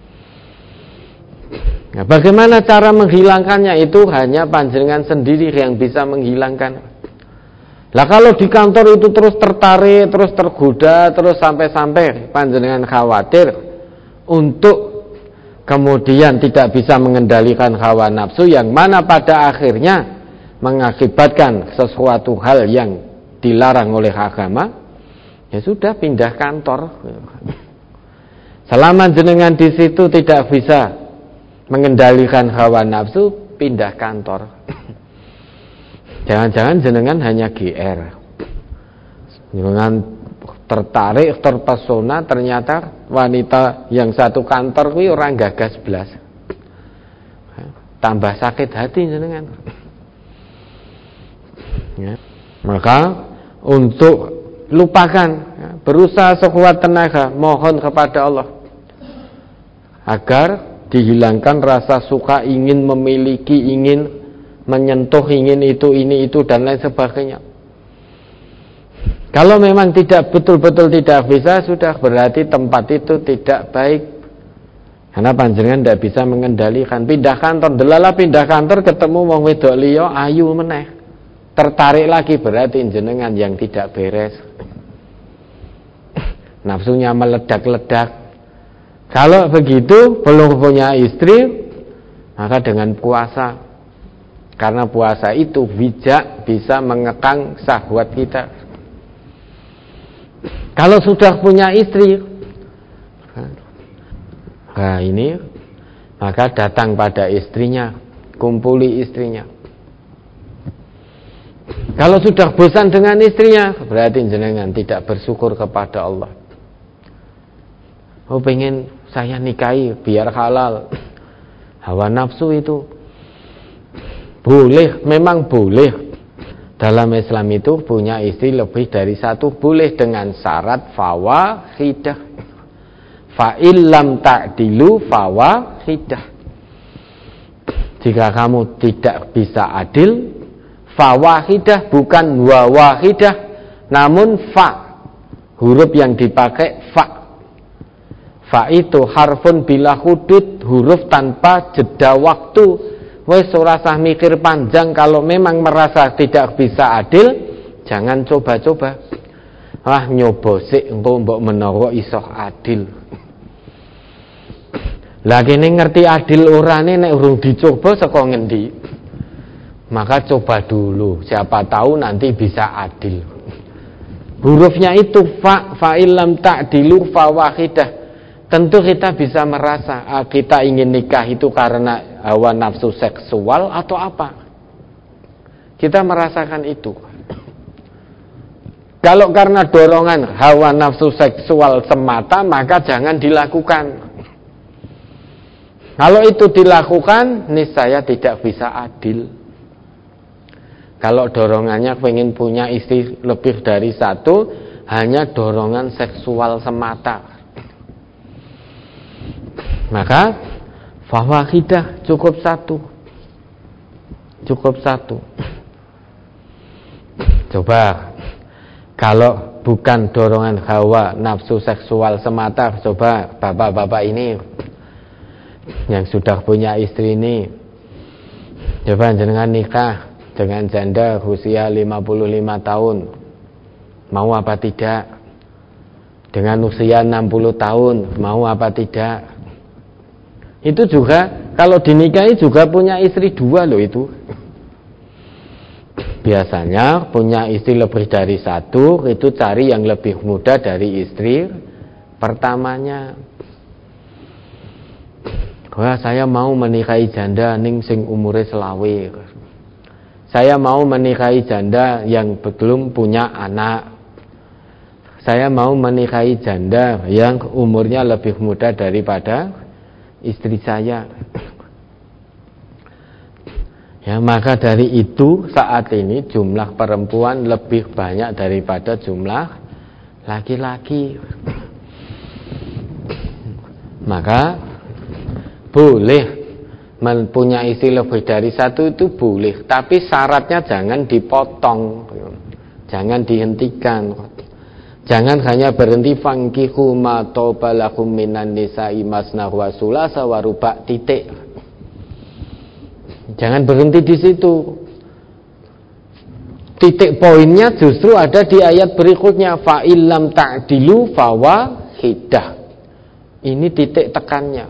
Nah, bagaimana cara menghilangkannya? Itu hanya panjenengan sendiri yang bisa menghilangkan. Lah kalau di kantor itu terus tertarik, terus tergoda, terus sampai-sampai panjenengan khawatir untuk kemudian tidak bisa mengendalikan hawa nafsu yang mana pada akhirnya mengakibatkan sesuatu hal yang dilarang oleh agama, ya sudah pindah kantor. Selama jenengan di situ tidak bisa mengendalikan hawa nafsu, pindah kantor. Jangan-jangan jenengan hanya GR. Jenengan tertarik, terpesona, ternyata wanita yang satu kantor kuwi orang gagas blas. Tambah sakit hati jenengan. Ya. Maka untuk lupakan, ya, berusaha sekuat tenaga, mohon kepada Allah agar dihilangkan rasa suka, ingin memiliki, ingin menyentuh, ingin itu, ini, itu, dan lain sebagainya. Kalau memang tidak betul-betul tidak bisa, sudah berarti tempat itu tidak baik. Karena panjenengan tidak bisa mengendalikan. Pindah kantor, delala pindah kantor ketemu wong wedok liya ayu meneh. Tertarik lagi, berarti jenengan yang tidak beres. Nafsunya meledak-ledak. Kalau begitu belum punya istri, maka dengan puasa. Karena puasa itu bijak, bisa mengekang syahwat kita. Kalau sudah punya istri, nah ini maka datang pada istrinya, kumpuli istrinya. Kalau sudah bosan dengan istrinya, berarti jenengan tidak bersyukur kepada Allah. Oh, pengen saya nikahi biar halal. Hawa nafsu itu boleh, memang boleh. Dalam Islam itu punya istri lebih dari satu boleh dengan syarat fawahidah. Fa illam ta'dilu fawahidah. Jika kamu tidak bisa adil, fawahidah, bukan wawahidah, namun fa, huruf yang dipakai fa. Fa itu harfun bila hudud, huruf tanpa jeda waktu. Wes ora usah mikir panjang. Kalau memang merasa tidak bisa adil, jangan coba-coba. Wah, nyoba sik engko mbok menawa iso adil. Lah kene ngerti adil orane nek urung dicoba saka ngendi? Maka coba dulu, siapa tahu nanti bisa adil. Hurufnya itu fa illam ta'dilu fawahidah. Tentu kita bisa merasa kita ingin nikah itu karena hawa nafsu seksual atau apa. Kita merasakan itu. Kalau karena dorongan hawa nafsu seksual semata, maka jangan dilakukan. Kalau itu dilakukan, niscaya tidak bisa adil. Kalau dorongannya pengen punya istri lebih dari satu, hanya dorongan seksual semata, maka fawahidah, cukup satu. Coba kalau bukan dorongan hawa nafsu seksual semata, coba bapak-bapak ini yang sudah punya istri ini, coba jenengan nikah dengan janda usia 55 tahun, mau apa tidak? Dengan usia 60 tahun, mau apa tidak? Itu juga kalau dinikahi juga punya istri dua loh itu. biasanya punya istri lebih dari satu, itu cari yang lebih muda dari istri pertamanya. Wah, saya mau menikahi janda ning sing umure selawe. Saya mau menikahi janda yang belum punya anak. Saya mau menikahi janda yang umurnya lebih muda daripada istri saya. Ya, maka dari itu saat ini jumlah perempuan lebih banyak daripada jumlah laki-laki. Maka boleh mempunyai istri lebih dari satu, itu boleh, tapi syaratnya jangan dipotong, jangan dihentikan. Jangan hanya berhenti fankihu ma toba lakum minan nisa'i masna wa sulasa wa ruba' titik. Jangan berhenti di situ. Titik poinnya justru ada di ayat berikutnya, fa illam ta'dilu fawahidah. Ini titik tekannya.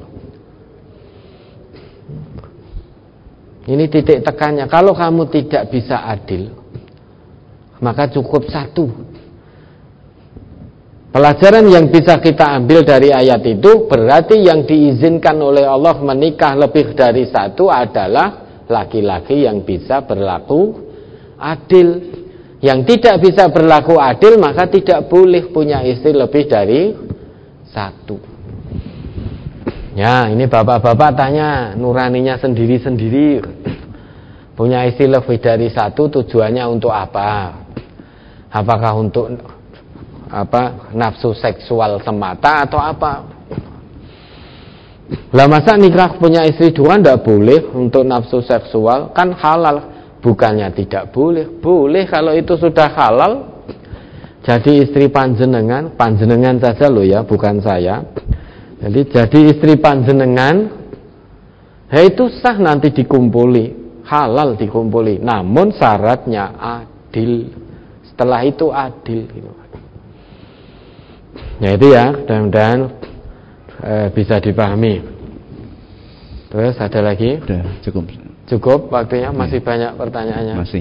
Ini titik tekannya. Kalau kamu tidak bisa adil, maka cukup satu. Pelajaran yang bisa kita ambil dari ayat itu berarti yang diizinkan oleh Allah menikah lebih dari satu adalah laki-laki yang bisa berlaku adil. Yang tidak bisa berlaku adil maka tidak boleh punya istri lebih dari satu. Ya, ini bapak-bapak tanya nuraninya sendiri-sendiri. Punya istri lebih dari satu tujuannya untuk apa? Apakah untuk nafsu seksual semata atau apa? Lah masa nikah punya istri dua ndak boleh untuk nafsu seksual? Kan halal. Bukannya tidak boleh. Boleh kalau itu sudah halal. Jadi istri panjenengan saja loh ya, bukan saya. Jadi istri panjenengan, ya itu sah nanti dikumpuli, halal dikumpuli. Namun syaratnya adil. Setelah itu adil gitu. Ya itu ya, mudah-mudahan bisa dipahami. Terus ada lagi? Sudah cukup. Cukup waktunya, masih banyak pertanyaannya. Masih.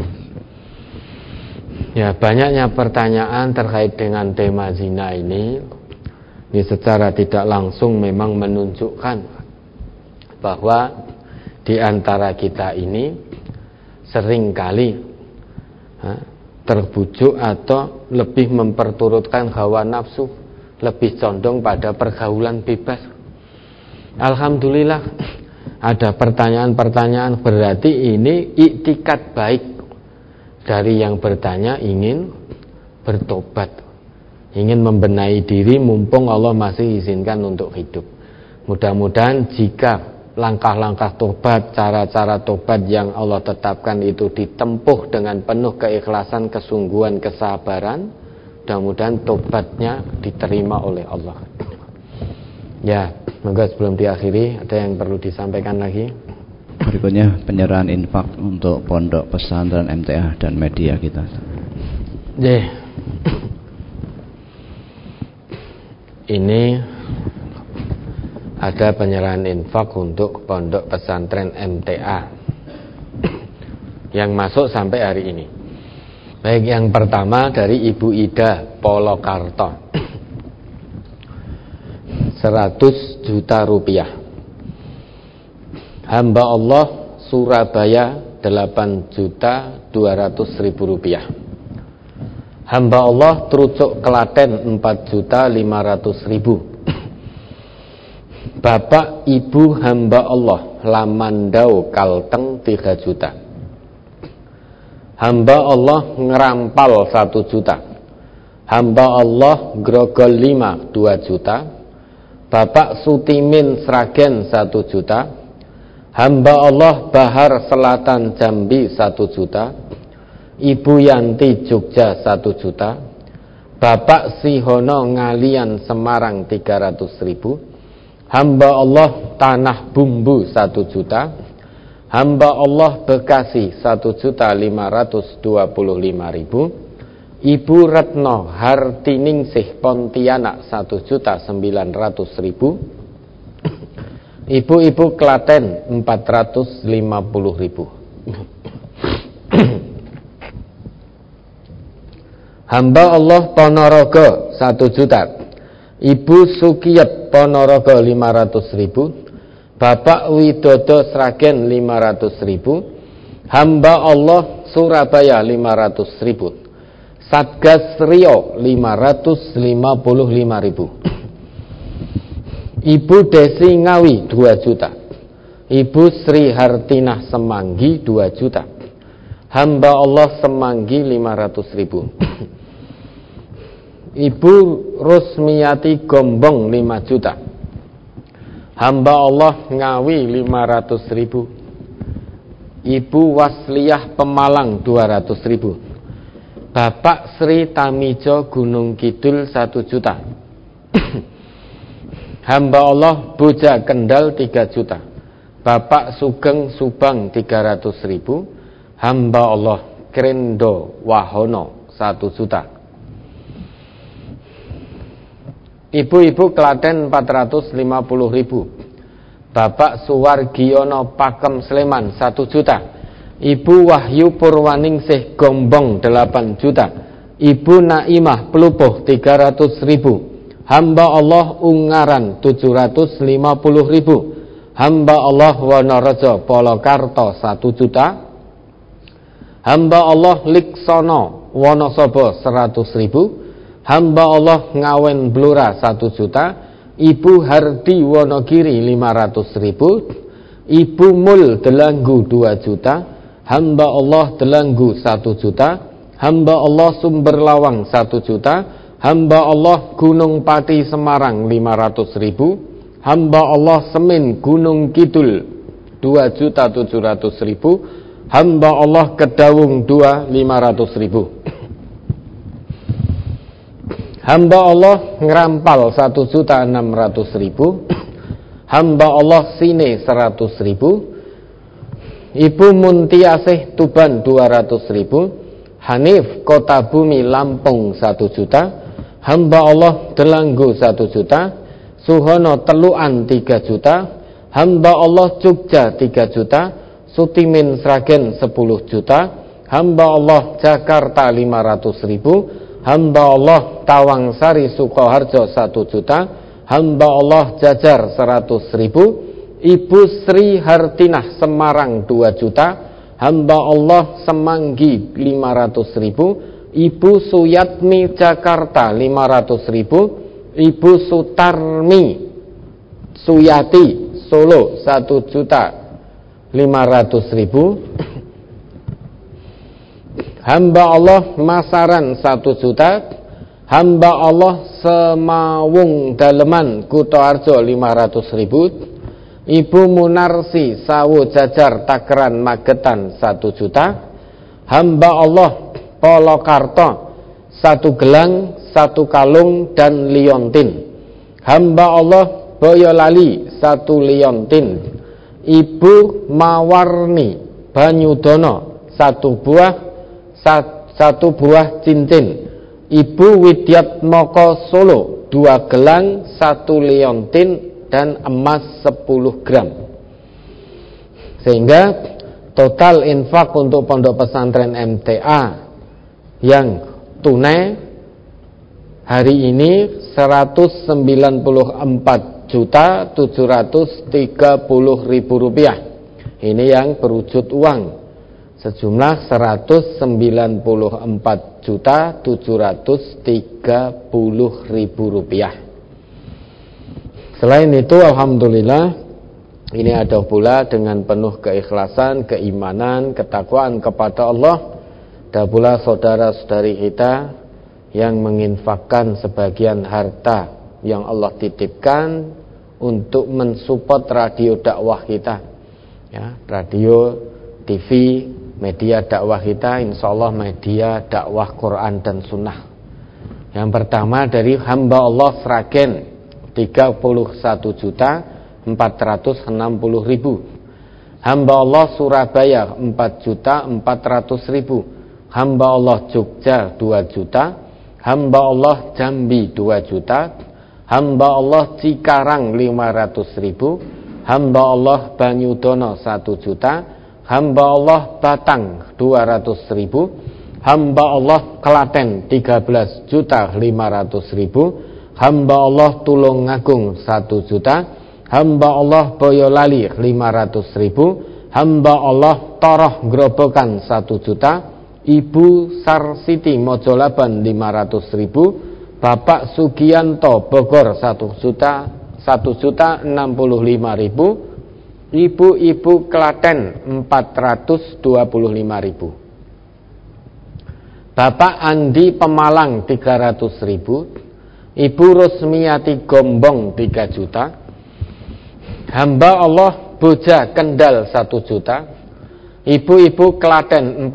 Ya, banyaknya pertanyaan terkait dengan tema zina ini secara tidak langsung memang menunjukkan bahwa di antara kita ini seringkali terbujuk atau lebih memperturutkan hawa nafsu, lebih condong pada pergaulan bebas. Alhamdulillah ada pertanyaan-pertanyaan, berarti ini iktikad baik dari yang bertanya ingin bertobat, ingin membenahi diri mumpung Allah masih izinkan untuk hidup. Mudah-mudahan jika langkah-langkah tobat, cara-cara tobat yang Allah tetapkan itu ditempuh dengan penuh keikhlasan, kesungguhan, kesabaran, mudah-mudahan tobatnya diterima oleh Allah. Ya, semoga sebelum diakhiri ada yang perlu disampaikan lagi. Berikutnya penyerahan infak untuk pondok pesantren MTA dan media kita. Ini ada penyerahan infak untuk pondok pesantren MTA yang masuk sampai hari ini. Baik, yang pertama dari Ibu Ida Polokarto, 100 juta rupiah. Hamba Allah Surabaya 8.200.000 rupiah. Hamba Allah Trucuk Klaten 4.500.000. Bapak Ibu hamba Allah Lamandau Kalteng 3 juta. Hamba Allah Ngerampal 1 juta. Hamba Allah Grogol 5 2 juta. Bapak Sutimin Sragen 1 juta. Hamba Allah Bahar Selatan Jambi 1 juta. Ibu Yanti Jogja 1 juta. Bapak Sihono Ngalian Semarang 300.000. Hamba Allah Tanah Bumbu 1 juta. Hamba Allah Bekasi 1.525.000. Ibu Retno Hartiningsih Pontianak 1.900.000. Ibu-ibu Klaten 450.000. Hamba Allah Ponorogo 1 juta. Ibu Sukiyet Ponorogo 500.000. Bapak Widodo Sragen 500.000. Hamba Allah Surabaya 500.000. Satgas Rio 555.000. Ibu Desi Ngawi 2 juta. Ibu Sri Hartinah Semanggi 2 juta. Hamba Allah Semanggi 500.000. Ibu Rusmiyati Gombong 5 juta. Hamba Allah Ngawi 500.000. Ibu Wasliyah Pemalang 200.000. Bapak Sri Tamijo Gunung Kidul 1 juta. Hamba Allah Boja Kendal 3 juta. Bapak Sugeng Subang 300.000. Hamba Allah Krendo Wahono 1 juta. Ibu-ibu Klaten 450.000. Bapak Suwargiono Pakem Sleman 1 juta. Ibu Wahyu Purwaningsih Gombong 8 juta. Ibu Naimah Pelupuh 300.000. Hamba Allah Ungaran 750.000. Hamba Allah Wonorejo Polokarto 1 juta. Hamba Allah Liksono Wonosobo 100.000. Hamba Allah Ngawen Blora 1 juta. Ibu Hardi Wonogiri 500.000. Ibu Mul Delanggu 2 juta. Hamba Allah Delanggu 1 juta. Hamba Allah Sumberlawang 1 juta. Hamba Allah Gunung Pati Semarang 500.000. Hamba Allah Semin Gunung Kidul 2.700.000. Hamba Allah Kedawung 2 500.000. Hamba Allah Ngerampal 1.600.000. Hamba Allah Sine 100.000. Ibu Muntiasih Tuban 200.000. Hanif Kota Bumi Lampung 1 juta. Hamba Allah Delanggu 1 juta. Suhono Teluan 3 juta. Hamba Allah Jogja 3 juta. Sutimin Sragen 10 juta. Hamba Allah Jakarta 500.000. Hamba Allah Tawangsari Sukoharjo 1 juta. Hamba Allah Jajar 100.000. Ibu Sri Hartinah Semarang 2 juta. Hamba Allah Semanggi 500.000. Ibu Suyatmi Jakarta 500.000. Ibu Sutarmi Suyati Solo 1.500.000. Hamba Allah Masaran 1 juta. Hamba Allah Semawung Daleman Kutoarjo 500.000. Ibu Munarsi Sawo Jajar Takeran Magetan 1 juta. Hamba Allah Polokarto 1 gelang, 1 kalung dan liontin. Hamba Allah Boyolali 1 liontin. Ibu Mawarni Banyudono 1 buah, 1 buah cincin. Ibu Widyat Moko Solo 2 gelang, 1 liontin dan emas 10 gram. Sehingga total infak untuk pondok pesantren MTA yang tunai hari ini 194.730.000 rupiah. Ini yang berwujud uang sejumlah 194.730.000 rupiah. Selain itu, alhamdulillah, ini ada pula dengan penuh keikhlasan, keimanan, ketakwaan kepada Allah, ada pula saudara-saudari kita yang menginfakkan sebagian harta yang Allah titipkan untuk mensupport radio dakwah kita, ya, radio, TV, media dakwah kita, insya Allah media dakwah Quran dan Sunnah. Yang pertama dari hamba Allah Sragen 31.460.000. Hamba Allah Surabaya 4.400.000. Hamba Allah Jogja 2 juta. Hamba Allah Jambi 2 juta. Hamba Allah Cikarang 500.000. Hamba Allah Banyudono 1 juta. Hamba Allah Batang 200.000. hamba Allah Klaten 13.500.000, hamba Allah Tulungagung 1 juta, hamba Allah Boyolali 500.000, hamba Allah Toroh Grobogan 1 juta, Ibu Sarsiti Mojolaban 500.000, Bapak Sugianto Bogor 1 juta 1.065.000, Ibu-ibu Klaten 425.000, Bapak Andi Pemalang 300.000, Ibu Rusmiati Gombong 3 juta, hamba Allah Boja Kendal 1 juta, Ibu-ibu Klaten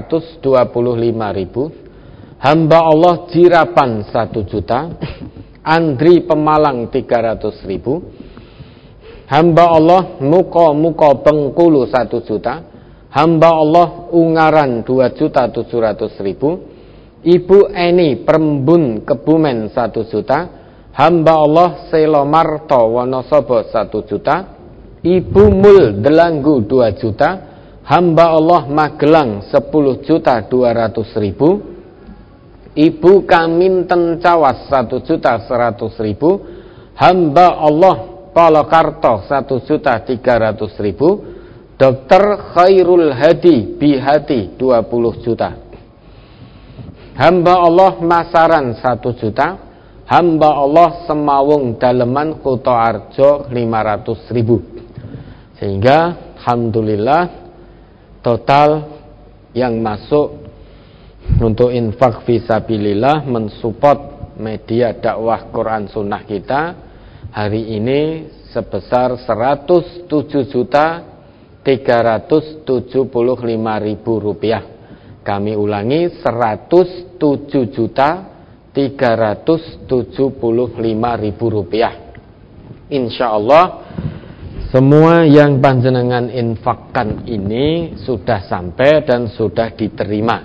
425.000, hamba Allah Jirapan 1 juta, Andri Pemalang 300.000, hamba Allah Muko Bengkulu 1 juta, hamba Allah Ungaran 2.700.000, Ibu Eni Perembun Kebumen 1 juta, hamba Allah Selomarto Wonosobo 1 juta, Ibu Mul Delanggu 2 juta, hamba Allah Magelang 10.200.000, Ibu Kaminten Cawas 1.100.000, hamba Allah Palokarto 1.300.000, Dr. Khairul Hadi Bihati 20 juta, hamba Allah Masaran 1 juta, hamba Allah Semawung Daleman Kuto Arjo 500.000. Sehingga alhamdulillah total yang masuk untuk infak fisabilillah mensupport media dakwah Quran Sunnah kita hari ini sebesar 107.375.000 rupiah. Kami ulangi, 107.375.000 rupiah. Insya Allah semua yang panjenengan infakkan ini sudah sampai dan sudah diterima.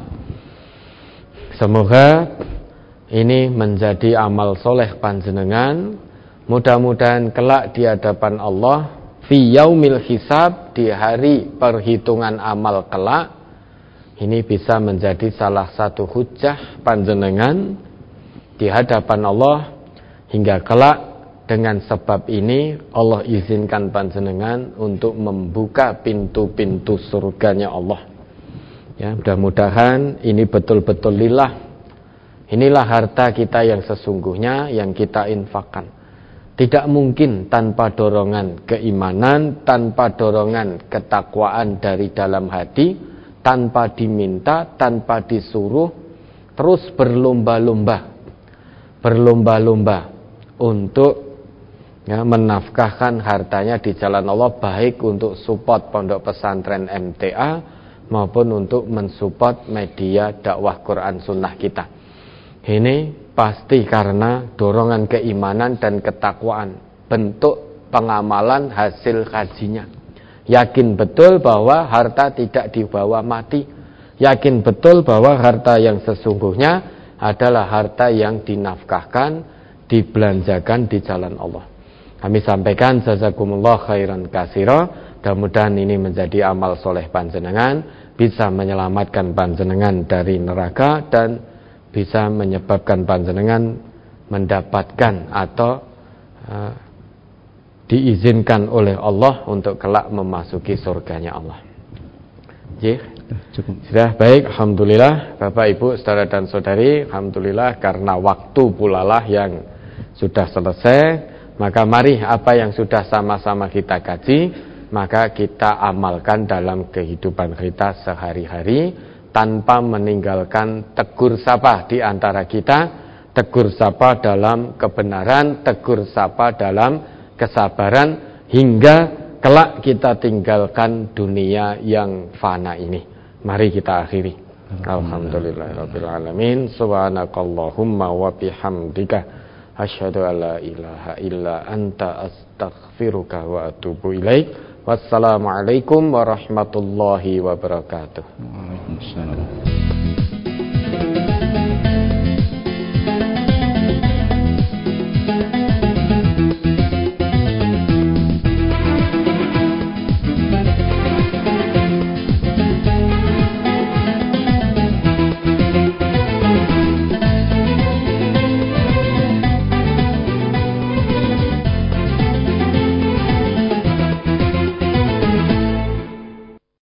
Semoga ini menjadi amal soleh panjenengan. Mudah-mudahan kelak di hadapan Allah fi yaumil hisab, di hari perhitungan amal kelak, ini bisa menjadi salah satu hujjah panjenengan di hadapan Allah hingga kelak. Dengan sebab ini Allah izinkan panjenengan untuk membuka pintu-pintu surganya Allah. Ya, mudah-mudahan ini betul-betul lillah. Inilah harta kita yang sesungguhnya yang kita infakkan. Tidak mungkin tanpa dorongan keimanan, tanpa dorongan ketakwaan dari dalam hati, tanpa diminta, tanpa disuruh, terus berlomba-lomba untuk menafkahkan hartanya di jalan Allah, baik untuk support pondok pesantren MTA maupun untuk mensupport media dakwah Quran Sunnah kita. Ini pasti karena dorongan keimanan dan ketakwaan, bentuk pengamalan hasil kajinya. Yakin betul bahwa harta tidak dibawa mati, yakin betul bahwa harta yang sesungguhnya adalah harta yang dinafkahkan, dibelanjakan di jalan Allah. Kami sampaikan jazakumullah khairan katsira. Mudah-mudahan ini menjadi amal soleh panjenengan, bisa menyelamatkan panjenengan dari neraka dan bisa menyebabkan panjenengan mendapatkan atau diizinkan oleh Allah untuk kelak memasuki surganya Allah. Sudah baik, alhamdulillah Bapak Ibu, saudara dan saudari, alhamdulillah karena waktu pula lah yang sudah selesai. Maka mari apa yang sudah sama-sama kita kaji, maka kita amalkan dalam kehidupan kita sehari-hari tanpa meninggalkan tegur sapa di antara kita, tegur sapa dalam kebenaran, tegur sapa dalam kesabaran, hingga kelak kita tinggalkan dunia yang fana ini. Mari kita akhiri. Alhamdulillahirabbil alamin. Subhanakallahumma wa bihamdika asyhadu an la ilaha illa anta astaghfiruka wa atubu ilaik. Wassalamualaikum warahmatullahi wabarakatuh. Waalaikumsalam.